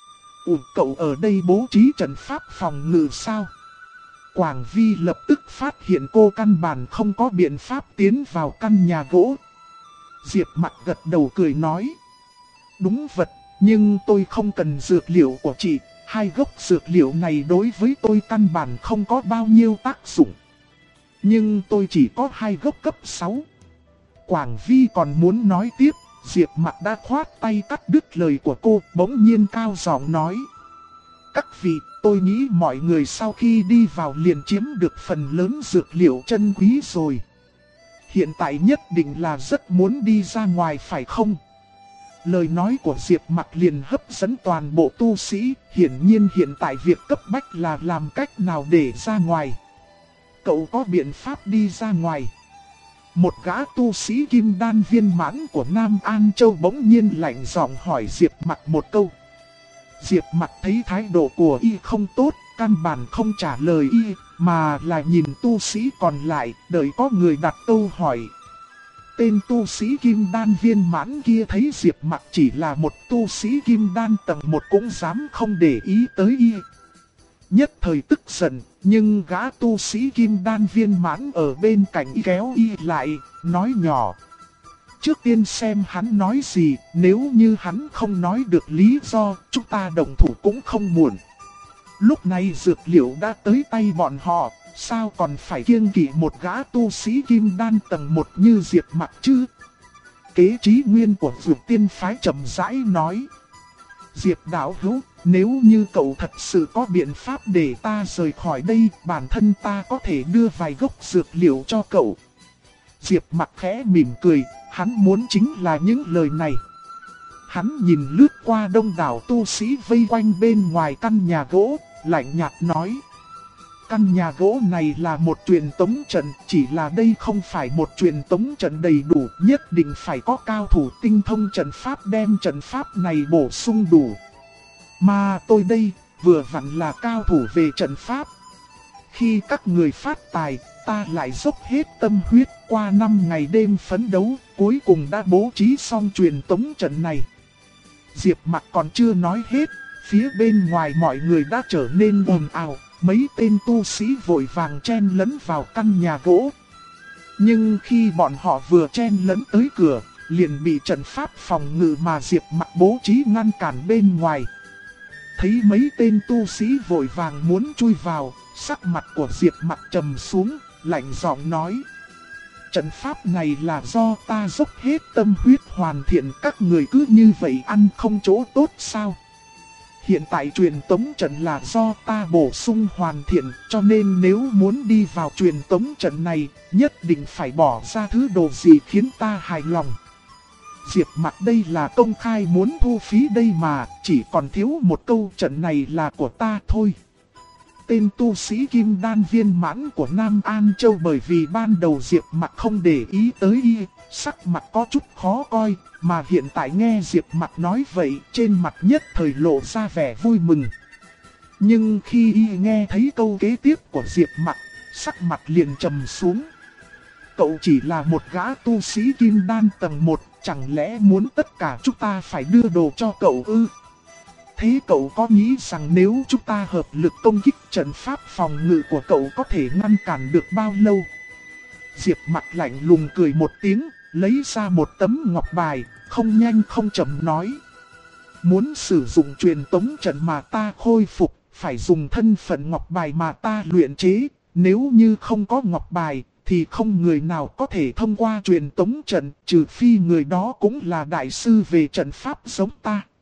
Cậu ở đây bố trí trận pháp phòng ngự sao? Quảng Vi lập tức phát hiện cô căn bản không có biện pháp tiến vào căn nhà gỗ. Diệp Mặc gật đầu cười nói. Đúng vật, nhưng tôi không cần dược liệu của chị. 2 gốc dược liệu này đối với tôi căn bản không có bao nhiêu tác dụng. Nhưng tôi chỉ có 2 gốc cấp 6. Quảng Vi còn muốn nói tiếp, Diệp Mặc đã khoát tay cắt đứt lời của cô, bỗng nhiên cao giọng nói. Các vị, tôi nghĩ mọi người sau khi đi vào liền chiếm được phần lớn dược liệu chân quý rồi. Hiện tại nhất định là rất muốn đi ra ngoài phải không? Lời nói của Diệp Mặc liền hấp dẫn toàn bộ tu sĩ, hiển nhiên hiện tại việc cấp bách là làm cách nào để ra ngoài. Cậu có biện pháp đi ra ngoài? Một gã tu sĩ kim đan viên mãn của Nam An Châu bỗng nhiên lạnh giọng hỏi Diệp Mặc một câu. Diệp Mặc thấy thái độ của y không tốt, căn bản không trả lời y, mà là nhìn tu sĩ còn lại, đợi có người đặt câu hỏi. Tên tu sĩ kim đan viên mãn kia thấy Diệp Mặc chỉ là một tu sĩ kim đan tầng 1 cũng dám không để ý tới y. Nhất thời tức giận, nhưng gã tu sĩ kim đan viên mãn ở bên cạnh y kéo y lại, nói nhỏ. Trước tiên xem hắn nói gì, nếu như hắn không nói được lý do, chúng ta động thủ cũng không muộn. Lúc này dược liệu đã tới tay bọn họ, sao còn phải kiêng kỵ một gã tu sĩ kim đan tầng 1 như Diệp Mặc chứ? Kế trí nguyên của Dược Tiên phái chậm rãi nói. Diệp đạo hữu, nếu như cậu thật sự có biện pháp để ta rời khỏi đây, bản thân ta có thể đưa vài gốc dược liệu cho cậu. Diệp Mặc khẽ mỉm cười, hắn muốn chính là những lời này. Hắn nhìn lướt qua đông đảo tu sĩ vây quanh bên ngoài căn nhà gỗ, lạnh nhạt nói. Căn nhà gỗ này là một truyền tống trận, chỉ là đây không phải một truyền tống trận đầy đủ, nhất định phải có cao thủ tinh thông trận pháp đem trận pháp này bổ sung đủ. Mà tôi đây, vừa vặn là cao thủ về trận pháp. Khi các người phát tài, ta lại dốc hết tâm huyết qua 5 ngày đêm phấn đấu, cuối cùng đã bố trí xong truyền tống trận này. Diệp Mặc còn chưa nói hết, phía bên ngoài mọi người đã trở nên ồn ào. Mấy tên tu sĩ vội vàng chen lấn vào căn nhà gỗ. Nhưng khi bọn họ vừa chen lấn tới cửa, liền bị trận pháp phòng ngự mà Diệp Mặc bố trí ngăn cản bên ngoài. Thấy mấy tên tu sĩ vội vàng muốn chui vào, sắc mặt của Diệp Mặc trầm xuống, lạnh giọng nói. Trận pháp này là do ta dốc hết tâm huyết hoàn thiện, các người cứ như vậy ăn không chỗ tốt sao? Hiện tại truyền tống trận là do ta bổ sung hoàn thiện, cho nên nếu muốn đi vào truyền tống trận này, nhất định phải bỏ ra thứ đồ gì khiến ta hài lòng. Diệp Mặc đây là công khai muốn thu phí đây mà, chỉ còn thiếu một câu trận này là của ta thôi. Tên tu sĩ kim đan viên mãn của Nam An Châu bởi vì ban đầu Diệp Mặc không để ý tới y, sắc mặt có chút khó coi, mà hiện tại nghe Diệp Mặc nói vậy, trên mặt nhất thời lộ ra vẻ vui mừng. Nhưng khi y nghe thấy câu kế tiếp của Diệp Mặc, sắc mặt liền trầm xuống. Cậu chỉ là một gã tu sĩ kim đan tầng 1, chẳng lẽ muốn tất cả chúng ta phải đưa đồ cho cậu ư? Thế cậu có nghĩ rằng nếu chúng ta hợp lực công kích trận pháp phòng ngự của cậu có thể ngăn cản được bao lâu? Diệp Mặc lạnh lùng cười một tiếng, lấy ra một tấm ngọc bài, không nhanh không chậm nói. Muốn sử dụng truyền tống trận mà ta khôi phục, phải dùng thân phận ngọc bài mà ta luyện chế. Nếu như không có ngọc bài, thì không người nào có thể thông qua truyền tống trận, trừ phi người đó cũng là đại sư về trận pháp giống ta.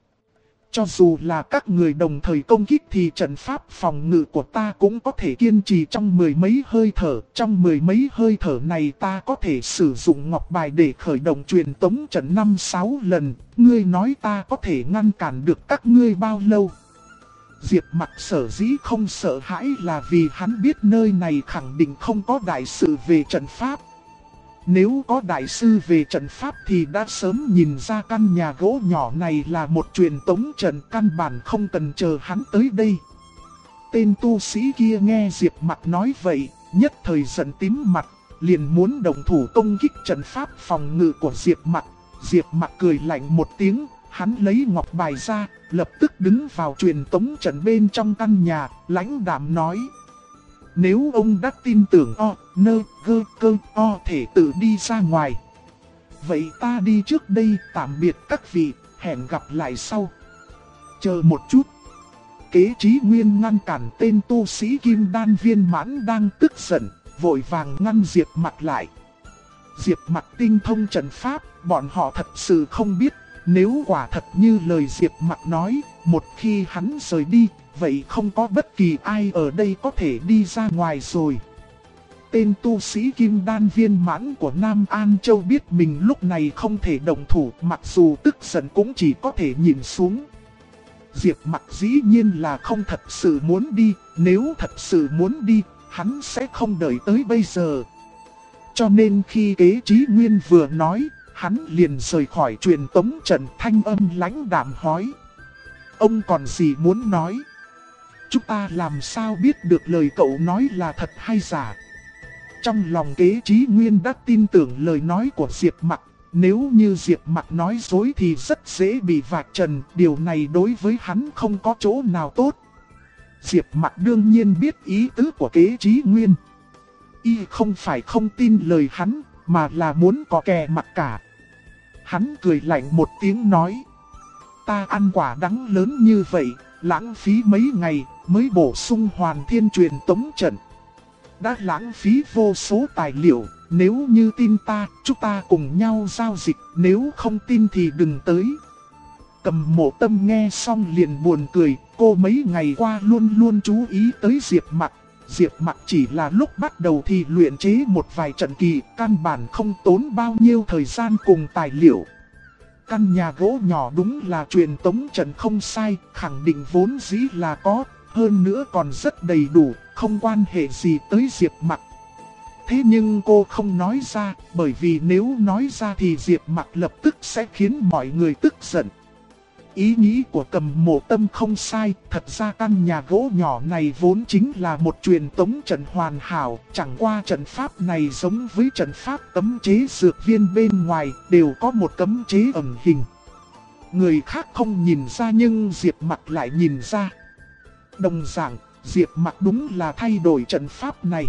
Cho dù là các người đồng thời công kích thì trận pháp phòng ngự của ta cũng có thể kiên trì trong mười mấy hơi thở. Trong mười mấy hơi thở này ta có thể sử dụng ngọc bài để khởi động truyền tống trận 5-6 lần. Ngươi nói ta có thể ngăn cản được các ngươi bao lâu? Diệp Mặc sở dĩ không sợ hãi là vì hắn biết nơi này khẳng định không có đại sự về trận pháp. Nếu có đại sư về trận pháp thì đã sớm nhìn ra căn nhà gỗ nhỏ này là một truyền tống trận, căn bản không cần chờ hắn tới đây. Tên tu sĩ kia nghe Diệp Mặc nói vậy, nhất thời giận tím mặt, liền muốn động thủ công kích trận pháp phòng ngự của Diệp Mặc. Diệp Mặc cười lạnh một tiếng, hắn lấy ngọc bài ra, lập tức đứng vào truyền tống trận bên trong căn nhà, lãnh đạm nói. Nếu ông đã tin tưởng cơ thể tự đi ra ngoài. Vậy ta đi trước đây, tạm biệt các vị, hẹn gặp lại sau. Chờ một chút. Kế Chí Nguyên ngăn cản tên tu sĩ Kim Đan viên mãn đang tức giận, vội vàng ngăn Diệp Mặc lại. Diệp Mặc tinh thông trận pháp, bọn họ thật sự không biết. Nếu quả thật như lời Diệp Mặc nói, một khi hắn rời đi, vậy không có bất kỳ ai ở đây có thể đi ra ngoài rồi. Tên tu sĩ Kim Đan viên mãn của Nam An Châu biết mình lúc này không thể động thủ, mặc dù tức giận cũng chỉ có thể nhìn xuống. Diệp Mặc dĩ nhiên là không thật sự muốn đi, nếu thật sự muốn đi, hắn sẽ không đợi tới bây giờ. Cho nên khi Kế Chí Nguyên vừa nói, hắn liền rời khỏi truyền tống trận, thanh âm lãnh đạm hỏi. Ông còn gì muốn nói? Chúng ta làm sao biết được lời cậu nói là thật hay giả? Trong lòng Kế Chí Nguyên đã tin tưởng lời nói của Diệp Mặc. Nếu như Diệp Mặc nói dối thì rất dễ bị vạch trần. Điều này đối với hắn không có chỗ nào tốt. Diệp Mặc đương nhiên biết ý tứ của Kế Chí Nguyên. Y không phải không tin lời hắn, mà là muốn có kè mặt cả. Hắn cười lạnh một tiếng nói. Ta ăn quả đắng lớn như vậy, lãng phí mấy ngày mới bổ sung hoàn thiên truyền tống trận. Đã lãng phí vô số tài liệu, nếu như tin ta, chúng ta cùng nhau giao dịch, nếu không tin thì đừng tới. Cầm Mộ Tâm nghe xong liền buồn cười, cô mấy ngày qua luôn luôn chú ý tới Diệp Mặc. Diệp Mặc chỉ là lúc bắt đầu thì luyện chế một vài trận kỳ, căn bản không tốn bao nhiêu thời gian cùng tài liệu. Căn nhà gỗ nhỏ đúng là truyền tống trận không sai, khẳng định vốn dĩ là có, hơn nữa còn rất đầy đủ, không quan hệ gì tới Diệp Mặc. Thế nhưng cô không nói ra, bởi vì nếu nói ra thì Diệp Mặc lập tức sẽ khiến mọi người tức giận. Ý nghĩ của Cầm Mộ Tâm không sai, thật ra căn nhà gỗ nhỏ này vốn chính là một truyền tống trận hoàn hảo, chẳng qua trận pháp này giống với trận pháp cấm chế dược viên bên ngoài, đều có một cấm chế ẩn hình. Người khác không nhìn ra nhưng Diệp Mặc lại nhìn ra. Đồng dạng, Diệp Mặc đúng là thay đổi trận pháp này.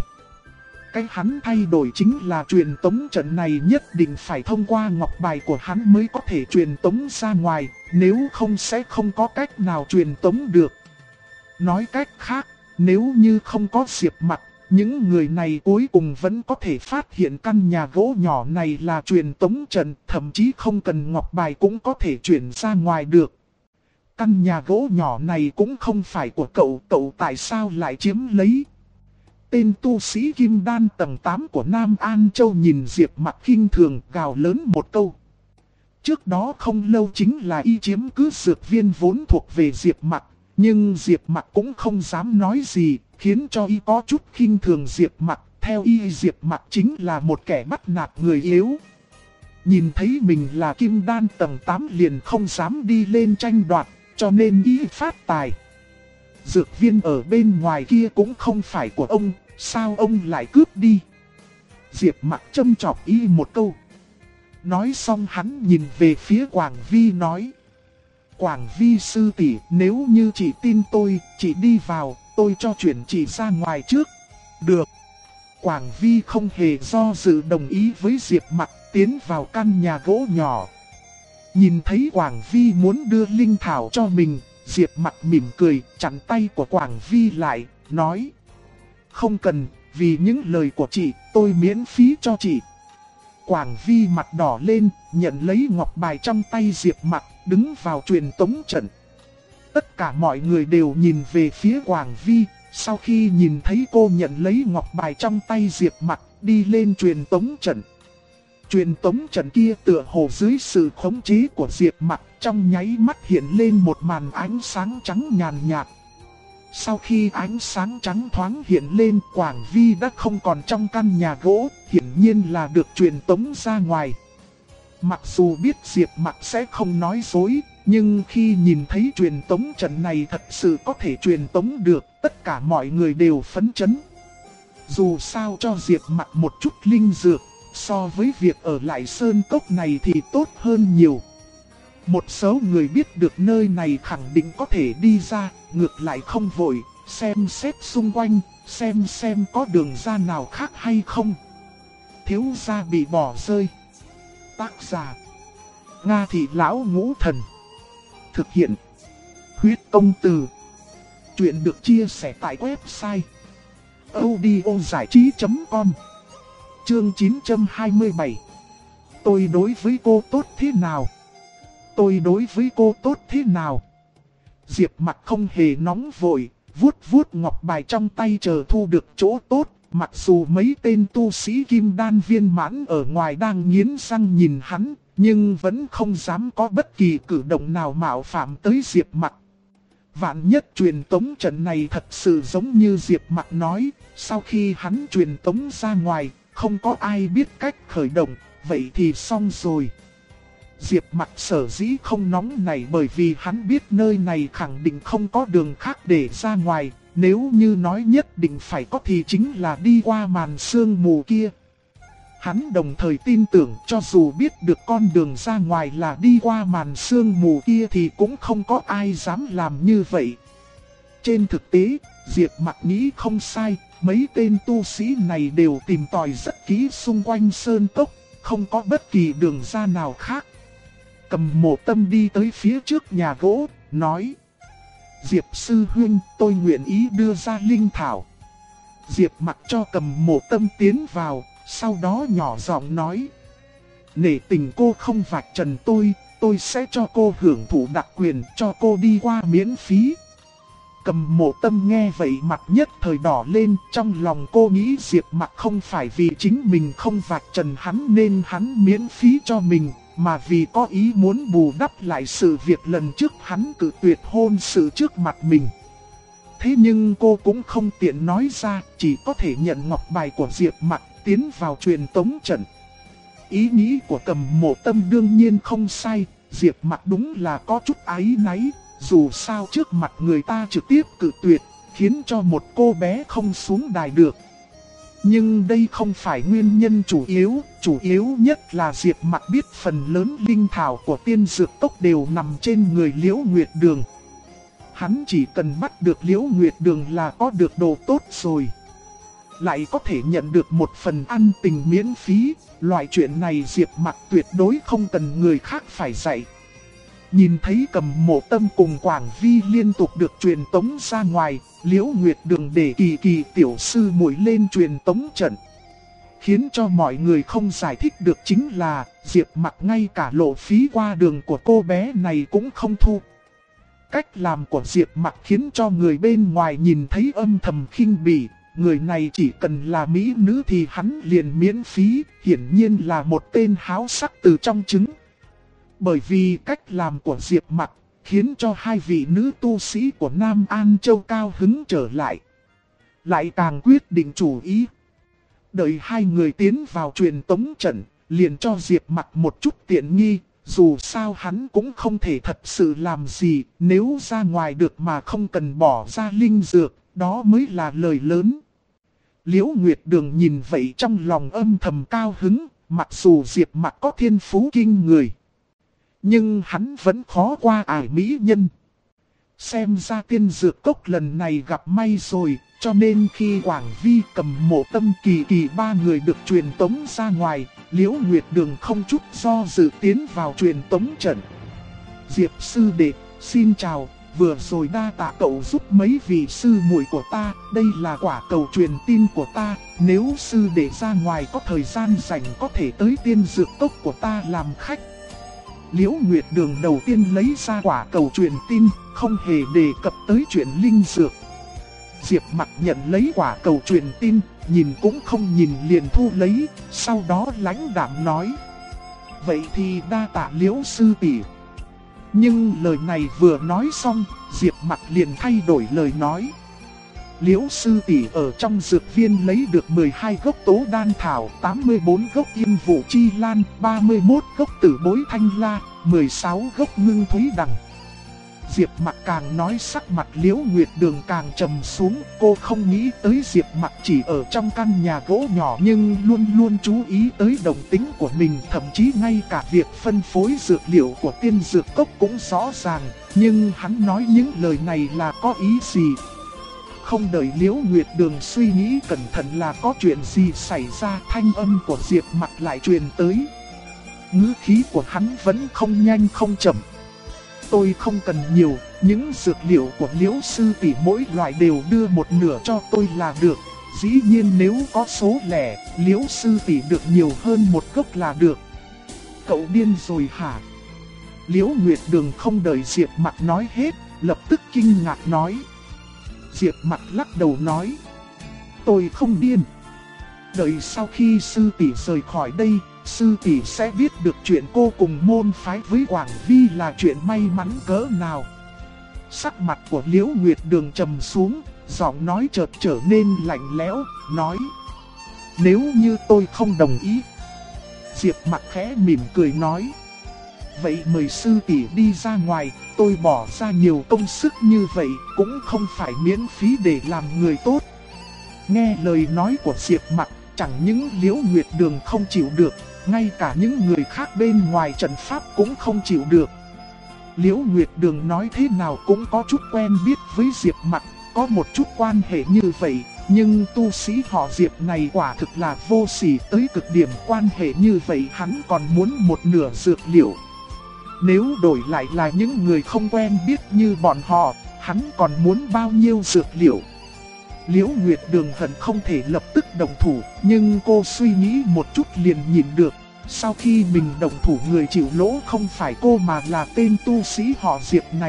Cái hắn thay đổi chính là truyền tống trận này nhất định phải thông qua ngọc bài của hắn mới có thể truyền tống ra ngoài, nếu không sẽ không có cách nào truyền tống được. Nói cách khác, nếu như không có Diệp Mặc, những người này cuối cùng vẫn có thể phát hiện căn nhà gỗ nhỏ này là truyền tống trận, thậm chí không cần ngọc bài cũng có thể chuyển ra ngoài được. Căn nhà gỗ nhỏ này cũng không phải của cậu tại sao lại chiếm lấy? Tên tu sĩ Kim Đan tầng 8 của Nam An Châu nhìn Diệp Mặc khinh thường, gào lớn một câu. Trước đó không lâu chính là y chiếm cứ dược viên vốn thuộc về Diệp Mặc, nhưng Diệp Mặc cũng không dám nói gì, khiến cho y có chút khinh thường Diệp Mặc. Theo y, Diệp Mặc chính là một kẻ bắt nạt người yếu. Nhìn thấy mình là Kim Đan tầng 8 liền không dám đi lên tranh đoạt, cho nên y phát tài. Dược viên ở bên ngoài kia cũng không phải của ông, sao ông lại cướp đi? Diệp Mặc châm chọc y một câu. Nói xong hắn nhìn về phía Quảng Vi nói. Quảng Vi sư tỷ, nếu như chị tin tôi, chị đi vào, tôi cho chuyển chị ra ngoài trước. Được. Quảng Vi không hề do dự đồng ý với Diệp Mặc, tiến vào căn nhà gỗ nhỏ. Nhìn thấy Quảng Vi muốn đưa linh thảo cho mình, Diệp Mặc mỉm cười, chặn tay của Quảng Vi lại, nói. Không cần, vì những lời của chị, tôi miễn phí cho chị. Quảng Vi mặt đỏ lên, nhận lấy ngọc bài trong tay Diệp Mặc, đứng vào truyền tống trận. Tất cả mọi người đều nhìn về phía Quảng Vi, sau khi nhìn thấy cô nhận lấy ngọc bài trong tay Diệp Mặc, đi lên truyền tống trận. Truyền tống trận kia tựa hồ dưới sự khống chế của Diệp Mặc, trong nháy mắt hiện lên một màn ánh sáng trắng nhàn nhạt. Sau khi ánh sáng trắng thoáng hiện lên, Quảng Vi đã không còn trong căn nhà gỗ, hiển nhiên là được truyền tống ra ngoài. Mặc dù biết Diệp Mặc sẽ không nói dối, nhưng khi nhìn thấy truyền tống trận này thật sự có thể truyền tống được, tất cả mọi người đều phấn chấn. Dù sao cho Diệp Mặc một chút linh dược, so với việc ở lại sơn cốc này thì tốt hơn nhiều. Một số người biết được nơi này khẳng định có thể đi ra, ngược lại không vội, xem xét xung quanh, xem có đường ra nào khác hay không. Thiếu gia bị bỏ rơi. Tác giả: Nga Thị Lão Ngũ Thần. Thực hiện: Huyết Công Từ. Chuyện được chia sẻ tại website audiozảichí.com. Chương 927. Tôi đối với cô tốt thế nào? Tôi đối với cô tốt thế nào? Diệp Mặc không hề nóng vội, vuốt vuốt ngọc bài trong tay chờ thu được chỗ tốt. Mặc dù mấy tên tu sĩ kim đan viên mãn ở ngoài đang nghiến răng nhìn hắn, nhưng vẫn không dám có bất kỳ cử động nào mạo phạm tới Diệp Mặc. Vạn nhất truyền tống trận này thật sự giống như Diệp Mặc nói, sau khi hắn truyền tống ra ngoài, không có ai biết cách khởi động, vậy thì xong rồi. Diệp Mặc sở dĩ không nóng này bởi vì hắn biết nơi này khẳng định không có đường khác để ra ngoài, nếu như nói nhất định phải có thì chính là đi qua màn sương mù kia. Hắn đồng thời tin tưởng cho dù biết được con đường ra ngoài là đi qua màn sương mù kia thì cũng không có ai dám làm như vậy. Trên thực tế, Diệp Mặc nghĩ không sai, mấy tên tu sĩ này đều tìm tòi rất kỹ xung quanh sơn cốc, không có bất kỳ đường ra nào khác. Cầm Mộ Tâm đi tới phía trước nhà gỗ, nói: Diệp sư huynh, tôi nguyện ý đưa ra linh thảo. Diệp Mặc cho Cầm Mộ Tâm tiến vào, sau đó nhỏ giọng nói: nể tình cô không vạch trần tôi sẽ cho cô hưởng thụ đặc quyền, cho cô đi qua miễn phí. Cầm Mộ Tâm nghe vậy mặt nhất thời đỏ lên, trong lòng cô nghĩ Diệp Mặc không phải vì chính mình không vạch trần hắn nên hắn miễn phí cho mình, mà vì có ý muốn bù đắp lại sự việc lần trước hắn cự tuyệt hôn sự trước mặt mình. Thế nhưng cô cũng không tiện nói ra, chỉ có thể nhận ngọc bài của Diệp Mặc, tiến vào truyền tống trận. Ý nghĩ của Cầm Mộ Tâm đương nhiên không sai, Diệp Mặc đúng là có chút áy náy, dù sao trước mặt người ta trực tiếp cự tuyệt, khiến cho một cô bé không xuống đài được. Nhưng đây không phải nguyên nhân chủ yếu nhất là Diệp Mặc biết phần lớn linh thảo của tiên dược cốc đều nằm trên người Liễu Nguyệt Đường. Hắn chỉ cần bắt được Liễu Nguyệt Đường là có được đồ tốt rồi. Lại có thể nhận được một phần ăn tình miễn phí, loại chuyện này Diệp Mặc tuyệt đối không cần người khác phải dạy. Nhìn thấy Cầm Mộ Tâm cùng Quảng Vi liên tục được truyền tống ra ngoài, Liễu Nguyệt Đường để Kỳ tiểu sư muội lên truyền tống trận. Khiến cho mọi người không giải thích được chính là Diệp Mặc ngay cả lộ phí qua đường của cô bé này cũng không thu. Cách làm của Diệp Mặc khiến cho người bên ngoài nhìn thấy âm thầm khinh bỉ. Người này chỉ cần là mỹ nữ thì hắn liền miễn phí, hiển nhiên là một tên háo sắc từ trong trứng. Bởi vì cách làm của Diệp Mặc khiến cho hai vị nữ tu sĩ của Nam An Châu cao hứng trở lại. Lại càng quyết định chủ ý. Đợi hai người tiến vào truyền tống trận, liền cho Diệp Mặc một chút tiện nghi. Dù sao hắn cũng không thể thật sự làm gì, nếu ra ngoài được mà không cần bỏ ra linh dược, đó mới là lời lớn. Liễu Nguyệt Đường nhìn vậy trong lòng âm thầm cao hứng, mặc dù Diệp Mặc có thiên phú kinh người. Nhưng hắn vẫn khó qua ải mỹ nhân. Xem ra tiên dược cốc lần này gặp may rồi, cho nên khi Quảng Vi, Cầm Mộ Tâm, Kỳ ba người được truyền tống ra ngoài, Liễu Nguyệt Đường không chút do dự tiến vào truyền tống trận. Diệp sư đệ, xin chào, vừa rồi đa tạ cậu giúp mấy vị sư muội của ta, đây là quả cầu truyền tin của ta, nếu sư đệ ra ngoài có thời gian rảnh có thể tới tiên dược cốc của ta làm khách. Liễu Nguyệt Đường đầu tiên lấy ra quả cầu truyền tin, không hề đề cập tới chuyện linh dược. Diệp Mặc nhận lấy quả cầu truyền tin, nhìn cũng không nhìn liền thu lấy, sau đó lãnh đạm nói: vậy thì đa tạ Liễu sư tỷ. Nhưng lời này vừa nói xong, Diệp Mặc liền thay đổi lời nói: Liễu sư tỷ ở trong dược viên lấy được 12 gốc tố đan thảo, 84 gốc yên vũ chi lan, 31 gốc tử bối thanh la, 16 gốc ngưng thúy đằng. Diệp Mặc càng nói sắc mặt Liễu Nguyệt Đường càng trầm xuống, cô không nghĩ tới Diệp Mặc chỉ ở trong căn nhà gỗ nhỏ nhưng luôn luôn chú ý tới đồng tính của mình, thậm chí ngay cả việc phân phối dược liệu của tiên dược cốc cũng rõ ràng, nhưng hắn nói những lời này là có ý gì? Không đợi Liễu Nguyệt Đường suy nghĩ cẩn thận là có chuyện gì xảy ra, thanh âm của Diệp Mặc lại truyền tới. Ngữ khí của hắn vẫn không nhanh không chậm. Tôi không cần nhiều, những dược liệu của Liễu sư tỷ mỗi loại đều đưa một nửa cho tôi là được. Dĩ nhiên nếu có số lẻ, Liễu sư tỷ được nhiều hơn một gốc là được. Cậu điên rồi hả? Liễu Nguyệt Đường không đợi Diệp Mặc nói hết, lập tức kinh ngạc nói. Diệp Mặc lắc đầu nói: tôi không điên. Đợi sau khi sư tỷ rời khỏi đây, sư tỷ sẽ biết được chuyện cô cùng môn phái với Quảng Vi là chuyện may mắn cỡ nào. Sắc mặt của Liễu Nguyệt Đường trầm xuống, giọng nói chợt trở nên lạnh lẽo, nói: nếu như tôi không đồng ý. Diệp Mặc khẽ mỉm cười nói: vậy mời sư tỷ đi ra ngoài, tôi bỏ ra nhiều công sức như vậy cũng không phải miễn phí để làm người tốt. Nghe lời nói của Diệp Mặc, chẳng những Liễu Nguyệt Đường không chịu được, ngay cả những người khác bên ngoài trận pháp cũng không chịu được. Liễu Nguyệt Đường nói thế nào cũng có chút quen biết với Diệp Mặc, có một chút quan hệ như vậy, nhưng tu sĩ họ Diệp này quả thực là vô sỉ tới cực điểm, quan hệ như vậy hắn còn muốn một nửa dược liệu. Nếu đổi lại là những người không quen biết như bọn họ, hắn còn muốn bao nhiêu dược liệu. Liễu Nguyệt Đường hận không thể lập tức động thủ, nhưng cô suy nghĩ một chút liền nhìn được. Sau khi mình động thủ, người chịu lỗ không phải cô mà là tên tu sĩ họ Diệp này.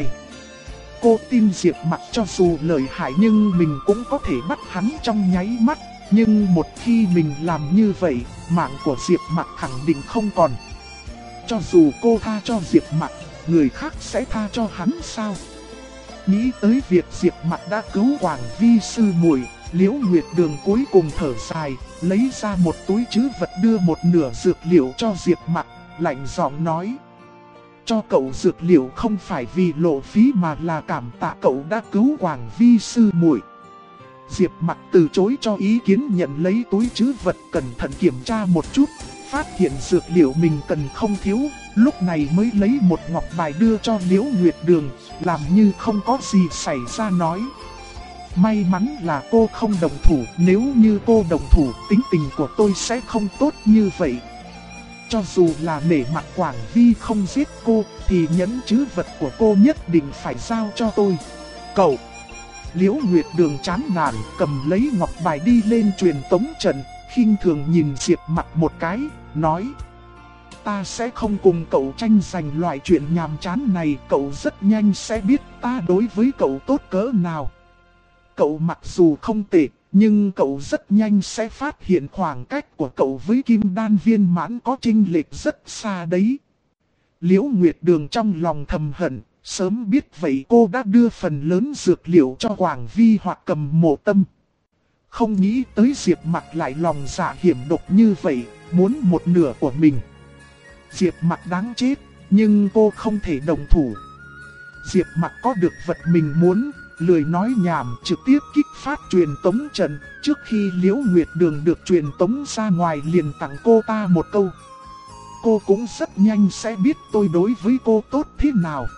Cô tin Diệp Mặc cho dù lợi hại nhưng mình cũng có thể bắt hắn trong nháy mắt. Nhưng một khi mình làm như vậy, mạng của Diệp Mặc khẳng định không còn. Cho dù cô tha cho Diệp Mặc, người khác sẽ tha cho hắn sao? Nghĩ tới việc Diệp Mặc đã cứu Quảng Vi sư muội, Liễu Nguyệt Đường cuối cùng thở dài, lấy ra một túi trữ vật đưa một nửa dược liệu cho Diệp Mặc, lạnh giọng nói: cho cậu dược liệu không phải vì lộ phí mà là cảm tạ cậu đã cứu Quảng Vi sư muội. Diệp Mặc từ chối cho ý kiến, nhận lấy túi trữ vật cẩn thận kiểm tra một chút, phát hiện dược liệu mình cần không thiếu, lúc này mới lấy một ngọc bài đưa cho Liễu Nguyệt Đường, làm như không có gì xảy ra nói: may mắn là cô không đồng thủ, nếu như cô đồng thủ tính tình của tôi sẽ không tốt như vậy. Cho dù là nể mặt Quảng Vi không giết cô, thì nhẫn trữ vật của cô nhất định phải giao cho tôi. Cậu! Liễu Nguyệt Đường chán nản, cầm lấy ngọc bài đi lên truyền tống trận, khinh thường nhìn Diệp Mặc một cái, nói: ta sẽ không cùng cậu tranh giành loại chuyện nhàm chán này, cậu rất nhanh sẽ biết ta đối với cậu tốt cỡ nào. Cậu mặc dù không tệ, nhưng cậu rất nhanh sẽ phát hiện khoảng cách của cậu với Kim Đan viên mãn có chênh lệch rất xa đấy. Liễu Nguyệt Đường trong lòng thầm hận, sớm biết vậy cô đã đưa phần lớn dược liệu cho Quảng Vi hoặc Cầm Mộ Tâm. Không nghĩ tới Diệp Mặc lại lòng dạ hiểm độc như vậy, muốn một nửa của mình. Diệp Mặc đáng chết, nhưng cô không thể đồng thủ. Diệp Mặc có được vật mình muốn, lười nói nhảm, trực tiếp kích phát truyền tống trận. Trước khi Liễu Nguyệt Đường được truyền tống ra ngoài liền tặng cô ta một câu: cô cũng rất nhanh sẽ biết tôi đối với cô tốt thế nào.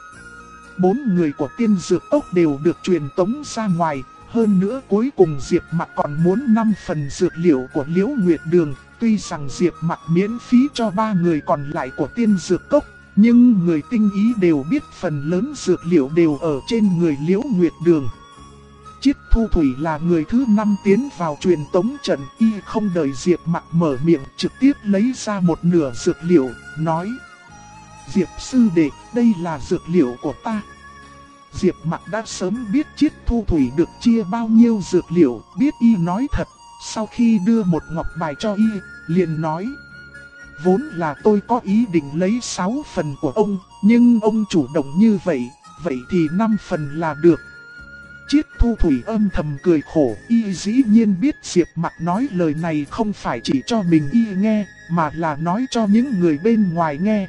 4 người của tiên dược ốc đều được truyền tống ra ngoài. Hơn nữa cuối cùng Diệp Mặc còn muốn 5 phần dược liệu của Liễu Nguyệt Đường. Tuy rằng Diệp Mặc miễn phí cho 3 người còn lại của tiên dược cốc, nhưng người tinh ý đều biết phần lớn dược liệu đều ở trên người Liễu Nguyệt Đường. Chiết Thu Thủy là người thứ 5 tiến vào truyền tống trận, y không đợi Diệp Mặc mở miệng trực tiếp lấy ra một nửa dược liệu, nói: Diệp sư đệ, đây là dược liệu của ta. Diệp Mặc đã sớm biết Chiết Thu Thủy được chia bao nhiêu dược liệu, biết y nói thật. Sau khi đưa một ngọc bài cho y, liền nói: vốn là tôi có ý định lấy 6 phần của ông, nhưng ông chủ động như vậy, vậy thì 5 phần là được. Chiết Thu Thủy âm thầm cười khổ, y dĩ nhiên biết Diệp Mặc nói lời này không phải chỉ cho mình y nghe, mà là nói cho những người bên ngoài nghe.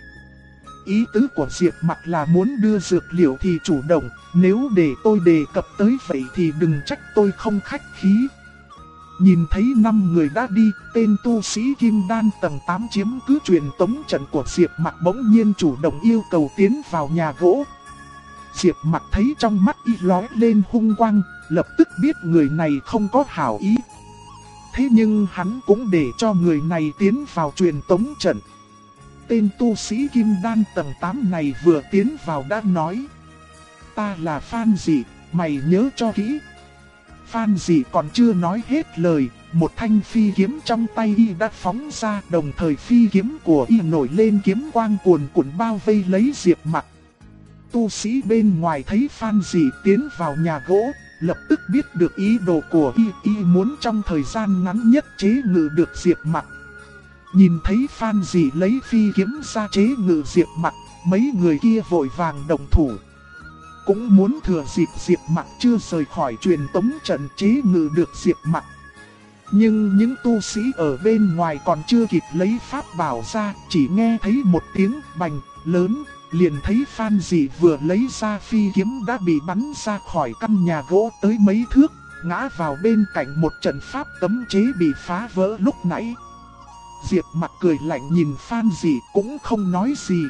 Ý tứ của Diệp Mặc là muốn đưa dược liệu thì chủ động, nếu để tôi đề cập tới vậy thì đừng trách tôi không khách khí. Nhìn thấy 5 người đã đi, tên tu sĩ Kim Đan tầng 8 chiếm cứ truyền tống trận của Diệp Mặc bỗng nhiên chủ động yêu cầu tiến vào nhà gỗ. Diệp Mặc thấy trong mắt y lóe lên hung quang, lập tức biết người này không có hảo ý. Thế nhưng hắn cũng để cho người này tiến vào truyền tống trận. Tên tu sĩ Kim Đan tầng 8 này vừa tiến vào đã nói: ta là Phan Dị, mày nhớ cho kỹ. Phan Dị còn chưa nói hết lời, một thanh phi kiếm trong tay y đã phóng ra, đồng thời phi kiếm của y nổi lên kiếm quang cuồn cuộn bao vây lấy Diệp Mặc. Tu sĩ bên ngoài thấy Phan Dị tiến vào nhà gỗ, lập tức biết được ý đồ của y muốn trong thời gian ngắn nhất chế ngự được Diệp Mặc. Nhìn thấy Phan Dị lấy phi kiếm ra chế ngự Diệp Mặc, mấy người kia vội vàng đồng thủ. Cũng muốn thừa dịp Diệp Mặc chưa rời khỏi truyền tống trận chế ngự được Diệp Mặc. Nhưng những tu sĩ ở bên ngoài còn chưa kịp lấy pháp bảo ra, chỉ nghe thấy một tiếng bành lớn, liền thấy Phan Dị vừa lấy ra phi kiếm đã bị bắn ra khỏi căn nhà gỗ tới mấy thước, ngã vào bên cạnh một trận pháp cấm chế bị phá vỡ lúc nãy. Diệp Mặc cười lạnh nhìn Phan Dị cũng không nói gì.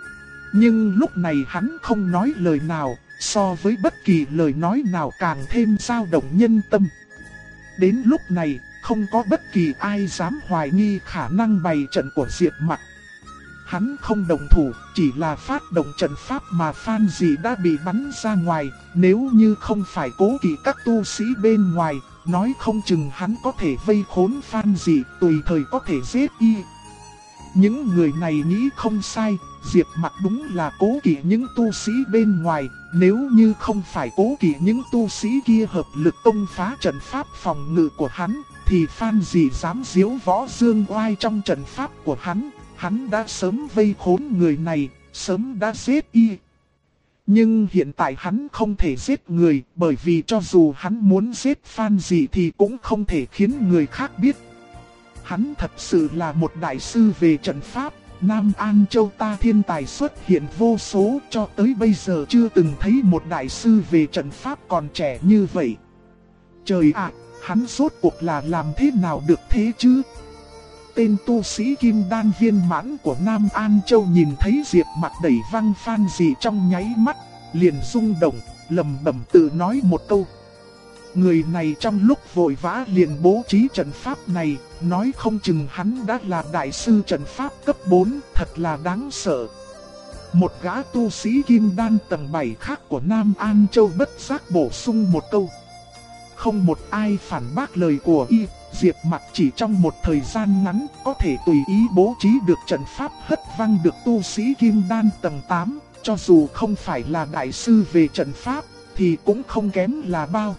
Nhưng lúc này hắn không nói lời nào, so với bất kỳ lời nói nào càng thêm dao động nhân tâm. Đến lúc này, không có bất kỳ ai dám hoài nghi khả năng bày trận của Diệp Mặc. Hắn không đồng thủ, chỉ là phát động trận pháp mà Phan Dị đã bị bắn ra ngoài. Nếu như không phải cố kỵ các tu sĩ bên ngoài, nói không chừng hắn có thể vây khốn Phan Dị, tùy thời có thể giết y. Những người này nghĩ không sai, Diệp Mặc đúng là cố kỵ những tu sĩ bên ngoài. Nếu như không phải cố kỵ những tu sĩ kia hợp lực công phá trận pháp phòng ngự của hắn, thì Phan Dị dám diếu võ dương oai trong trận pháp của hắn. Hắn đã sớm vây khốn người này, sớm đã giết y. Nhưng hiện tại hắn không thể giết người, bởi vì cho dù hắn muốn giết Phan Dị thì cũng không thể khiến người khác biết. Hắn thật sự là một đại sư về trận pháp, Nam An Châu ta thiên tài xuất hiện vô số, cho tới bây giờ chưa từng thấy một đại sư về trận pháp còn trẻ như vậy. Trời ạ, hắn rốt cuộc là làm thế nào được thế chứ? Tên tu sĩ Kim Đan viên mãn của Nam An Châu nhìn thấy Diệp Mặc đẩy văng Phan Dị trong nháy mắt, liền rung động, lẩm bẩm tự nói một câu. Người này trong lúc vội vã liền bố trí trận pháp này, nói không chừng hắn đã là đại sư trận pháp cấp 4, thật là đáng sợ. Một gã tu sĩ Kim Đan tầng 7 khác của Nam An Châu bất giác bổ sung một câu. Không một ai phản bác lời của y, Diệp Mặc chỉ trong một thời gian ngắn có thể tùy ý bố trí được trận pháp hất văng được tu sĩ Kim Đan tầng 8, cho dù không phải là đại sư về trận pháp, thì cũng không kém là bao.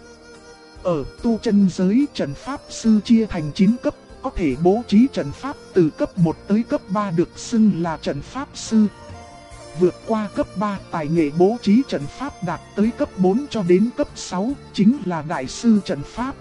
Ở tu chân giới trận pháp sư chia thành 9 cấp, có thể bố trí trận pháp từ cấp 1 tới cấp 3 được xưng là trận pháp sư. Vượt qua cấp 3, tài nghệ bố trí trận pháp đạt tới cấp 4 cho đến cấp 6, chính là đại sư trận pháp.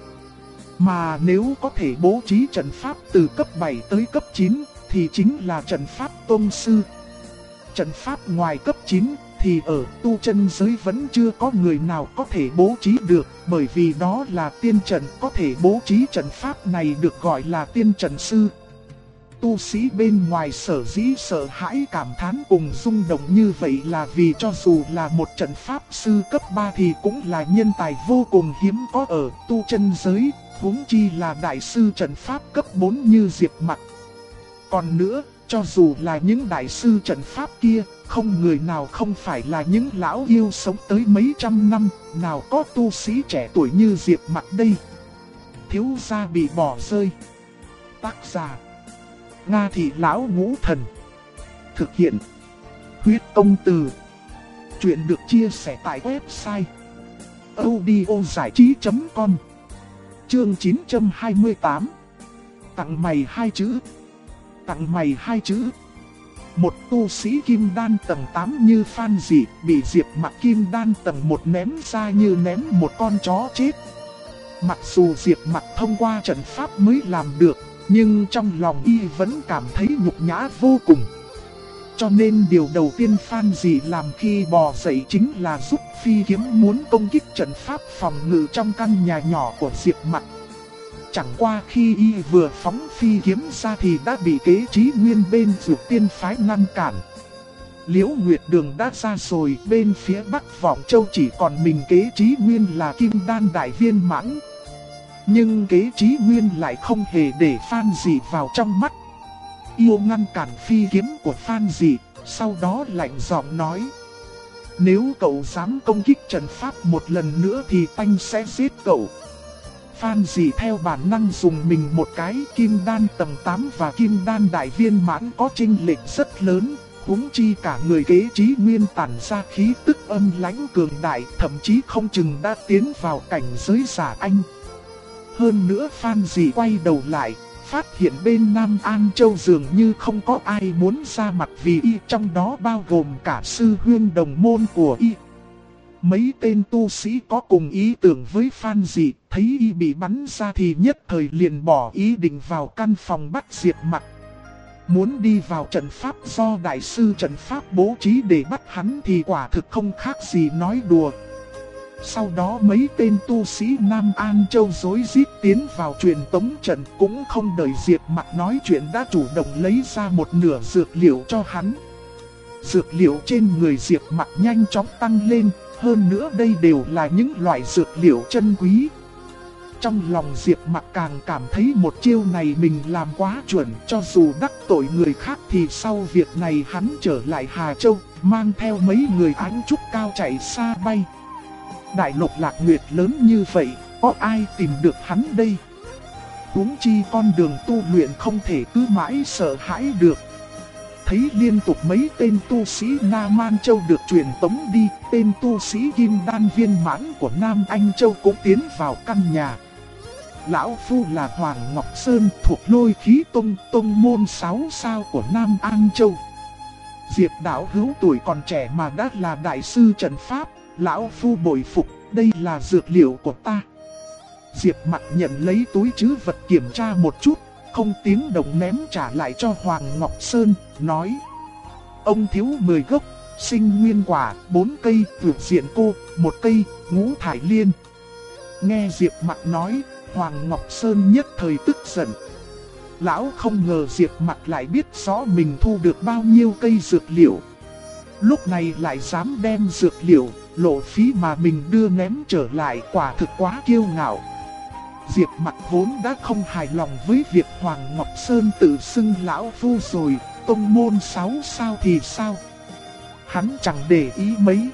Mà nếu có thể bố trí trận pháp từ cấp 7 tới cấp 9, thì chính là trận pháp tôn sư. Trận pháp ngoài cấp 9 thì ở tu chân giới vẫn chưa có người nào có thể bố trí được, bởi vì đó là tiên trận, có thể bố trí trận pháp này được gọi là tiên trận sư. Tu sĩ bên ngoài sở dĩ sợ hãi cảm thán cùng rung động như vậy là vì cho dù là một trận pháp sư cấp 3 thì cũng là nhân tài vô cùng hiếm có ở tu chân giới, huống chi là đại sư trận pháp cấp 4 như Diệp Mặc. Còn nữa, cho dù là những đại sư trận pháp kia, không người nào không phải là những lão yêu sống tới mấy trăm năm, nào có tu sĩ trẻ tuổi như Diệp Mặc đây. Thiếu gia bị bỏ rơi. Tác giả: Nga Thị Lão Ngũ Thần. Thực hiện: Huyết công từ. Chuyện được chia sẻ tại website audiozảichí.com. Chương 928. Tặng mày hai chữ. Tặng mày hai chữ. Một tu sĩ kim đan tầng 8 như Phan Dị bị Diệp Mặc kim đan tầng 1 ném ra như ném một con chó chết. Mặc dù Diệp Mặc thông qua trận pháp mới làm được, nhưng trong lòng y vẫn cảm thấy nhục nhã vô cùng. Cho nên điều đầu tiên Phan Dị làm khi bò dậy chính là giúp phi kiếm muốn công kích trận pháp phòng ngự trong căn nhà nhỏ của Diệp Mặc. Chẳng qua khi y vừa phóng phi kiếm ra thì đã bị Kế Chí Nguyên bên Dược Tiên phái ngăn cản. Liễu Nguyệt Đường đã ra rồi, bên phía Bắc Vọng Châu chỉ còn mình Kế Chí Nguyên là kim đan đại viên mãn. Nhưng Kế Chí Nguyên lại không hề để Phan Dị vào trong mắt. Yêu ngăn cản phi kiếm của Phan Dị, sau đó lạnh giọng nói: nếu cậu dám công kích trận pháp một lần nữa thì tanh sẽ giết cậu. Phan Dị theo bản năng dùng mình một cái, kim đan tầng 8 và kim đan đại viên mãn có chênh lệch rất lớn, huống chi cả người Kế Chí Nguyên tản ra khí tức âm lãnh cường đại, thậm chí không chừng đã tiến vào cảnh giới giả anh. Hơn nữa Phan Dị quay đầu lại, phát hiện bên Nam An Châu dường như không có ai muốn ra mặt vì y, trong đó bao gồm cả sư huynh đồng môn của y. Mấy tên tu sĩ có cùng ý tưởng với Phan Dị, thấy y bị bắn ra thì nhất thời liền bỏ ý định vào căn phòng bắt Diệp Mặc. Muốn đi vào trận pháp do đại sư trận pháp bố trí để bắt hắn thì quả thực không khác gì nói đùa. Sau đó mấy tên tu sĩ Nam An Châu rối rít tiến vào truyền tống trận, cũng không đợi Diệp Mặc nói chuyện đã chủ động lấy ra một nửa dược liệu cho hắn. Dược liệu trên người Diệp Mặc nhanh chóng tăng lên, hơn nữa đây đều là những loại dược liệu chân quý. Trong lòng Diệp Mặc càng cảm thấy một chiêu này mình làm quá chuẩn, cho dù đắc tội người khác thì sau việc này hắn trở lại Hà Châu, mang theo mấy người ánh trúc cao chạy xa bay. Đại lục Lạc Nguyệt lớn như vậy, có ai tìm được hắn đây? Huống chi con đường tu luyện không thể cứ mãi sợ hãi được. Thấy liên tục mấy tên tu sĩ Nam An Châu được truyền tống đi, tên tu sĩ kim đan viên mãn của Nam Anh Châu cũng tiến vào căn nhà. Lão phu là Hoàng Ngọc Sơn, thuộc Lôi Khí Tông, tông môn 6 sao của Nam An Châu. Diệp đạo hữu tuổi còn trẻ mà đã là đại sư trận pháp, lão phu bội phục, đây là dược liệu của ta. Diệp Mặc nhận lấy túi trữ vật kiểm tra một chút, không tiếng động ném trả lại cho Hoàng Ngọc Sơn, nói: ông thiếu 10 gốc, sinh nguyên quả, 4 cây, vượt diện cô, 1 cây, ngũ thải liên. Nghe Diệp Mặc nói, Hoàng Ngọc Sơn nhất thời tức giận. Lão không ngờ Diệp Mặc lại biết rõ mình thu được bao nhiêu cây dược liệu. Lúc này lại dám đem dược liệu, lộ phí mà mình đưa ném trở lại, quả thực quá kiêu ngạo. Diệp Mặc vốn đã không hài lòng với việc Hoàng Ngọc Sơn tự xưng lão phu rồi, tông môn 6 sao thì sao? Hắn chẳng để ý mấy.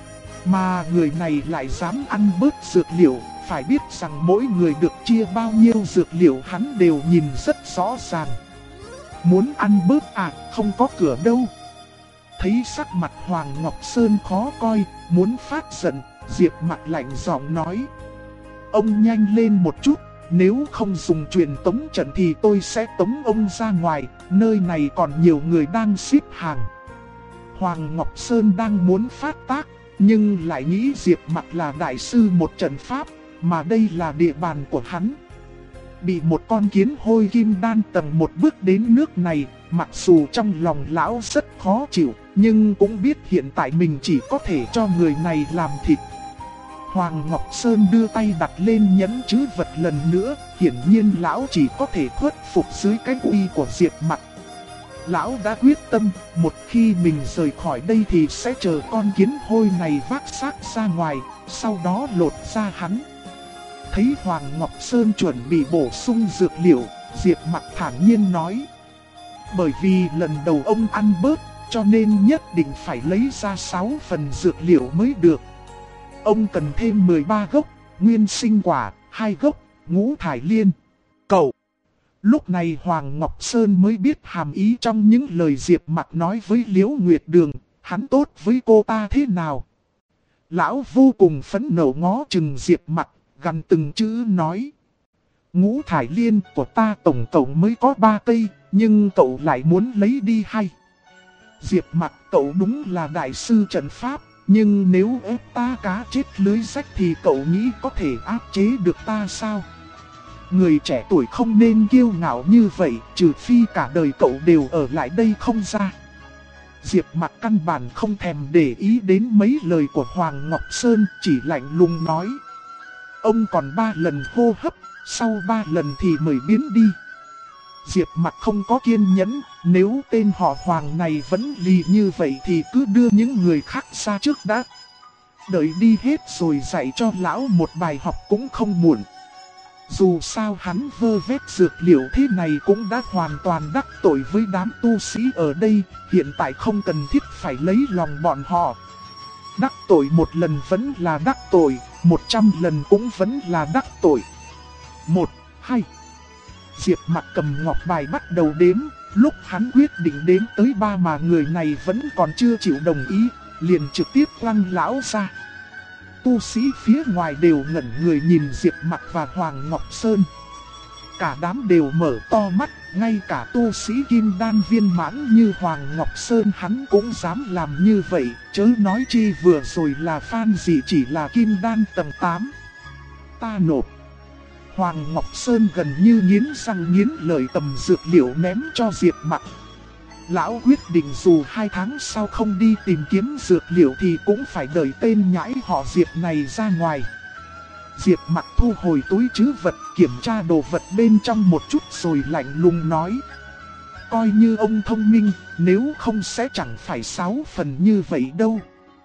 Mà người này lại dám ăn bớt dược liệu, phải biết rằng mỗi người được chia bao nhiêu dược liệu hắn đều nhìn rất rõ ràng. Muốn ăn bớt à, không có cửa đâu. Thấy sắc mặt Hoàng Ngọc Sơn khó coi, muốn phát giận, Diệp Mặc lạnh giọng nói: ông nhanh lên một chút, nếu không dùng truyền tống trận thì tôi sẽ tống ông ra ngoài, nơi này còn nhiều người đang xếp hàng. Hoàng Ngọc Sơn đang muốn phát tác, nhưng lại nghĩ Diệp Mặc là đại sư một trận pháp, mà đây là địa bàn của hắn. Bị một con kiến hôi kim đan tầng 1 bước đến nước này, mặc dù trong lòng lão rất khó chịu, nhưng cũng biết hiện tại mình chỉ có thể cho người này làm thịt. Hoàng Ngọc Sơn đưa tay đặt lên nhẫn trữ vật lần nữa, hiển nhiên lão chỉ có thể khuất phục dưới cái uy của Diệp Mặc. Lão đã quyết tâm, một khi mình rời khỏi đây thì sẽ chờ con kiến hôi này vác xác ra ngoài, sau đó lột ra hắn. Thấy Hoàng Ngọc Sơn chuẩn bị bổ sung dược liệu, Diệp Mặc thản nhiên nói: bởi vì lần đầu ông ăn bớt, cho nên nhất định phải lấy ra 6 phần dược liệu mới được. Ông cần thêm 13 gốc, nguyên sinh quả, 2 gốc, ngũ thải liên. Cậu! Lúc này Hoàng Ngọc Sơn mới biết hàm ý trong những lời Diệp Mặc nói với Liễu Nguyệt Đường, hắn tốt với cô ta thế nào? Lão vô cùng phẫn nộ ngó chừng Diệp Mặc, gằn từng chữ nói. Ngũ thải liên của ta tổng cộng mới có 3 cây, nhưng cậu lại muốn lấy đi hay? Diệp Mặc, cậu đúng là đại sư trận pháp, nhưng nếu ép ta cá chết lưới rách thì cậu nghĩ có thể áp chế được ta sao? Người trẻ tuổi không nên kiêu ngạo như vậy, trừ phi cả đời cậu đều ở lại đây không ra. Diệp Mặc căn bản không thèm để ý đến mấy lời của Hoàng Ngọc Sơn, chỉ lạnh lùng nói. Ông còn 3 lần hô hấp, sau 3 lần thì mời biến đi. Diệp Mặc không có kiên nhẫn, nếu tên họ Hoàng này vẫn lì như vậy thì cứ đưa những người khác ra trước đã. Đợi đi hết rồi dạy cho lão một bài học cũng không muộn. Dù sao hắn vơ vét dược liệu thế này cũng đã hoàn toàn đắc tội với đám tu sĩ ở đây, hiện tại không cần thiết phải lấy lòng bọn họ. Đắc tội một lần vẫn là đắc tội, 100 lần cũng vẫn là đắc tội. 1, 2. Diệp Mặc cầm ngọc bài bắt đầu đếm, lúc hắn quyết định đếm tới 3 mà người này vẫn còn chưa chịu đồng ý, liền trực tiếp quăng lão ra. Tu sĩ phía ngoài đều ngẩn người nhìn Diệp Mặc và Hoàng Ngọc Sơn. Cả đám đều mở to mắt, ngay cả tu sĩ kim đan viên mãn như Hoàng Ngọc Sơn hắn cũng dám làm như vậy, chớ nói chi vừa rồi là Phan Dị chỉ là kim đan tầng 8. Ta nộp. Hoàng Ngọc Sơn gần như nghiến răng nghiến lợi tầm dược liệu ném cho Diệp Mặc. Lão quyết định dù 2 tháng sau không đi tìm kiếm dược liệu thì cũng phải đợi tên nhãi họ Diệp này ra ngoài. Diệp Mặc thu hồi túi trữ vật, kiểm tra đồ vật bên trong một chút rồi lạnh lùng nói. Coi như ông thông minh, nếu không sẽ chẳng phải 6 phần như vậy đâu.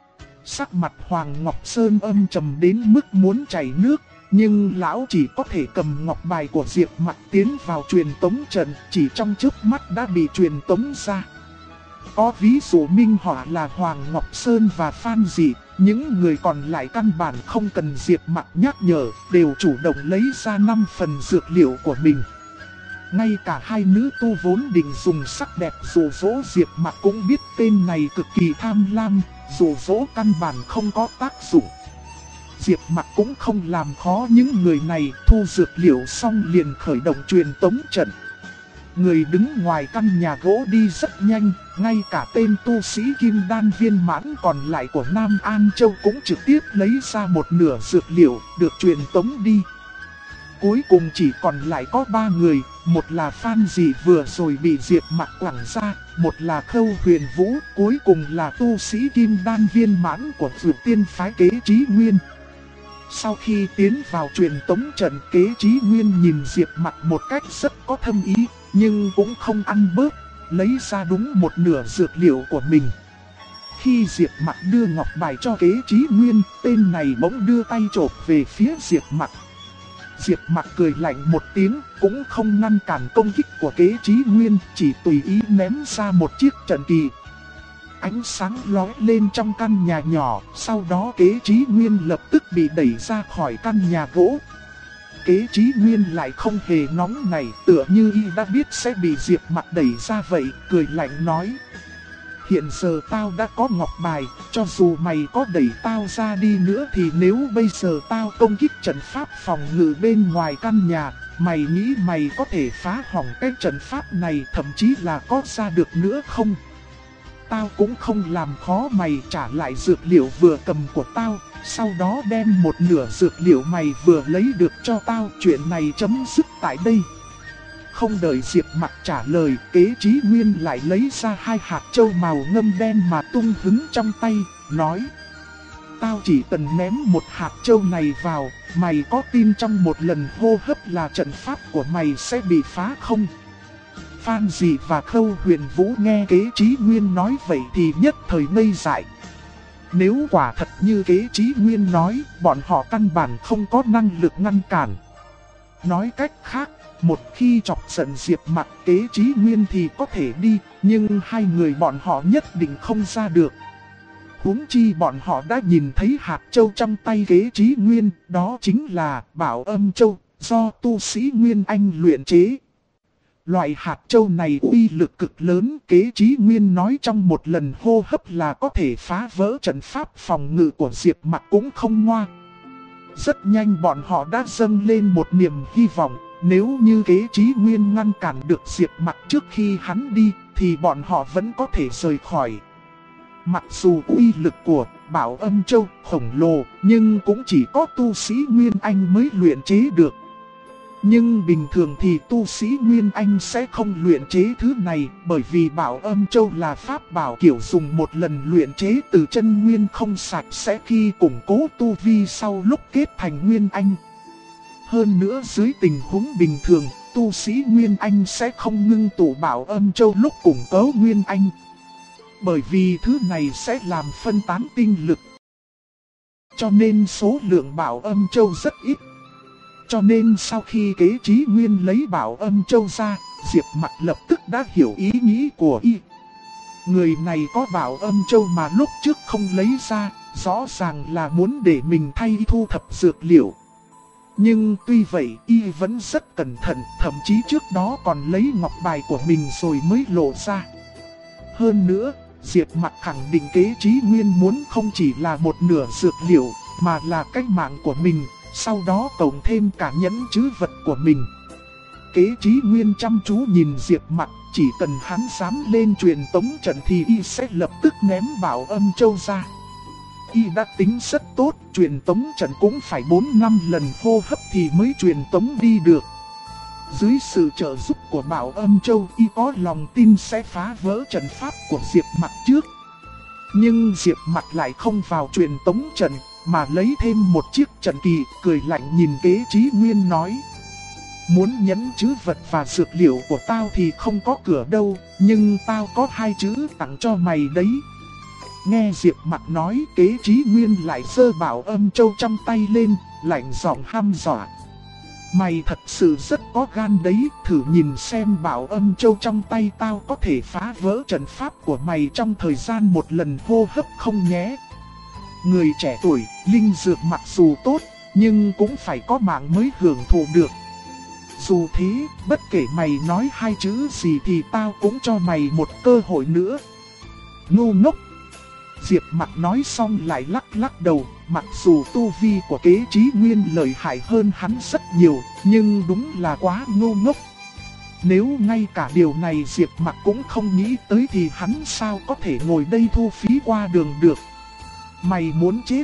Sắc mặt Hoàng Ngọc Sơn âm trầm đến mức muốn chảy nước. Nhưng lão chỉ có thể cầm ngọc bài của Diệp Mặc tiến vào truyền tống trận, chỉ trong chớp mắt đã bị truyền tống ra. Có ví dụ minh họa là Hoàng Ngọc Sơn và Phan Dị, những người còn lại căn bản không cần Diệp Mặc nhắc nhở, đều chủ động lấy ra 5 phần dược liệu của mình. Ngay cả hai nữ tu vốn định dùng sắc đẹp dụ dỗ Diệp Mặc cũng biết tên này cực kỳ tham lam, dụ dỗ căn bản không có tác dụng. Diệp Mặc cũng không làm khó những người này, thu dược liệu xong liền khởi động truyền tống trận. Người đứng ngoài căn nhà gỗ đi rất nhanh, ngay cả tên tu sĩ kim đan viên mãn còn lại của Nam An Châu cũng trực tiếp lấy ra một nửa dược liệu, được truyền tống đi. Cuối cùng chỉ còn lại có 3 người, một là Phan Dị vừa rồi bị Diệp Mặc quẳng ra, một là Khâu Huyền Vũ, cuối cùng là tu sĩ kim đan viên mãn của Dược Tiên phái Kế Chí Nguyên. Sau khi tiến vào truyền tống trận, Kế Chí Nguyên nhìn Diệp Mặc một cách rất có thâm ý, nhưng cũng không ăn bớt, lấy ra đúng một nửa dược liệu của mình. Khi Diệp Mặc đưa ngọc bài cho Kế Chí Nguyên, tên này bỗng đưa tay chộp về phía Diệp Mặc. Diệp Mặc cười lạnh một tiếng, cũng không ngăn cản công kích của Kế Chí Nguyên, chỉ tùy ý ném ra một chiếc trận kỳ. Ánh sáng lóe lên trong căn nhà nhỏ, sau đó Kế Chí Nguyên lập tức bị đẩy ra khỏi căn nhà gỗ. Kế Chí Nguyên lại không hề nóng nảy, tựa như y đã biết sẽ bị Diệp Mặc đẩy ra vậy, cười lạnh nói. Hiện giờ tao đã có ngọc bài, cho dù mày có đẩy tao ra đi nữa thì nếu bây giờ tao công kích trận pháp phòng ngự bên ngoài căn nhà, mày nghĩ mày có thể phá hỏng cái trận pháp này, thậm chí là có ra được nữa không? Tao cũng không làm khó mày, trả lại dược liệu vừa cầm của tao, sau đó đem một nửa dược liệu mày vừa lấy được cho tao, chuyện này chấm dứt tại đây. Không đợi Diệp Mặc trả lời, Kế Chí Nguyên lại lấy ra 2 hạt châu màu ngâm đen mà tung hứng trong tay, nói. Tao chỉ cần ném một hạt châu này vào, mày có tin trong một lần hô hấp là trận pháp của mày sẽ bị phá không? Phan Dị và Khâu Huyền Vũ nghe Kế Chí Nguyên nói vậy thì nhất thời ngây dại. Nếu quả thật như Kế Chí Nguyên nói, bọn họ căn bản không có năng lực ngăn cản. Nói cách khác, một khi chọc giận Diệp Mặc, Kế Chí Nguyên thì có thể đi, nhưng hai người bọn họ nhất định không ra được. Huống chi bọn họ đã nhìn thấy hạt châu trong tay Kế Chí Nguyên, đó chính là Bảo Âm Châu, do tu sĩ Nguyên Anh luyện chế. Loại hạt châu này uy lực cực lớn, Kế Chí Nguyên nói trong một lần hô hấp là có thể phá vỡ trận pháp phòng ngự của Diệp Mặc cũng không ngoa. Rất nhanh bọn họ đã dâng lên một niềm hy vọng, nếu như Kế Chí Nguyên ngăn cản được Diệp Mặc trước khi hắn đi, thì bọn họ vẫn có thể rời khỏi. Mặc dù uy lực của Bảo Âm Châu khổng lồ, nhưng cũng chỉ có tu sĩ Nguyên Anh mới luyện chế được. Nhưng bình thường thì tu sĩ Nguyên Anh sẽ không luyện chế thứ này, bởi vì Bảo Âm Châu là pháp bảo kiểu dùng một lần luyện chế từ chân nguyên không sạch sẽ khi củng cố tu vi sau lúc kết thành Nguyên Anh. Hơn nữa dưới tình huống bình thường, tu sĩ Nguyên Anh sẽ không ngưng tụ Bảo Âm Châu lúc củng cố Nguyên Anh. Bởi vì thứ này sẽ làm phân tán tinh lực. Cho nên số lượng Bảo Âm Châu rất ít. Cho nên sau khi Kế Chí Nguyên lấy Bảo Âm Châu ra, Diệp Mặc lập tức đã hiểu ý nghĩ của y. Người này có Bảo Âm Châu mà lúc trước không lấy ra, rõ ràng là muốn để mình thay thu thập dược liệu. Nhưng tuy vậy y vẫn rất cẩn thận, thậm chí trước đó còn lấy ngọc bài của mình rồi mới lộ ra. Hơn nữa, Diệp Mặc khẳng định Kế Chí Nguyên muốn không chỉ là một nửa dược liệu, mà là cái mạng của mình, sau đó cộng thêm cả nhẫn trữ vật của mình. Kế Chí Nguyên chăm chú nhìn Diệp Mặc, chỉ cần hắn dám lên truyền tống trận thì y sẽ lập tức ném Bảo Âm Châu ra. Y đã tính rất tốt, truyền tống trận cũng phải 4-5 lần hô hấp thì mới truyền tống đi được. Dưới sự trợ giúp của Bảo Âm Châu, y có lòng tin sẽ phá vỡ trận pháp của Diệp Mặc trước. Nhưng Diệp Mặc lại không vào truyền tống trận, mà lấy thêm một chiếc trận kỳ, cười lạnh nhìn Kế Chí Nguyên nói. Muốn nhẫn trữ vật và dược liệu của tao thì không có cửa đâu, nhưng tao có 2 chữ tặng cho mày đấy. Nghe Diệp Mặc nói, Kế Chí Nguyên lại giơ Bảo Âm Châu trong tay lên, lạnh giọng hăm dọa. Mày thật sự rất có gan đấy, thử nhìn xem Bảo Âm Châu trong tay tao có thể phá vỡ trận pháp của mày trong thời gian một lần hô hấp không nhé. Người trẻ tuổi, linh dược mặc dù tốt, nhưng cũng phải có mạng mới hưởng thụ được. Dù thế, bất kể mày nói 2 chữ gì thì tao cũng cho mày một cơ hội nữa. Ngu ngốc! Diệp Mặc nói xong lại lắc lắc đầu, mặc dù tu vi của Kế Chí Nguyên lợi hại hơn hắn rất nhiều, nhưng đúng là quá ngu ngốc. Nếu ngay cả điều này Diệp Mặc cũng không nghĩ tới thì hắn sao có thể ngồi đây thu phí qua đường được. Mày muốn chết!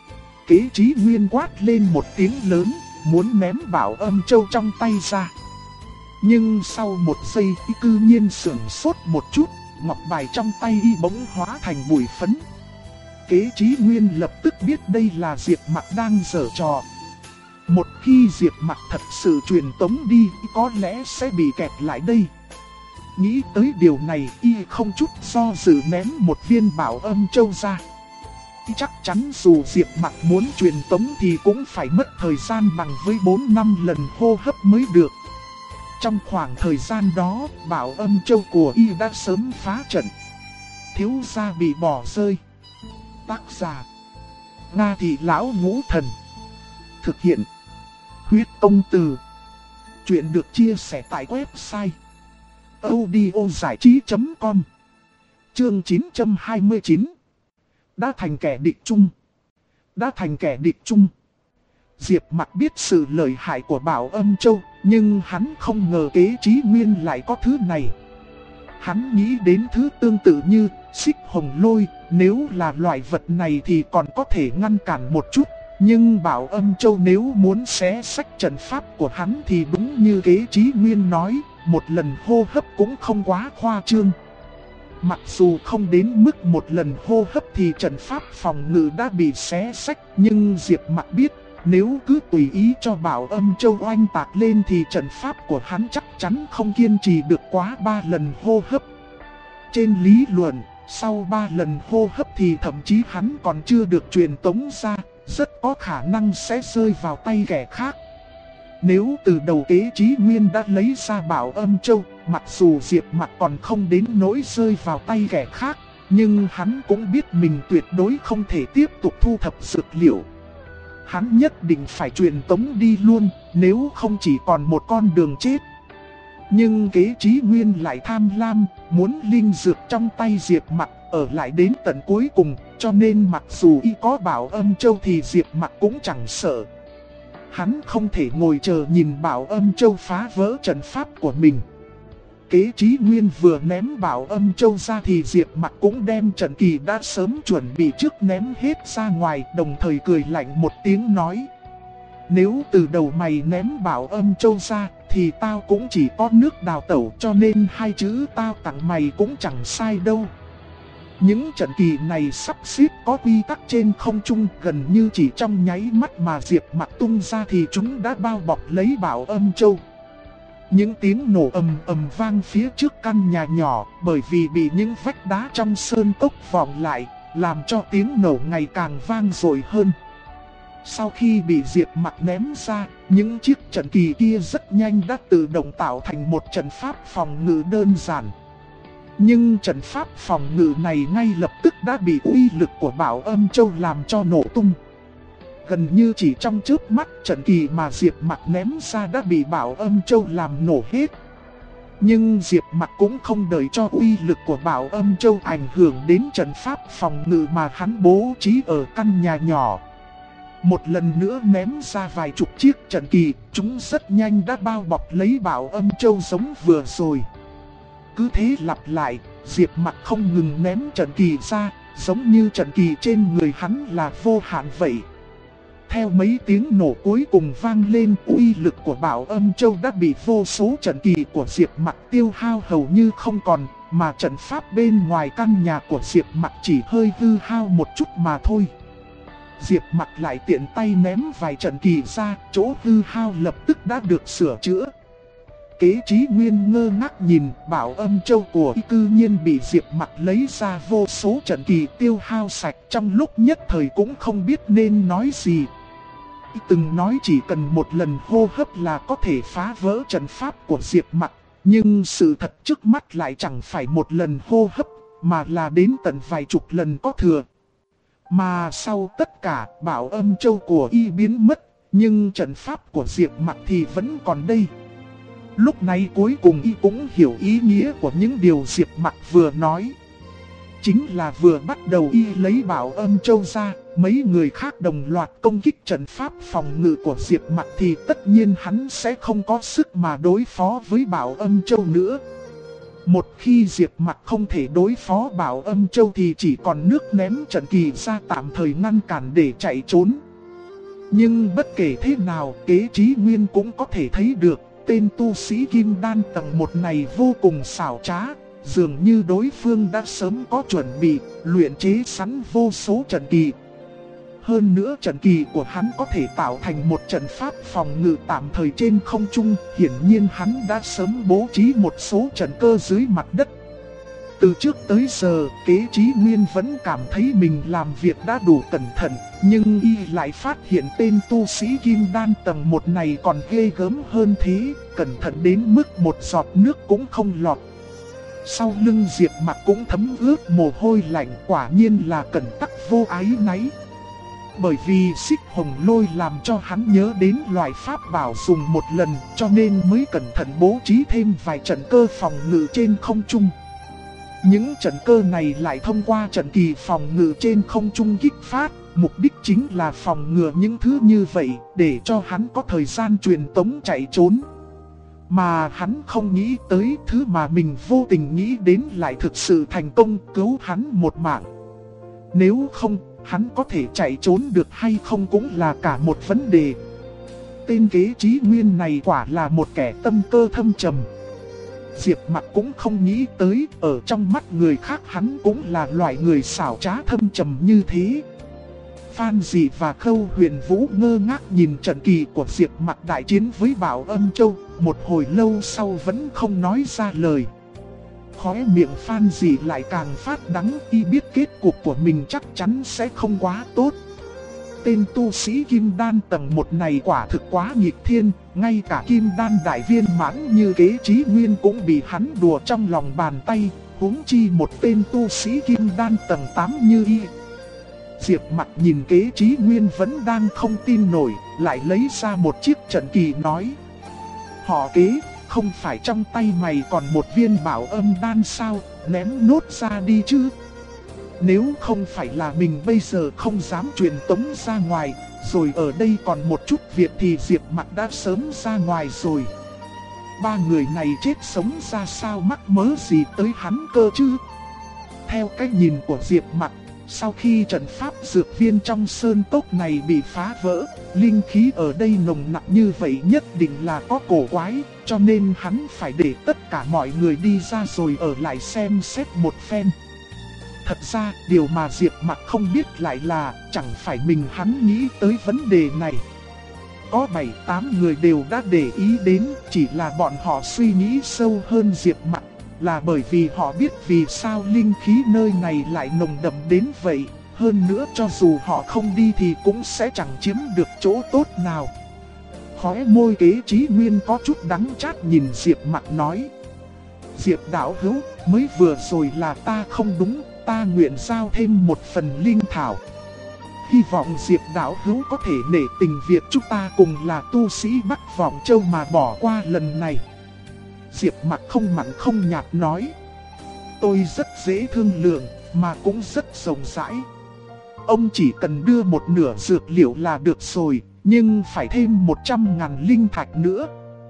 Kế Chí Nguyên quát lên một tiếng lớn, muốn ném Bảo Âm Châu trong tay ra. Nhưng sau một giây y cư nhiên sửng sốt một chút, ngọc bài trong tay y bỗng hóa thành bụi phấn. Kế Chí Nguyên lập tức biết đây là Diệp Mặc đang giở trò. Một khi Diệp Mặc thật sự truyền tống đi, có lẽ sẽ bị kẹt lại đây. Nghĩ tới điều này, y không chút do dự ném một viên Bảo Âm Châu ra. Chắc chắn dù Diệp Mặc muốn truyền tống thì cũng phải mất thời gian bằng với 4-5 lần hô hấp mới được. Trong khoảng thời gian đó, Bảo Âm Châu của y đã sớm phá trận. Thiếu gia bị bỏ rơi. Tác giả: Nga Thị Lão Ngũ Thần. Thực hiện: Huyết Công Từ. Chuyện được chia sẻ tại website audiozảichí.com. Chương 929. Đã thành kẻ địch chung. Đã thành kẻ địch chung. Diệp Mặc biết sự lợi hại của Bảo Âm Châu, nhưng hắn không ngờ Kế Chí Nguyên lại có thứ này. Hắn nghĩ đến thứ tương tự như xích hồng lôi, nếu là loại vật này thì còn có thể ngăn cản một chút. Nhưng Bảo Âm Châu nếu muốn xé sách trận pháp của hắn thì đúng như Kế Chí Nguyên nói, một lần hô hấp cũng không quá khoa trương. Mặc dù không đến mức một lần hô hấp thì trận pháp phòng ngự đã bị xé sách, nhưng Diệp Mặc biết, nếu cứ tùy ý cho Bảo Âm Châu oanh tạc lên thì trận pháp của hắn chắc chắn không kiên trì được quá 3 lần hô hấp. Trên lý luận, sau 3 lần hô hấp thì thậm chí hắn còn chưa được truyền tống ra, rất có khả năng sẽ rơi vào tay kẻ khác. Nếu từ đầu Kế Chí Nguyên đã lấy ra Bảo Âm Châu, mặc dù Diệp Mặc còn không đến nỗi rơi vào tay kẻ khác, nhưng hắn cũng biết mình tuyệt đối không thể tiếp tục thu thập dược liệu. Hắn nhất định phải truyền tống đi luôn, nếu không chỉ còn một con đường chết. Nhưng Kế Chí Nguyên lại tham lam, muốn linh dược trong tay Diệp Mặc ở lại đến tận cuối cùng, cho nên mặc dù y có Bảo Âm Châu thì Diệp Mặc cũng chẳng sợ. Hắn không thể ngồi chờ nhìn Bảo Âm Châu phá vỡ trận pháp của mình. Kế Chí Nguyên vừa ném Bảo Âm Châu ra thì Diệp Mặc cũng đem trận kỳ đã sớm chuẩn bị trước ném hết ra ngoài, đồng thời cười lạnh một tiếng nói: nếu từ đầu mày ném Bảo Âm Châu ra thì tao cũng chỉ có nước đào tẩu, cho nên hai chữ tao tặng mày cũng chẳng sai đâu. Những trận kỳ này sắp xếp có quy tắc trên không trung, gần như chỉ trong nháy mắt mà Diệp Mặc tung ra thì chúng đã bao bọc lấy Bảo Âm Châu. Những tiếng nổ ầm ầm vang phía trước căn nhà nhỏ, bởi vì bị những vách đá trong sơn cốc vọng lại, làm cho tiếng nổ ngày càng vang dội hơn. Sau khi bị Diệp Mặc ném ra, những chiếc trận kỳ kia rất nhanh đã tự động tạo thành một trận pháp phòng ngự đơn giản. Nhưng trận pháp phòng ngự này ngay lập tức đã bị uy lực của Bảo Âm Châu làm cho nổ tung. Gần như chỉ trong chớp mắt, trận kỳ mà Diệp Mặc ném ra đã bị Bảo Âm Châu làm nổ hết. Nhưng Diệp Mặc cũng không đợi cho uy lực của Bảo Âm Châu ảnh hưởng đến trận pháp phòng ngự mà hắn bố trí ở căn nhà nhỏ. Một lần nữa ném ra vài chục chiếc trận kỳ, chúng rất nhanh đã bao bọc lấy Bảo Âm Châu giống vừa rồi. Cứ thế lặp lại, Diệp Mặc không ngừng ném trận kỳ ra, giống như trận kỳ trên người hắn là vô hạn vậy. Theo mấy tiếng nổ cuối cùng vang lên, uy lực của Bảo Âm Châu đã bị vô số trận kỳ của Diệp Mặc tiêu hao hầu như không còn, mà trận pháp bên ngoài căn nhà của Diệp Mặc chỉ hơi hư hao một chút mà thôi. Diệp Mặc lại tiện tay ném vài trận kỳ ra, chỗ hư hao lập tức đã được sửa chữa. Kế Chí Nguyên ngơ ngác nhìn Bảo Âm Châu của y cư nhiên bị Diệp Mặc lấy ra vô số trận kỳ tiêu hao sạch, trong lúc nhất thời cũng không biết nên nói gì. Y từng nói chỉ cần một lần hô hấp là có thể phá vỡ trận pháp của Diệp Mặc, nhưng sự thật trước mắt lại chẳng phải một lần hô hấp, mà là đến tận vài chục lần có thừa. Mà sau tất cả, Bảo Âm Châu của y biến mất, nhưng trận pháp của Diệp Mặc thì vẫn còn đây. Lúc này cuối cùng y cũng hiểu ý nghĩa của những điều Diệp Mặc vừa nói. Chính là vừa bắt đầu y lấy Bảo Âm Châu ra, mấy người khác đồng loạt công kích trận pháp phòng ngự của Diệp Mặc thì tất nhiên hắn sẽ không có sức mà đối phó với Bảo Âm Châu nữa. Một khi Diệp Mặc không thể đối phó Bảo Âm Châu thì chỉ còn nước ném trận kỳ ra tạm thời ngăn cản để chạy trốn. Nhưng bất kể thế nào, Kế Chí Nguyên cũng có thể thấy được tên tu sĩ Kim Đan tầng 1 này vô cùng xảo trá, dường như đối phương đã sớm có chuẩn bị, luyện chế sẵn vô số trận kỳ. Hơn nữa trận kỳ của hắn có thể tạo thành một trận pháp phòng ngự tạm thời trên không trung, hiển nhiên hắn đã sớm bố trí một số trận cơ dưới mặt đất. Từ trước tới giờ, Kế Chí Nguyên vẫn cảm thấy mình làm việc đã đủ cẩn thận, nhưng y lại phát hiện tên tu sĩ Kim Đan tầng 1 này còn ghê gớm hơn thế, cẩn thận đến mức một giọt nước cũng không lọt. Sau lưng Diệp Mặc cũng thấm ướt mồ hôi lạnh, quả nhiên là cẩn tắc vô ái náy. Bởi vì Xích Hồng Lôi làm cho hắn nhớ đến loại pháp bảo dùng một lần, cho nên mới cẩn thận bố trí thêm vài trận cơ phòng ngự trên không trung. Những trận cơ này lại thông qua trận kỳ phòng ngự trên không trung kích phát, mục đích chính là phòng ngừa những thứ như vậy, để cho hắn có thời gian truyền tống chạy trốn. Mà hắn không nghĩ tới thứ mà mình vô tình nghĩ đến lại thực sự thành công cứu hắn một mạng. Nếu không, hắn có thể chạy trốn được hay không cũng là cả một vấn đề. Tên Kế Chí Nguyên này quả là một kẻ tâm cơ thâm trầm. Diệp Mặc cũng không nghĩ tới, ở trong mắt người khác hắn cũng là loại người xảo trá thâm trầm như thế. Phan Dị và Khâu Huyền Vũ ngơ ngác nhìn trận kỳ của Diệp Mặc đại chiến với Bảo Âm Châu, một hồi lâu sau vẫn không nói ra lời. Khóe miệng Phan Dị lại càng phát đắng, y biết kết cục của mình chắc chắn sẽ không quá tốt. Tên tu sĩ Kim Đan tầng 1 này quả thực quá nghịch thiên, ngay cả Kim Đan đại viên mãn như Kế Chí Nguyên cũng bị hắn đùa trong lòng bàn tay, huống chi một tên tu sĩ Kim Đan tầng 8 như y. Diệp Mặc nhìn Kế Chí Nguyên vẫn đang không tin nổi, lại lấy ra một chiếc trận kỳ nói: họ Kế, không phải trong tay mày còn một viên bảo âm đan sao, ném nốt ra đi chứ. Nếu không phải là mình bây giờ không dám truyền tống ra ngoài, rồi ở đây còn một chút việc thì Diệp Mặc đã sớm ra ngoài rồi. Ba người này chết sống ra sao mắc mớ gì tới hắn cơ chứ. Theo cách nhìn của Diệp Mặc, sau khi trận pháp dược viên trong sơn cốc này bị phá vỡ, linh khí ở đây nồng nặc như vậy nhất định là có cổ quái, cho nên hắn phải để tất cả mọi người đi ra rồi ở lại xem xét một phen. Thật ra, điều mà Diệp Mặc không biết lại là chẳng phải mình hắn nghĩ tới vấn đề này. Có 7-8 người đều đã để ý đến, chỉ là bọn họ suy nghĩ sâu hơn Diệp Mặc, là bởi vì họ biết vì sao linh khí nơi này lại nồng đậm đến vậy. Hơn nữa cho dù họ không đi thì cũng sẽ chẳng chiếm được chỗ tốt nào. Khóe môi Kế Chí Nguyên có chút đắng chát nhìn Diệp Mặc nói: Diệp đạo hữu, mới vừa rồi là ta không đúng, ta nguyện giao thêm một phần linh thảo. Hy vọng Diệp đạo hữu có thể nể tình việc chúng ta cùng là tu sĩ Bắc Vọng Châu mà bỏ qua lần này. Diệp Mặc không mặn không nhạt nói: tôi rất dễ thương lượng, mà cũng rất rộng rãi. Ông chỉ cần đưa một nửa dược liệu là được rồi, nhưng phải thêm 100.000 linh thạch nữa.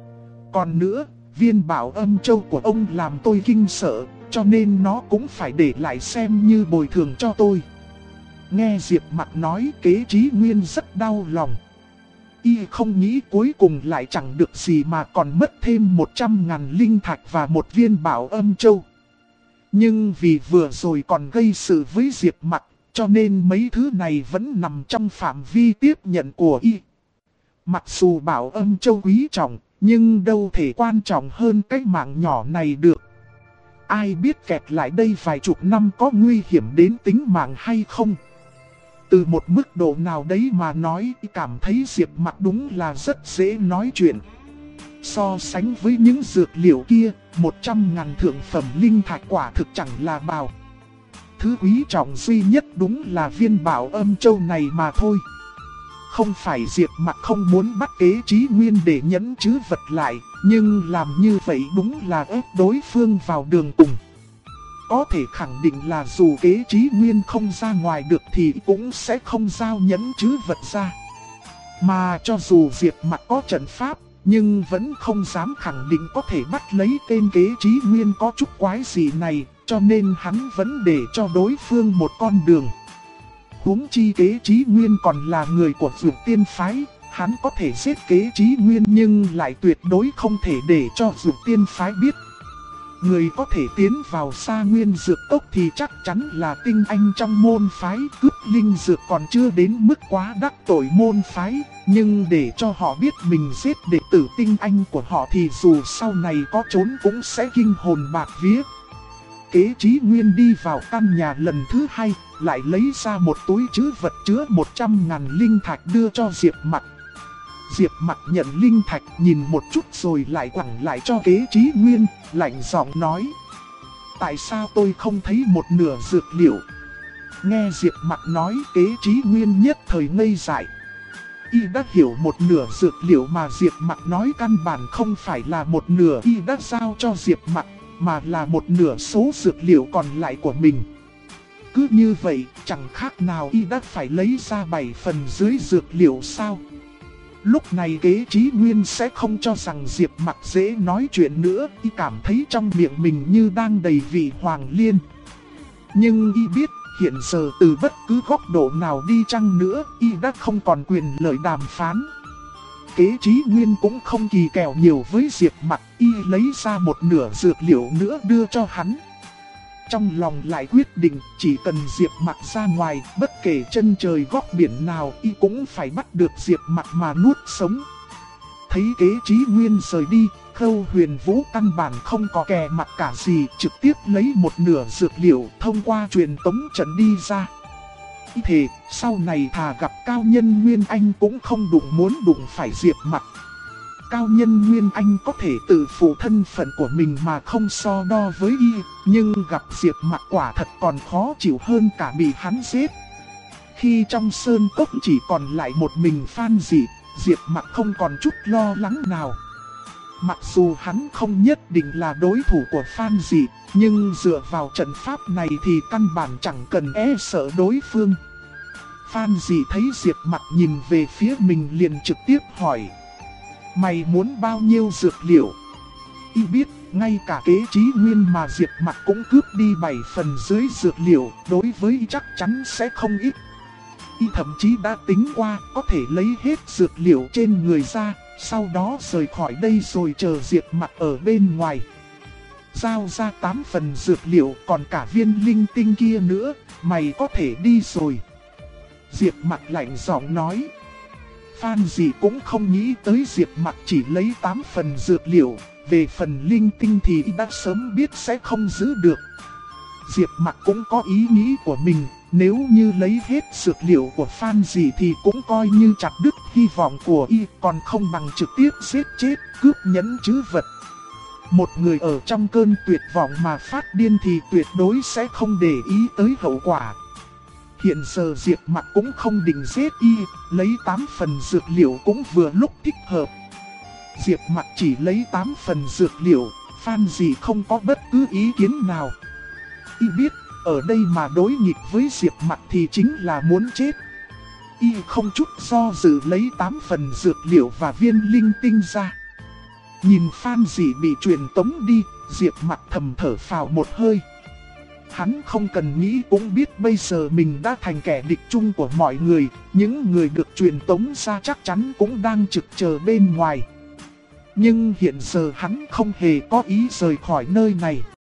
Còn nữa, viên bảo âm châu của ông làm tôi kinh sợ, cho nên nó cũng phải để lại xem như bồi thường cho tôi. Nghe Diệp Mặc nói, Kế Chí Nguyên rất đau lòng. Y không nghĩ cuối cùng lại chẳng được gì mà còn mất thêm 100.000 linh thạch và một viên bảo âm châu. Nhưng vì vừa rồi còn gây sự với Diệp Mặc, cho nên mấy thứ này vẫn nằm trong phạm vi tiếp nhận của Y. Mặc dù bảo âm châu quý trọng, nhưng đâu thể quan trọng hơn cái mạng nhỏ này được. Ai biết kẹt lại đây vài chục năm có nguy hiểm đến tính mạng hay không? Từ một mức độ nào đấy mà nói, cảm thấy Diệp Mặc đúng là rất dễ nói chuyện. So sánh với những dược liệu kia, 100.000 thượng phẩm linh thạch quả thực chẳng là bao. Thứ quý trọng duy nhất đúng là viên bảo âm châu này mà thôi. Không phải Diệp Mặc không muốn bắt Kế Chí Nguyên để nhẫn chứ vật lại, nhưng làm như vậy đúng là ép đối phương vào đường cùng. Có thể khẳng định là dù Kế Chí Nguyên không ra ngoài được thì cũng sẽ không giao nhẫn chứ vật ra. Mà cho dù Diệp Mặc có trận pháp, nhưng vẫn không dám khẳng định có thể bắt lấy tên Kế Chí Nguyên có chút quái gì này, cho nên hắn vẫn để cho đối phương một con đường. Huống chi Kế Chí Nguyên còn là người của Dược Tiên Phái, hắn có thể giết Kế Chí Nguyên nhưng lại tuyệt đối không thể để cho Dược Tiên Phái biết. Người có thể tiến vào Sa Nguyên Dược Cốc thì chắc chắn là tinh anh trong môn phái, cướp linh dược còn chưa đến mức quá đắc tội môn phái, nhưng để cho họ biết mình giết đệ tử tinh anh của họ thì dù sau này có trốn cũng sẽ kinh hồn bạc vía. Kế Chí Nguyên đi vào căn nhà lần thứ hai, lại lấy ra một túi trữ vật chứa 100.000 linh thạch đưa cho Diệp Mặc. Diệp Mặc nhận linh thạch nhìn một chút rồi lại quẳng lại cho Kế Chí Nguyên, lạnh giọng nói: tại sao tôi không thấy một nửa dược liệu? Nghe Diệp Mặc nói, Kế Chí Nguyên nhất thời ngây dại. Y đã hiểu một nửa dược liệu mà Diệp Mặc nói căn bản không phải là một nửa Y đã giao cho Diệp Mặc, mà là một nửa số dược liệu còn lại của mình. Cứ như vậy, chẳng khác nào Y đã phải lấy ra 7 phần dưới dược liệu sao? Lúc này Kế Chí Nguyên sẽ không cho rằng Diệp Mặc dễ nói chuyện nữa, Y cảm thấy trong miệng mình như đang đầy vị hoàng liên. Nhưng Y biết, hiện giờ từ bất cứ góc độ nào đi chăng nữa, Y đã không còn quyền lợi đàm phán. Kế Chí Nguyên cũng không kỳ kèo nhiều với Diệp Mặc, Y lấy ra một nửa dược liệu nữa đưa cho hắn. Trong lòng lại quyết định chỉ cần Diệp Mặc ra ngoài, bất kể chân trời góc biển nào, Y cũng phải bắt được Diệp Mặc mà nuốt sống. Thấy Kế Chí Nguyên rời đi, Khâu Huyền Vũ căn bản không có kè mặt cả gì, trực tiếp lấy một nửa dược liệu thông qua truyền tống trận đi ra. Y thề, sau này thà gặp cao nhân Nguyên Anh cũng không muốn đụng phải Diệp Mặc. Cao nhân Nguyên Anh có thể tự phụ thân phận của mình mà không so đo với Y, nhưng gặp Diệp Mặc quả thật còn khó chịu hơn cả bị hắn giết. Khi trong sơn cốc chỉ còn lại một mình Phan Dị, Diệp Mặc không còn chút lo lắng nào. Mặc dù hắn không nhất định là đối thủ của Phan Dị, nhưng dựa vào trận pháp này thì căn bản chẳng cần e sợ đối phương. Phan Dị thấy Diệp Mặc nhìn về phía mình liền trực tiếp hỏi: mày muốn bao nhiêu dược liệu? Y biết, ngay cả kế chí nguyên mà Diệp Mặc cũng cướp đi 7 phần dưới dược liệu, đối với Y chắc chắn sẽ không ít. Y thậm chí đã tính qua có thể lấy hết dược liệu trên người ra, sau đó rời khỏi đây rồi chờ Diệp Mặc ở bên ngoài. Giao ra 8 phần dược liệu, còn cả viên linh tinh kia nữa, mày có thể đi rồi. Diệp Mặc lạnh giọng nói. Phan Dị cũng không nghĩ tới Diệp Mặc chỉ lấy 8 phần dược liệu, về phần linh tinh thì đã sớm biết sẽ không giữ được. Diệp Mặc cũng có ý nghĩ của mình, nếu như lấy hết dược liệu của Phan Dị thì cũng coi như chặt đứt hy vọng của y, còn không bằng trực tiếp giết chết, cướp nhẫn trữ vật. Một người ở trong cơn tuyệt vọng mà phát điên thì tuyệt đối sẽ không để ý tới hậu quả. Hiện giờ Diệp Mặc cũng không định giết y, lấy 8 phần dược liệu cũng vừa lúc thích hợp. Diệp Mặc chỉ lấy 8 phần dược liệu, Phan Dị không có bất cứ ý kiến nào. Y biết, ở đây mà đối nghịch với Diệp Mặc thì chính là muốn chết. Y không chút do dự lấy 8 phần dược liệu và viên linh tinh ra. Nhìn Phan Dị bị truyền tống đi, Diệp Mặc thầm thở phào một hơi. Hắn không cần nghĩ cũng biết bây giờ mình đã thành kẻ địch chung của mọi người, những người được truyền tống ra chắc chắn cũng đang trực chờ bên ngoài. Nhưng hiện giờ hắn không hề có ý rời khỏi nơi này.